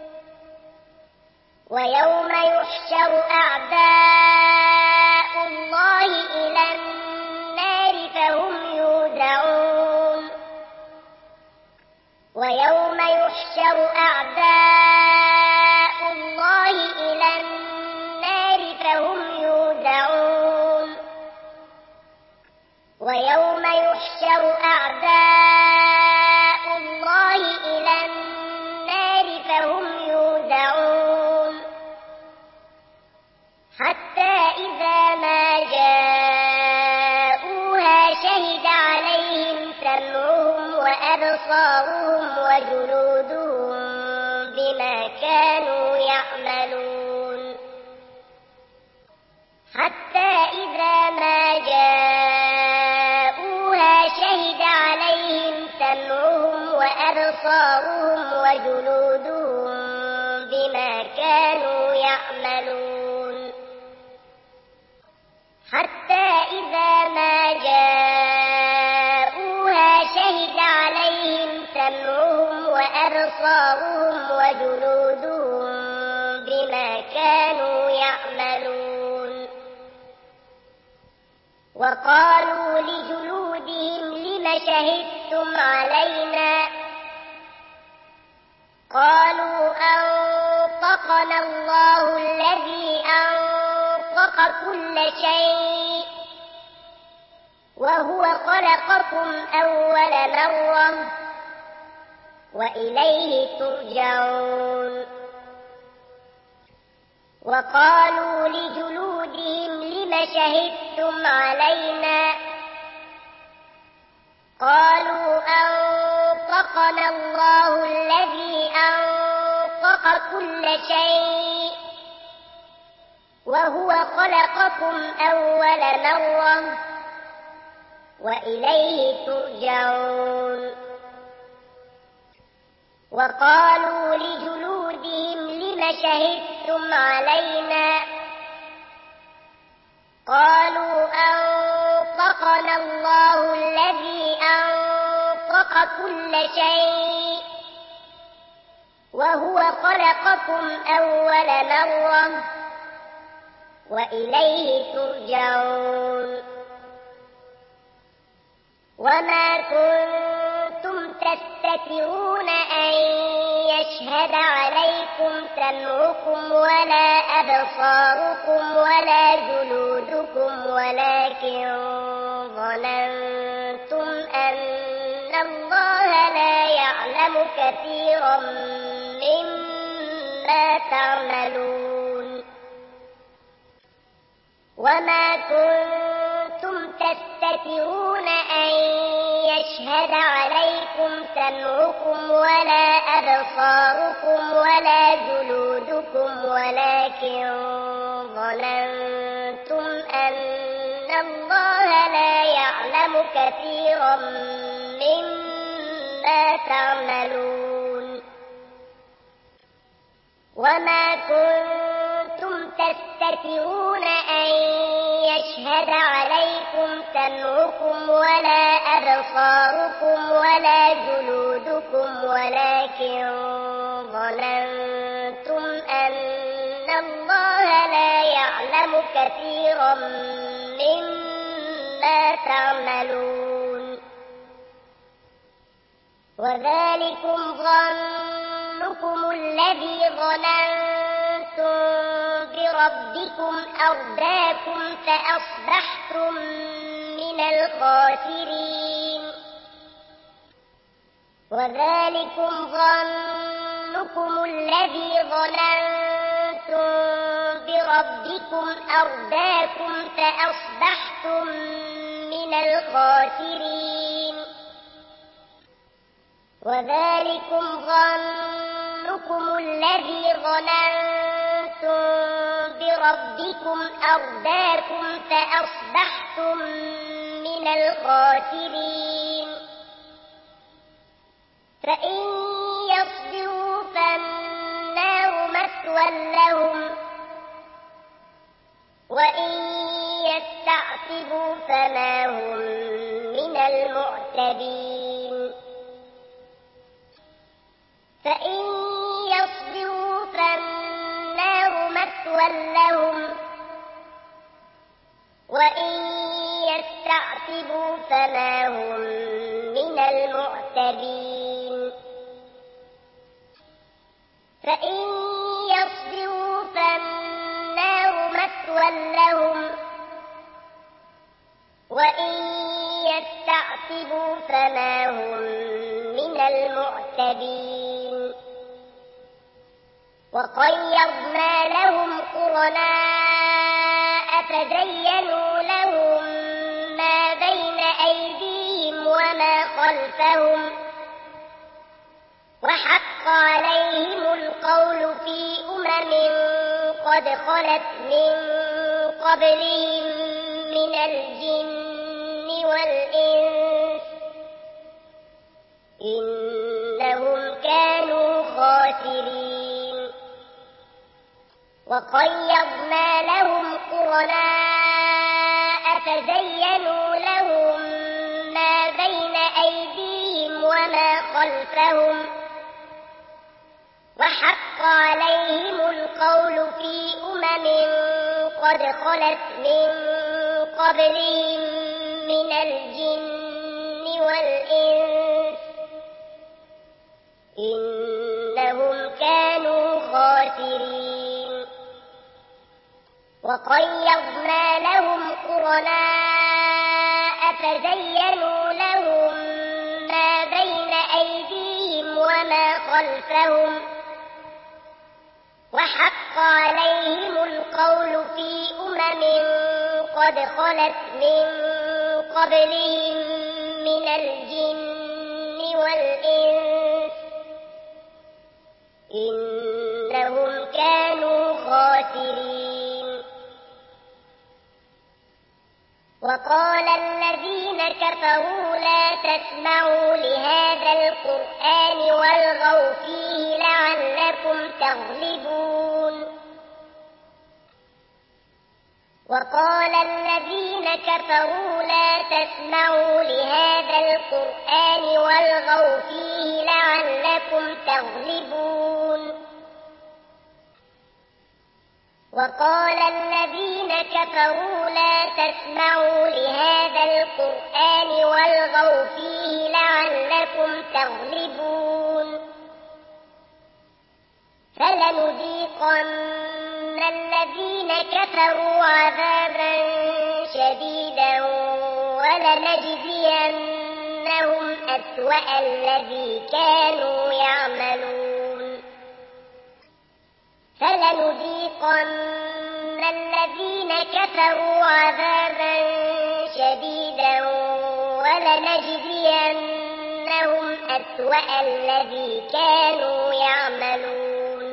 ويوم يحشر أعداء الله إلى النار فهم يحشر أعداء الله إلى النار فهم يوزعون ويوم يحشر أعداء الله إلى النار فهم يوزعون حتى إذا ما جاءوها شهد عليهم سمعهم وأبصارهم وجلودهم بما كانوا يعملون حتى إذا ما جاءوها شهد عليهم سمعهم وأبصارهم وجلودهم بما كانوا يعملون حتى إذا ما جاءوها شهد عليهم سمعهم وأبصارهم وجلودهم بما كانوا يعملون وقالوا لجلودهم لم شهدتم علينا قالوا أنطقنا الله الذي أنطق كل شيء وهو خلقكم أول مرة وإليه ترجعون وقالوا لجلودهم لم شهدتم علينا قالوا أنطقنا الله الذي أنطق كل شيء وهو خلقكم أول مرة وإليه ترجعون وقالوا لجلودهم لم شهدتم علينا قالوا أنطقنا الله الذي أنطق كل شيء وهو خلقكم أول مرة وإليه ترجعون وما كنتم تستترون أن يشهد عليكم سمعكم ولا أبصاركم ولا جلودكم ولكن ظننتم أن الله لا يعلم كثيرا مما تعملون وما كنتم تستترون أن يشهد عليكم سمعكم ولا أبصاركم ولا جلودكم ولكن ظننتم أن الله لا يعلم كثيرا مما تعملون وما كنتم تستترون أن يشهد عليكم سمعكم ولا أبصاركم ولا جلودكم ولكن ظننتم أن الله لا يعلم كثيرا مما تعملون وذلكم ظنكم الذي ظننتم بربكم أرداكم فأصبحتم من الخاسرين وذلكم ظنكم الذي ظننتم بربكم أرداكم فأصبحتم من الخاسرين وذلكم ظنكم الذي ظننتم بربكم أرداكم فأصبحتم من الخاسرين فإن يصبروا فالنار مثوى لهم وإن يستعتبوا فما هم من المعتدين فإن يصبروا فالنار مثوى لهم وإن يستعتبوا فما هم من المعتدين لهم وإن يستعتبوا فما هم من المعتدين وقيضنا لهم قرناء فزينوا لهم ما بين أيديهم وما خلفهم وحق عليهم القول في قد خلت من قبلهم من الجن والإنس إنهم كانوا خاسرين وقيضنا لهم قرناء فزينوا لهم ما بين أيديهم وما خلفهم وحق عليهم القول في قد خلت من قبلهم من الجن والإنس إنهم كانوا خاسرين وقيضنا لهم قرناء فزينوا لهم ما بين أيديهم وما خلفهم وحق عليهم القول في قد خلت من قبلهم من الجن والإنس إنهم كانوا خاسرين وقال الذين كفروا لا تسمعوا لهذا القرآن والغوا فيه لعلكم تغلبون وقال الذين كفروا لا تسمعوا لهذا القرآن والغوا فيه لعلكم تغلبون وقال الذين كفروا لا تسمعوا لهذا القرآن والغوا فيه لعلكم تغلبون فلنذيقن الذين كفروا عذابا شديدا ولنجزينهم أسوأ الذي كانوا يعملون فلنذيقن الذين كفروا عذابا شديدا ولنجزينهم أسوأ الذي كانوا يعملون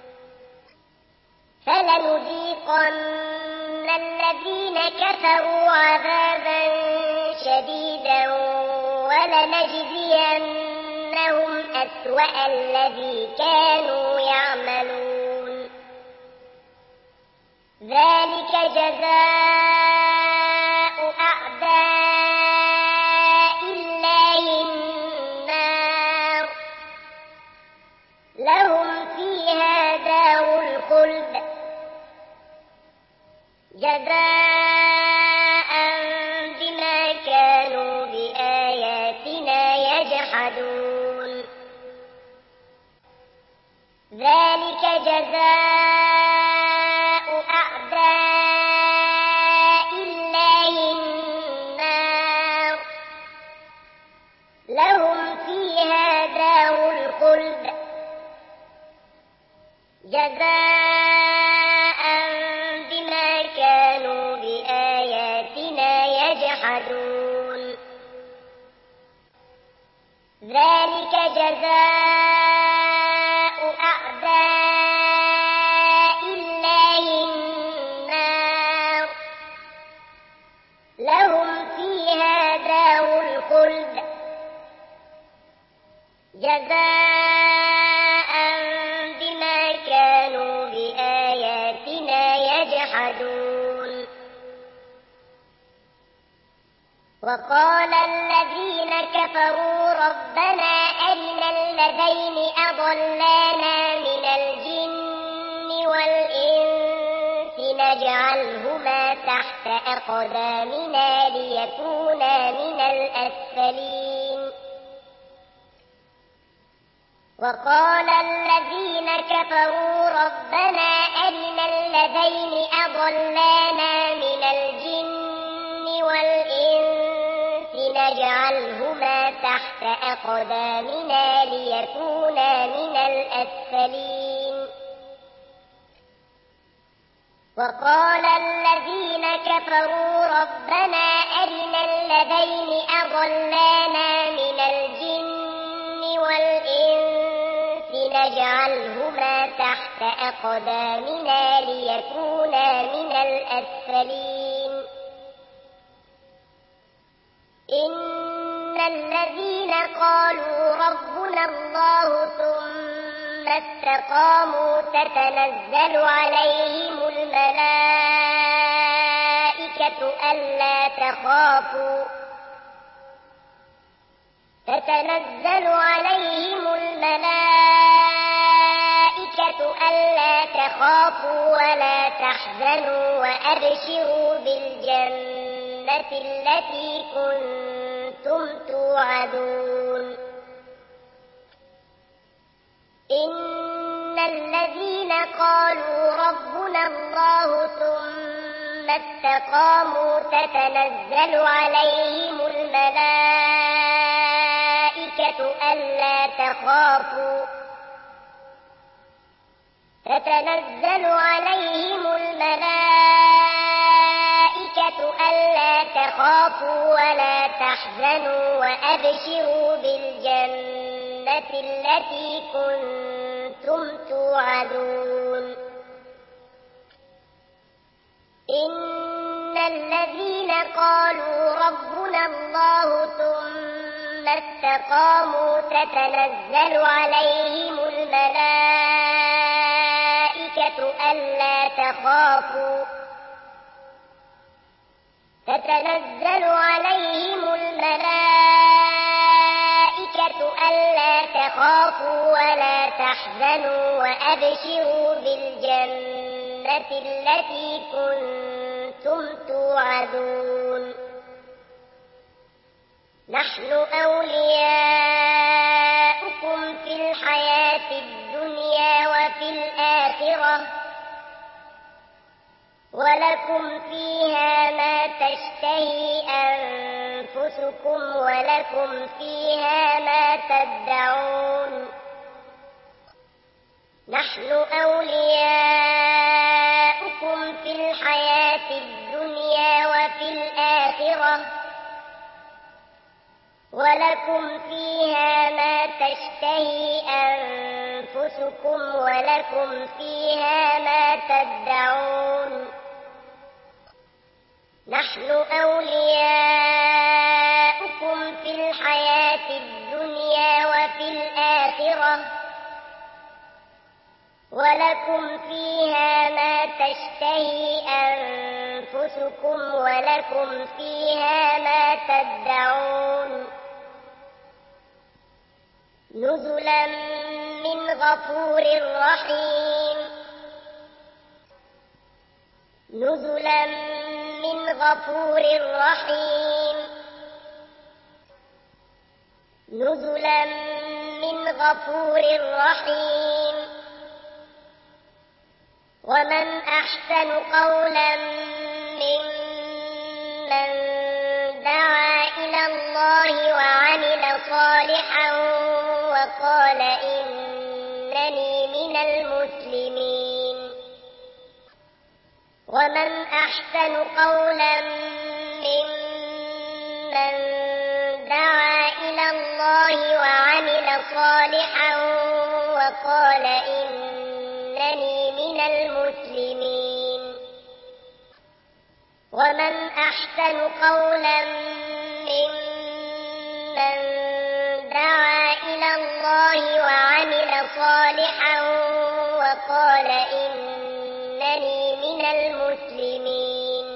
فلنذيقن الذين كفروا عذابا شديدا ولنجزينهم أسوأ الذي كانوا يعملون ذلك جزاء أعداء الله النار لهم فيها دار الخلد جزاء بما كانوا بآياتنا يجحدون ذلك جزاء أعداء الله النار لهم فيها دار الخلد جزاء بما كانوا بآياتنا يجحدون ذلك جزاء أعداء الله النار لهم فيها دار الخلد جزاء بما كانوا بآياتنا يجحدون وقال الذين كفروا ربنا أرنا الذين أضلانا من الجن والإنس نجعلهما تحت أقدامنا ليكونا من الأسفلين وقال الذين كفروا ربنا أرنا الذين أضلانا نجعلهما تحت أقدامنا ليكونا من الأسفلين وقال الذين كفروا ربنا أرنا الذين أضلانا من الجن والإنس نجعلهما تحت أقدامنا ليكونا من الأسفلين إن الذين قالوا ربنا الله ثم استقاموا تتنزل عليهم الملائكة ألا تخافوا ولا تحزنوا وأبشروا بالجنة التي كنتم توعدون إن الذين قالوا ربنا الله ثم استقاموا تتنزل عليهم الملائكة ألا تخافوا ولا تحزنوا وأبشروا بالجنة التي كنتم توعدون إن الذين قالوا ربنا الله ثم استقاموا تتنزل عليهم الملائكة ألا تخافوا ولا تحزنوا وأبشروا بالجنة التي كنتم توعدون نحن أولياؤكم في الحياة الدنيا وفي الآخرة ولكم فيها ما تشتهي أنفسكم ولكم فيها ما تدعون نحن أولياؤكم في الحياة الدنيا وفي الآخرة ولكم فيها ما تشتهي أنفسكم ولكم فيها ما تدعون نحن أولياؤكم في الحياة الدنيا وفي الآخرة ولكم فيها ما تشتهي أنفسكم ولكم فيها ما تدعون نزلا من غفور رحيم نزلا من غفور رحيم نزلا من غفور رحيم ومن أحسن قولا ممن دعا إلى الله وعمل صالحا وقال إنني من المسلمين ومن أحسن قولا ممن دعا إلى الله وعمل صالحا وقال إنني من المسلمين ومن أحسن قولا ممن دعا إلى الله وعمل صالحا وقال إنني من المسلمين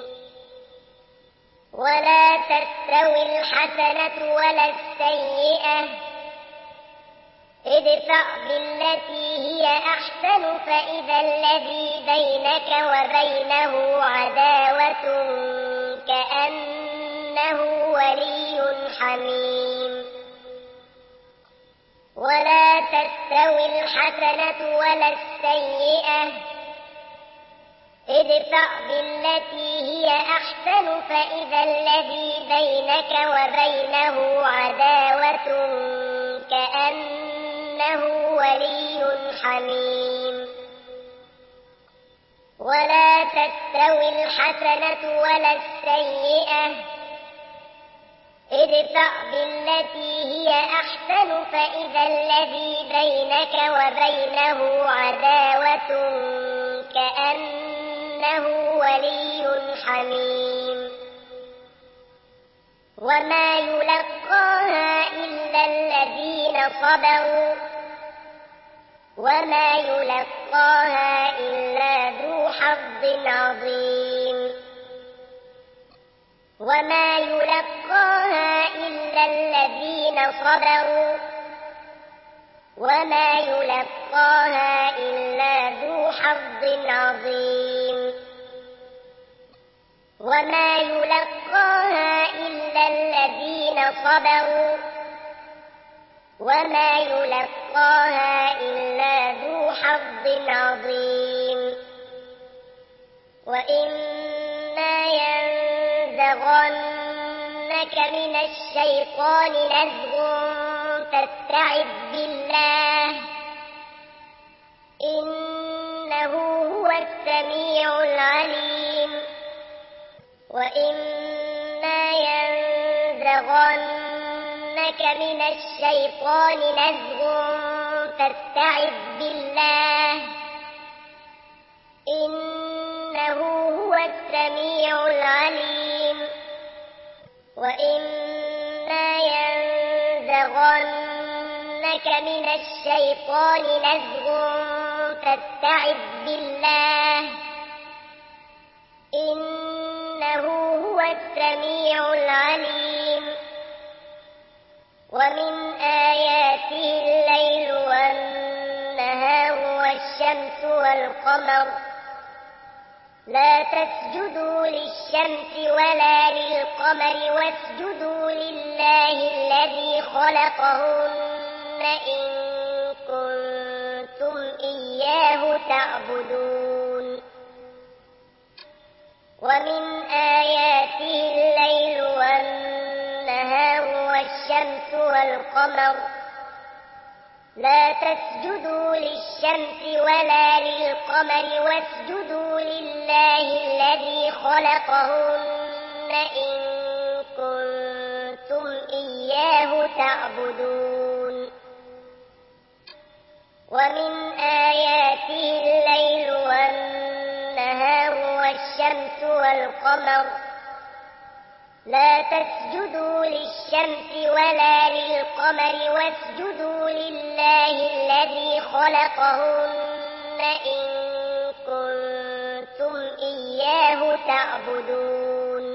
ولا تستوي الحسنة ولا السيئة ادفع بالتي هي أحسن فإذا الذي بينك وبينه عداوة كأنه ولي حميم ولا تستوي الحسنة ولا السيئة ادفع بالتي هي أحسن فإذا الذي بينك وبينه عداوة كأنه ولي حميم. ولا تستوي الحسنة ولا السيئة، ادفع بالتي هي أحسن فإذا الذي بينك وبينه عداوة كأنه ولي حميم. وما يلقاها إلا الذين صبروا وما يلقاها إلا ذو حظ عظيم. وما يلقاها إلا الذين صبروا وما يلقاها إلا ذو حظ عظيم. وما يلقاها إلا الذين صبروا وما يلقاها إلا ذو حظ عظيم. وإما ينزغنك من الشيطان نزغ فاستعذ بالله إنه هو السميع العليم. وإما ينزغنك من الشيطان نزغ فاستعذ بالله إنه هو السميع العليم. وإما ينزغنك من الشيطان نزغ فاستعذ بالله إنه هو السميع العليم. ومن آياته الليل والنهار والشمس والقمر لا تسجدوا للشمس ولا للقمر واسجدوا لله الذي خلقهن إن كنتم إياه تعبدون. ومن آياته الليل والنهار والشمس والقمر لا تسجدوا للشمس ولا للقمر واسجدوا لله الذي خلقهن إن كنتم إياه تعبدون. ومن آياته الليل والنهار والشمس والقمر لا تسجدوا للشمس ولا للقمر واسجدوا لله الذي خلقهن إن كنتم إياه تعبدون.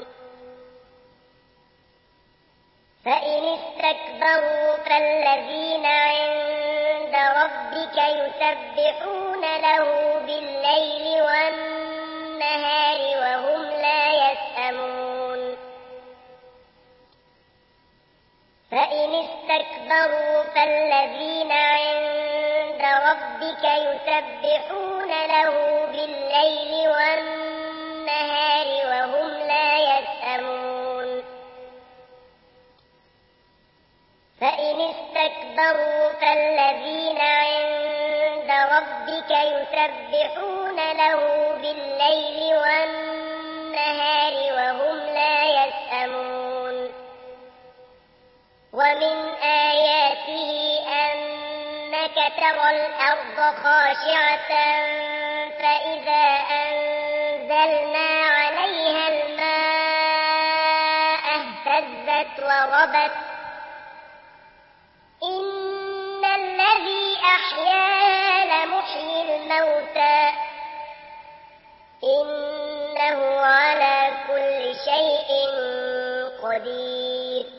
فإن استكبروا فالذين عند ربك يسبحون له بالليل والنهار وهم لا يسأمون. فإن استكبروا فالذين عند ربك يسبحون له بالليل والنهار وهم لا يسأمون. فإن استكبروا فالذين عند ربك يسبحون له بالليل والنهار وهم لا يسأمون. ومن آياته أنك ترى الأرض خاشعة فإذا أنزلنا عليها الماء اهتزت وربت إن الذي أحياها لمحيي الموتى إنه على كل شيء قدير.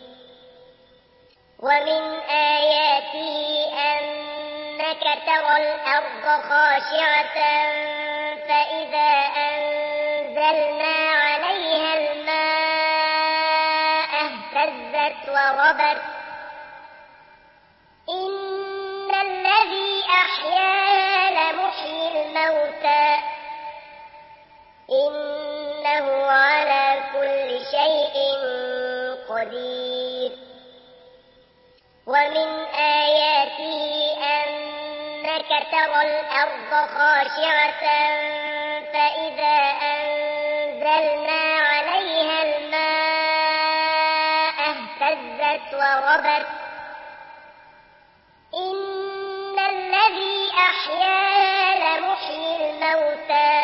ومن آياته أنك ترى الأرض خاشعة فإذا أنزلنا عليها الماء اهتزت وربت إن الذي أحياها لمحيي الموتى ومن آياته أنك ترى الأرض خاشعة فإذا أنزلنا عليها الماء اهتزت وربت إن الذي أحياها لمحيي الموتى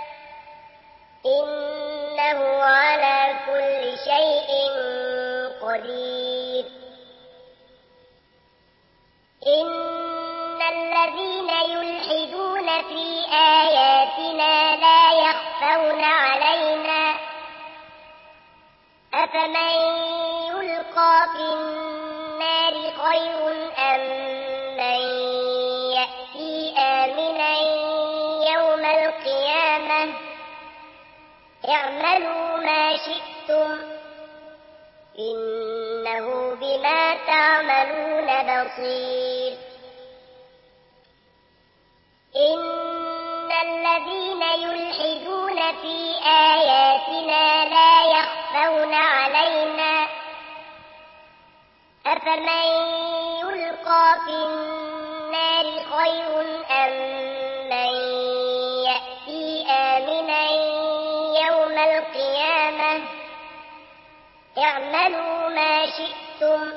إنه على كل شيء قدير إن الذين يلحدون في آياتنا لا يخفون علينا أفمن يلقى في النار خير أم من يأتي آمنا يوم القيامة اعملوا ما شئتم إنه بما تعملون بصير إن الذين يلحدون في آياتنا لا يخفون علينا أفمن يلقى في النار خير أم من يأتي آمنا يوم القيامة اعملوا ما شئتم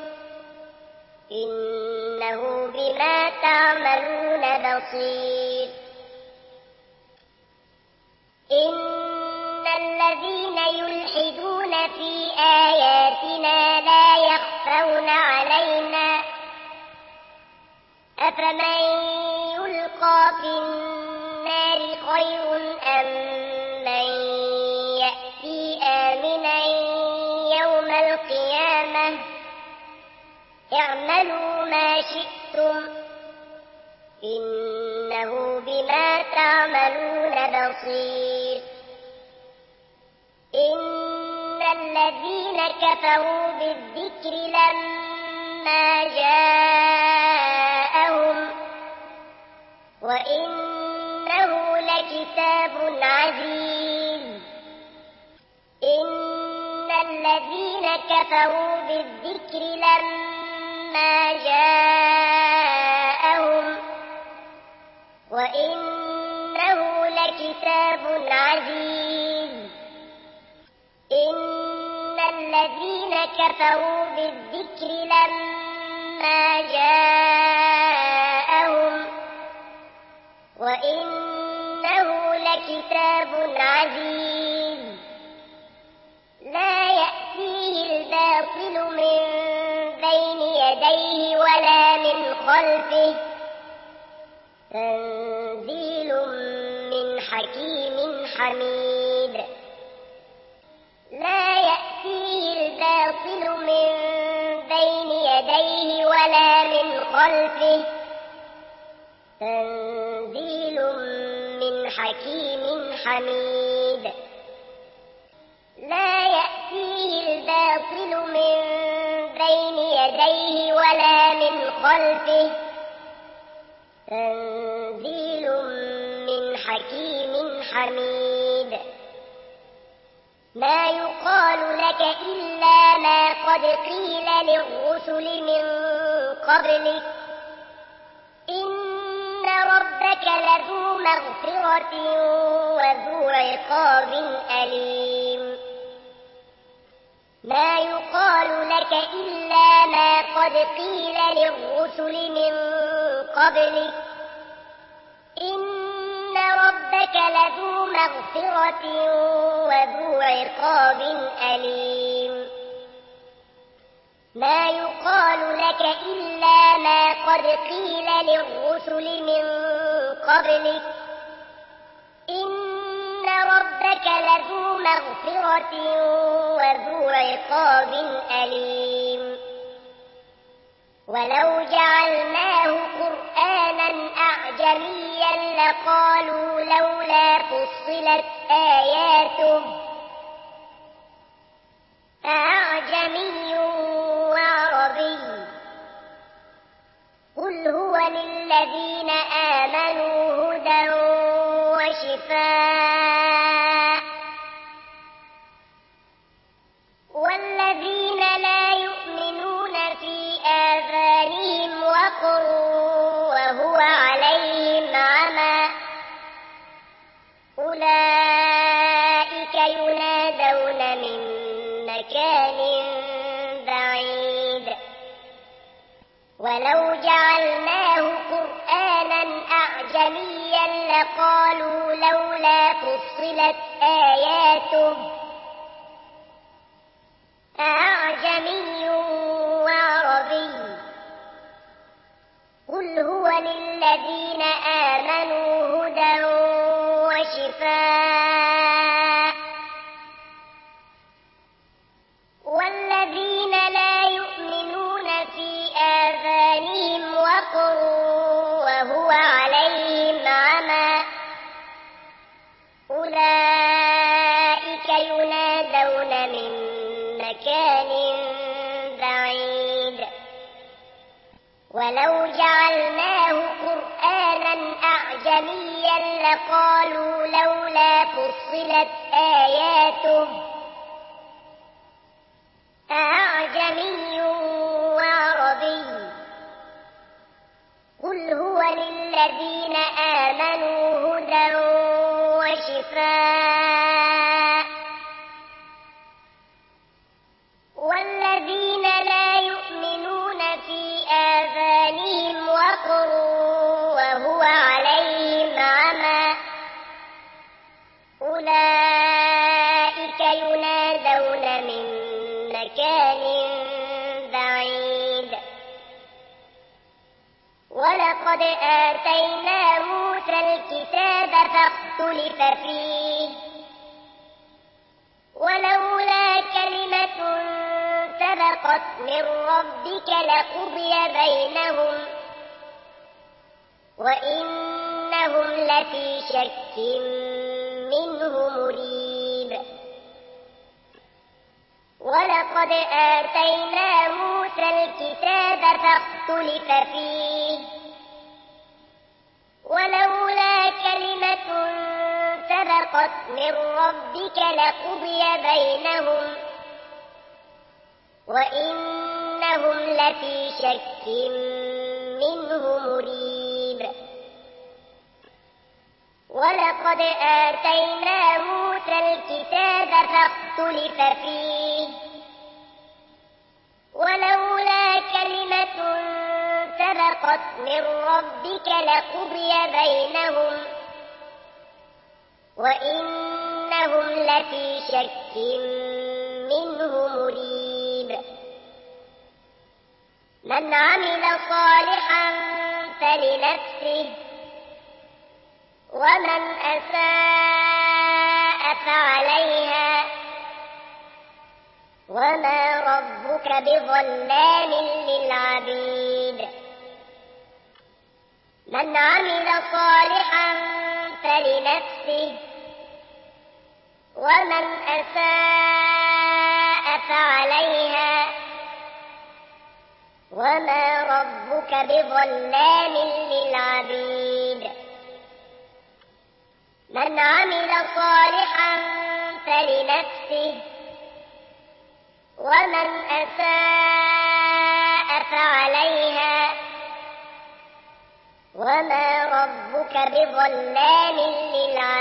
إنه بما تعملون بصير إن الذين يلحدون في آياتنا لا يخفون علينا أفمن يلقى في النار خير أم من يأتي آمنا يوم القيامة اعملوا ما شئتم إنه بما تعملون بصير إن الذين كفروا بالذكر لما جاءهم وإنه لكتاب عزيز إن الذين كفروا بالذكر لما جاءهم وإنه لكتاب عزيز إن الذين كفروا بالذكر لما جاءهم وإنه لكتاب عزيز لا يأتيه الباطل من بين يديه ولا من خلفه تنزيل من حكيم حميد لا يأتيه الباطل من بين يديه ولا من خلفه تنزيل من حكيم حميد لا يأتيه الباطل من بين يديه ولا من خلفه تنزيل من حكيم حميد ما يقال لك إلا ما قد قيل للرسل من قبلك إن ربك لذو مغفرة وذو عقاب أليم ما يقال لك إلا ما قد قيل للرسل من قبلك إن ربك لذو مغفرة وذو عقاب أليم ما يقال لك إلا ما قد قيل للرسل من قبلك إن ربك لذو مغفرة وذو عقاب أليم ولو جعلناه قرآنا أعجميا لقالوا لولا فصلت آياته أعجمي وعربي قل هو للذين آمنوا هدى وشفاء والذين لا يؤمنون في آذانهم لقالوا لولا فصلت آياته أعجمي وعربي قل هو للذين آمنوا هدى وشفاء والذين لا يؤمنون في آذانهم وقر وهو عليهم عمى أولئك ينادون من مكان بعيد ولو جعلناه قرآنا أعجميا لقالوا لولا فصلت آياته أعجمي وعربي قل هو للذين آمنوا هدى وشفاء والذين لا يؤمنون في آذانهم وقر وهو عليهم عمى أولئك ينادون من مكان بعيد ولقد آتينا موسى الكتاب فاختلف فيه ولولا كلمة سبقت من ربك لقضي بينهم وإنهم لفي شك منه مريب ولقد آتينا موسى الكتاب فاختلف فيه ولولا كلمة سبقت من ربك لقضي بينهم وإنهم لفي شك منه مريب ولقد آتينا موسى الكتاب فاختلف فيه ولولا كلمة سبقت من ربك لقضي بينهم وإنهم لفي شك منه مريب من عمل صالحا فلنفسه ومن أساء فعليها وما ربك بظلام للعبيد من عمل صالحا فلنفسه ومن أساء فعليها وما ربك بظلام للعبيد من عمل صالحا فلنفسه ومن أساء فعليها وما ربك بظلام للعبيد